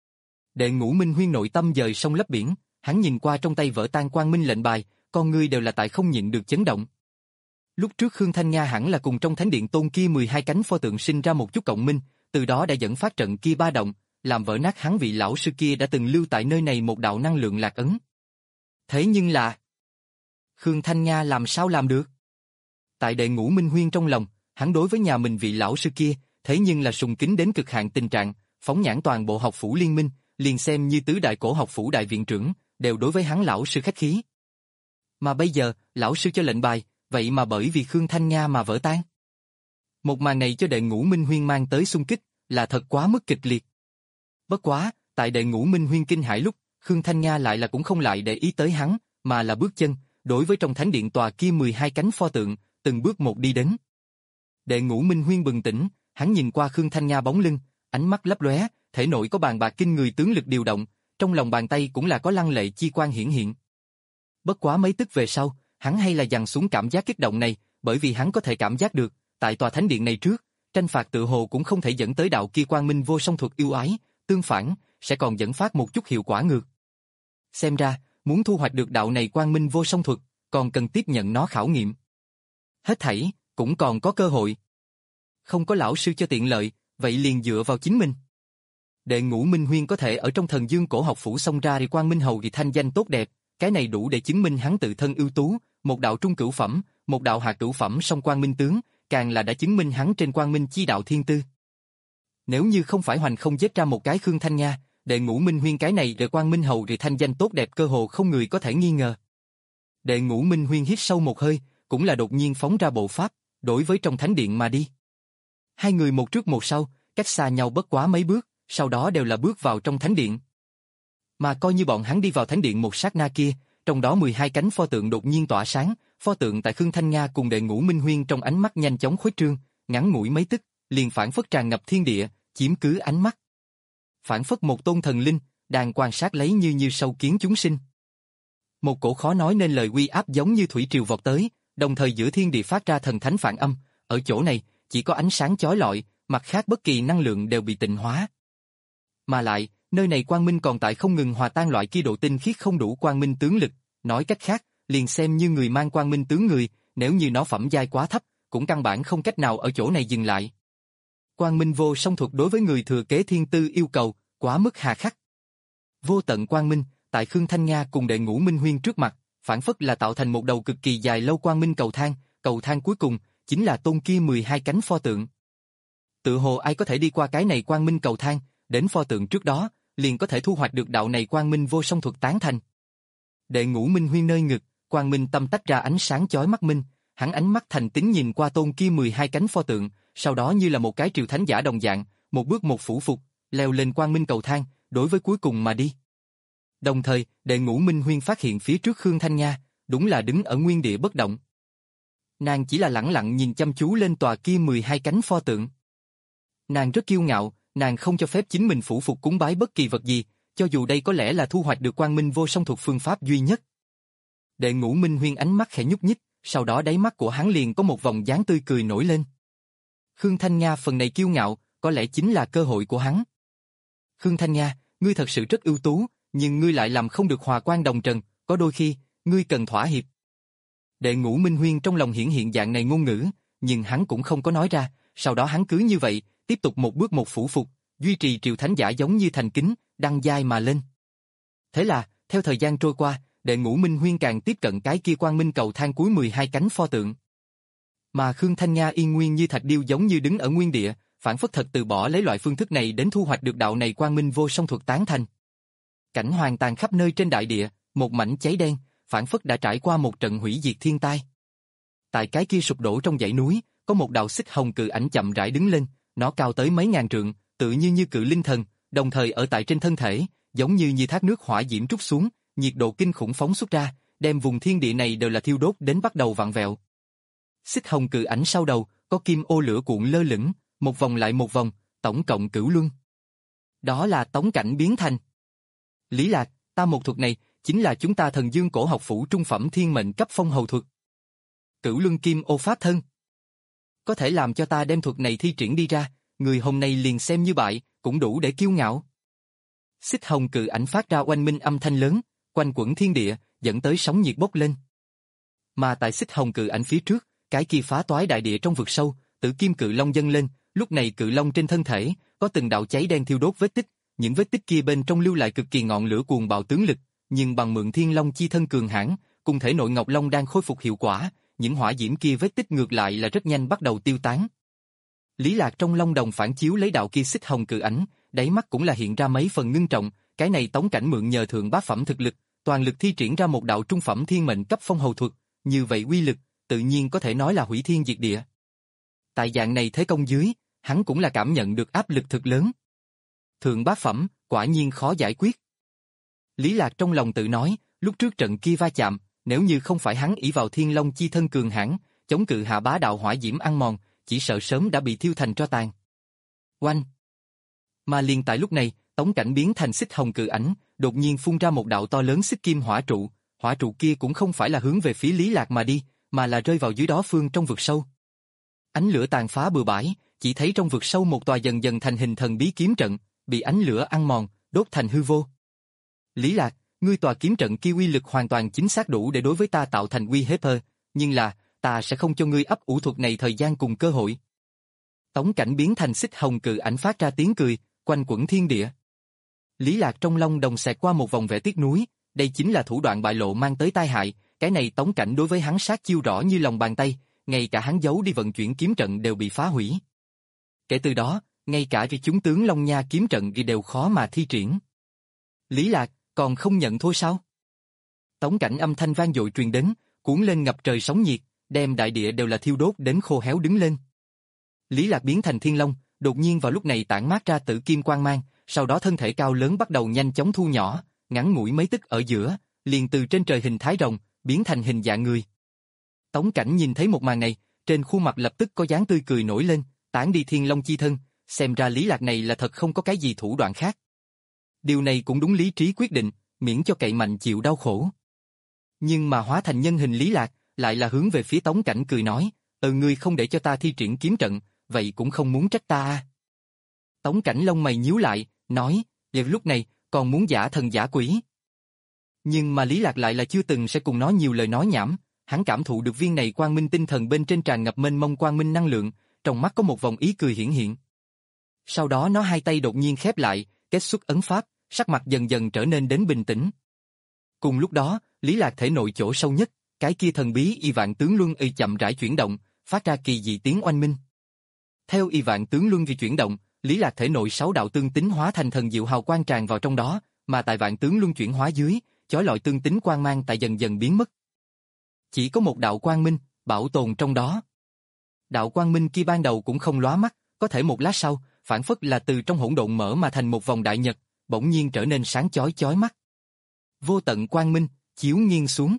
Đệ Ngũ Minh Huyên nội tâm dời sông lấp biển, hắn nhìn qua trong tay vỡ tan quang minh lệnh bài, con ngươi đều là tại không nhịn được chấn động. Lúc trước Khương Thanh Nga hẳn là cùng trong thánh điện tôn kia mười hai cánh pho tượng sinh ra một chút cộng minh, từ đó đã dẫn phát trận kia ba động, làm vỡ nát hắn vị lão sư kia đã từng lưu tại nơi này một đạo năng lượng lạc ấn. Thế nhưng là... Khương Thanh Nga làm sao làm được? Tại Đệ Ngũ Minh Huyên trong lòng, hắn đối với nhà mình vị lão sư kia, thế nhưng là sùng kính đến cực hạn tình trạng, phóng nhãn toàn bộ học phủ liên minh, liền xem như tứ đại cổ học phủ đại viện trưởng, đều đối với hắn lão sư khách khí. Mà bây giờ, lão sư cho lệnh bài, vậy mà bởi vì Khương Thanh Nga mà vỡ tan. Một màn này cho Đệ Ngũ Minh Huyên mang tới xung kích, là thật quá mức kịch liệt. Bất quá, tại Đệ Ngũ Minh Huyên kinh hãi lúc, Khương Thanh Nga lại là cũng không lại để ý tới hắn, mà là bước chân, đối với trong thánh điện tòa kia mười hai cánh pho tượng, từng bước một đi đến. Đệ Ngũ Minh Huyên bừng tỉnh, hắn nhìn qua Khương Thanh Nga bóng lưng, ánh mắt lấp lóe, thể nội có bàn bạc kinh người tướng lực điều động, trong lòng bàn tay cũng là có lăng lệ chi quang hiển hiện. Bất quá mấy tức về sau, hắn hay là dằn xuống cảm giác kích động này, bởi vì hắn có thể cảm giác được, tại tòa thánh điện này trước, tranh phạt tự hồ cũng không thể dẫn tới đạo kia quang minh vô song thuật yêu ái, tương phản, sẽ còn dẫn phát một chút hiệu quả ngược. Xem ra, muốn thu hoạch được đạo này quang minh vô song thuật, còn cần tiếp nhận nó khảo nghiệm. Hết thảy, cũng còn có cơ hội. Không có lão sư cho tiện lợi, vậy liền dựa vào chính mình. Đệ Ngũ Minh Huyên có thể ở trong thần dương cổ học phủ xông ra thì quang minh hầu thì thanh danh tốt đẹp, cái này đủ để chứng minh hắn tự thân ưu tú, một đạo trung cửu phẩm, một đạo hạ cửu phẩm song quang minh tướng, càng là đã chứng minh hắn trên quang minh chi đạo thiên tư. Nếu như không phải hoành không giết ra một cái Khương Thanh Nga, Đệ Ngũ Minh Huyên cái này để quang minh hầu thì thanh danh tốt đẹp cơ hồ không người có thể nghi ngờ. Đệ Ngũ Minh Huyên hít sâu một hơi, cũng là đột nhiên phóng ra bộ pháp, đối với trong thánh điện mà đi. Hai người một trước một sau, cách xa nhau bất quá mấy bước, sau đó đều là bước vào trong thánh điện. Mà coi như bọn hắn đi vào thánh điện một sát na kia, trong đó mười hai cánh pho tượng đột nhiên tỏa sáng, pho tượng tại Khương Thanh Nga cùng Đệ Ngũ Minh Huyên trong ánh mắt nhanh chóng khuếch trương, ngắn ngủi mấy tức, liền phản phất tràn ngập thiên địa, chiếm cứ ánh mắt. Phản phất một tôn thần linh, đang quan sát lấy như như sâu kiến chúng sinh. Một cổ khó nói nên lời uy áp giống như thủy triều vọt tới, đồng thời giữa thiên địa phát ra thần thánh phản âm, ở chỗ này, chỉ có ánh sáng chói lọi, mặt khác bất kỳ năng lượng đều bị tịnh hóa. Mà lại, nơi này quang minh còn tại không ngừng hòa tan loại kia độ tinh khiết không đủ quang minh tướng lực, nói cách khác, liền xem như người mang quang minh tướng người, nếu như nó phẩm giai quá thấp, cũng căn bản không cách nào ở chỗ này dừng lại. Quang minh vô song thuật đối với người thừa kế thiên tư yêu cầu, quá mức hà khắc. Vô tận quang minh, tại Khương Thanh Nga cùng Đệ Ngũ Minh Huyên trước mặt, phản phất là tạo thành một đầu cực kỳ dài lâu quang minh cầu thang, cầu thang cuối cùng, chính là tôn kia mười hai cánh pho tượng. Tự hồ ai có thể đi qua cái này quang minh cầu thang, đến pho tượng trước đó, liền có thể thu hoạch được đạo này quang minh vô song thuật tán thành. Đệ Ngũ Minh Huyên nơi ngực, quang minh tâm tách ra ánh sáng chói mắt minh, hắn ánh mắt thành tín nhìn qua tôn kia mười hai cánh pho tượng, sau đó như là một cái triều thánh giả đồng dạng, một bước một phủ phục, leo lên quang minh cầu thang, đối với cuối cùng mà đi. Đồng thời, Đệ Ngũ Minh Huyên phát hiện phía trước Khương Thanh Nga, đúng là đứng ở nguyên địa bất động. Nàng chỉ là lẳng lặng nhìn chăm chú lên tòa kia mười hai cánh pho tượng. Nàng rất kiêu ngạo, nàng không cho phép chính mình phủ phục cúng bái bất kỳ vật gì, cho dù đây có lẽ là thu hoạch được quang minh vô song thuật phương pháp duy nhất. Đệ Ngũ Minh Huyên ánh mắt khẽ nhúc nhích, sau đó đáy mắt của hắn liền có một vòng dáng tươi cười nổi lên. Khương Thanh Nga phần này kiêu ngạo, có lẽ chính là cơ hội của hắn. Khương Thanh Nga, ngươi thật sự rất ưu tú, nhưng ngươi lại làm không được hòa quan đồng trần, có đôi khi, ngươi cần thỏa hiệp. Đệ Ngũ Minh Huyên trong lòng hiển hiện dạng này ngôn ngữ, nhưng hắn cũng không có nói ra, sau đó hắn cứ như vậy, tiếp tục một bước một phủ phục, duy trì triều thánh giả giống như thành kính, đăng giai mà lên. Thế là, theo thời gian trôi qua, Đệ Ngũ Minh Huyên càng tiếp cận cái kia quang minh cầu thang cuối mười hai cánh pho tượng. Mà Khương Thanh Nga yên nguyên như thạch điêu giống như đứng ở nguyên địa, phản phất thật từ bỏ lấy loại phương thức này đến thu hoạch được đạo này quang minh vô song thuật tán thành. Cảnh hoàng tàn khắp nơi trên đại địa, một mảnh cháy đen, phản phất đã trải qua một trận hủy diệt thiên tai. Tại cái kia sụp đổ trong dãy núi, có một đạo xích hồng cự ảnh chậm rãi đứng lên, nó cao tới mấy ngàn trượng, tự như như cự linh thần, đồng thời ở tại trên thân thể, giống như như thác nước hỏa diễm trút xuống, nhiệt độ kinh khủng phóng xuất ra, đem vùng thiên địa này đều là thiêu đốt đến bắt đầu vặn vẹo. Xích hồng cự ảnh sau đầu, có kim ô lửa cuộn lơ lửng, một vòng lại một vòng, tổng cộng cửu luân. Đó là tống cảnh biến thành. Lý Lạc, ta một thuật này, chính là chúng ta Thần Dương cổ học phủ trung phẩm thiên mệnh cấp phong hầu thuật. Cửu luân kim ô pháp thân. Có thể làm cho ta đem thuật này thi triển đi ra, người hôm nay liền xem như bại, cũng đủ để kiêu ngạo. Xích hồng cự ảnh phát ra oanh minh âm thanh lớn, quanh quẩn thiên địa, dẫn tới sóng nhiệt bốc lên. Mà tại xích hồng cự ảnh phía trước, cái kia phá toái đại địa trong vực sâu, tử kim cự long dâng lên, lúc này cự long trên thân thể, có từng đạo cháy đen thiêu đốt vết tích, những vết tích kia bên trong lưu lại cực kỳ ngọn lửa cuồng bạo tướng lực, nhưng bằng mượn thiên long chi thân cường hãn, cùng thể nội ngọc long đang khôi phục hiệu quả, những hỏa diễm kia vết tích ngược lại là rất nhanh bắt đầu tiêu tán. Lý Lạc trong long đồng phản chiếu lấy đạo kia xích hồng cự ảnh, đáy mắt cũng là hiện ra mấy phần ngưng trọng, cái này tống cảnh mượn nhờ thượng bá phẩm thực lực, toàn lực thi triển ra một đạo trung phẩm thiên mệnh cấp phong hầu thuật, như vậy uy lực, tự nhiên có thể nói là hủy thiên diệt địa. Tại dạng này thế công dưới, hắn cũng là cảm nhận được áp lực thực lớn. Thượng bá phẩm, quả nhiên khó giải quyết. Lý Lạc trong lòng tự nói, lúc trước trận kia va chạm, nếu như không phải hắn ỷ vào thiên long chi thân cường hãn, chống cự hạ bá đạo hỏa diễm ăn mòn, chỉ sợ sớm đã bị thiêu thành tro tàn. Oanh! Mà liền tại lúc này, tống cảnh biến thành xích hồng cự ảnh, đột nhiên phun ra một đạo to lớn xích kim hỏa trụ, hỏa trụ kia cũng không phải là hướng về phía Lý Lạc mà đi, mà là rơi vào dưới đó phương trong vực sâu. Ánh lửa tàn phá bừa bãi, chỉ thấy trong vực sâu một tòa dần dần thành hình thần bí kiếm trận, bị ánh lửa ăn mòn, đốt thành hư vô. Lý Lạc, ngươi tòa kiếm trận kia uy lực hoàn toàn chính xác đủ để đối với ta tạo thành uy hiếp, nhưng là, ta sẽ không cho ngươi ấp ủ thuật này thời gian cùng cơ hội. Tống cảnh biến thành xích hồng cự ảnh phát ra tiếng cười, quanh quẩn thiên địa. Lý Lạc trong long đồng xẹt qua một vòng vẻ tiếc nuối, đây chính là thủ đoạn bại lộ mang tới tai hại, cái này tống cảnh đối với hắn sát chiêu rõ như lòng bàn tay, ngay cả hắn giấu đi vận chuyển kiếm trận đều bị phá hủy. Kể từ đó, ngay cả vì chúng tướng Long Nha kiếm trận thì đều khó mà thi triển. Lý Lạc, còn không nhận thôi sao? Tống cảnh âm thanh vang dội truyền đến, cuốn lên ngập trời sóng nhiệt, đem đại địa đều là thiêu đốt đến khô héo đứng lên. Lý Lạc biến thành thiên long, đột nhiên vào lúc này tản mát ra tử kim quang mang, sau đó thân thể cao lớn bắt đầu nhanh chóng thu nhỏ, ngắn ngủi mấy tức ở giữa, liền từ trên trời hình thái rồng, biến thành hình dạng người. Tống cảnh nhìn thấy một màn này, trên khuôn mặt lập tức có dáng tươi cười nổi lên, tản đi thiên long chi thân, xem ra Lý Lạc này là thật không có cái gì thủ đoạn khác. Điều này cũng đúng lý trí quyết định, miễn cho cậy mạnh chịu đau khổ. Nhưng mà hóa thành nhân hình Lý Lạc, lại là hướng về phía Tống cảnh cười nói, ừ ngươi không để cho ta thi triển kiếm trận, vậy cũng không muốn trách ta à. Tống cảnh lông mày nhíu lại, nói, vậy lúc này, còn muốn giả thần giả quỷ. Nhưng mà Lý Lạc lại là chưa từng sẽ cùng nói nhiều lời nói nhảm, hắn cảm thụ được viên này quang minh tinh thần bên trên tràn ngập mênh mông quang minh năng lượng, trong mắt có một vòng ý cười hiển hiện. Sau đó nó hai tay đột nhiên khép lại, kết xuất ấn pháp, sắc mặt dần dần trở nên đến bình tĩnh. Cùng lúc đó, Lý Lạc thể nội chỗ sâu nhất, cái kia thần bí y vạn tướng luân y chậm rãi chuyển động, phát ra kỳ dị tiếng oanh minh. Theo y vạn tướng luân vì chuyển động, Lý Lạc thể nội sáu đạo tương tính hóa thành thần diệu hào quang tràn vào trong đó, mà tại vạn tướng luân chuyển hóa dưới, chói lọi tương tính quang mang tại dần dần biến mất. Chỉ có một đạo quang minh, bảo tồn trong đó. Đạo quang minh kia ban đầu cũng không lóa mắt, có thể một lát sau, phản phất là từ trong hỗn độn mở mà thành một vòng đại nhật, bỗng nhiên trở nên sáng chói chói mắt. Vô tận quang minh, chiếu nghiêng xuống.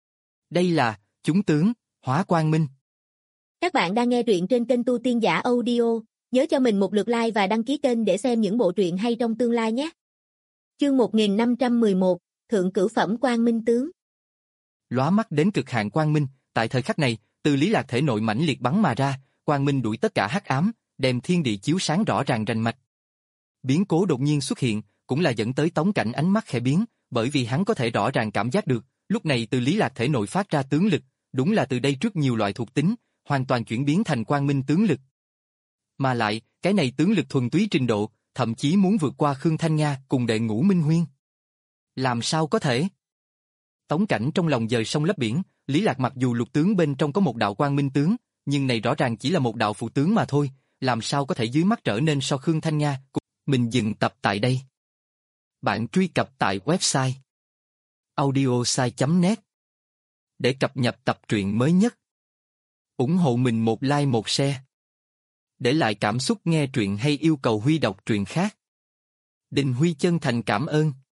Đây là, chúng tướng, hóa quang minh. Các bạn đang nghe truyện trên kênh Tu Tiên Giả Audio, nhớ cho mình một lượt like và đăng ký kênh để xem những bộ truyện hay trong tương lai nhé. Chương một nghìn năm trăm mười một, Thượng cửu phẩm quang minh tướng. Lóa mắt đến cực hạn quang minh, tại thời khắc này, từ Lý Lạc thể nội mãnh liệt bắn mà ra, quang minh đuổi tất cả hắc ám, đem thiên địa chiếu sáng rõ ràng rành mạch. Biến cố đột nhiên xuất hiện, cũng là dẫn tới Tống Cảnh ánh mắt khẽ biến, bởi vì hắn có thể rõ ràng cảm giác được, lúc này từ Lý Lạc thể nội phát ra tướng lực, đúng là từ đây trước nhiều loại thuộc tính, hoàn toàn chuyển biến thành quang minh tướng lực. Mà lại, cái này tướng lực thuần túy trình độ, thậm chí muốn vượt qua Khương Thanh Nga cùng đệ ngũ Minh Huyên. Làm sao có thể? Tống Cảnh trong lòng dời sông lấp biển, Lý Lạc mặc dù lục tướng bên trong có một đạo quang minh tướng, nhưng này rõ ràng chỉ là một đạo phụ tướng mà thôi, làm sao có thể dưới mắt trở nên so Khương Thanh Nga. Mình dừng tập tại đây. Bạn truy cập tại website audiosai chấm net để cập nhật tập truyện mới nhất. Ủng hộ mình một like một share. Để lại cảm xúc nghe truyện hay yêu cầu Huy đọc truyện khác. Đình Huy chân thành cảm ơn.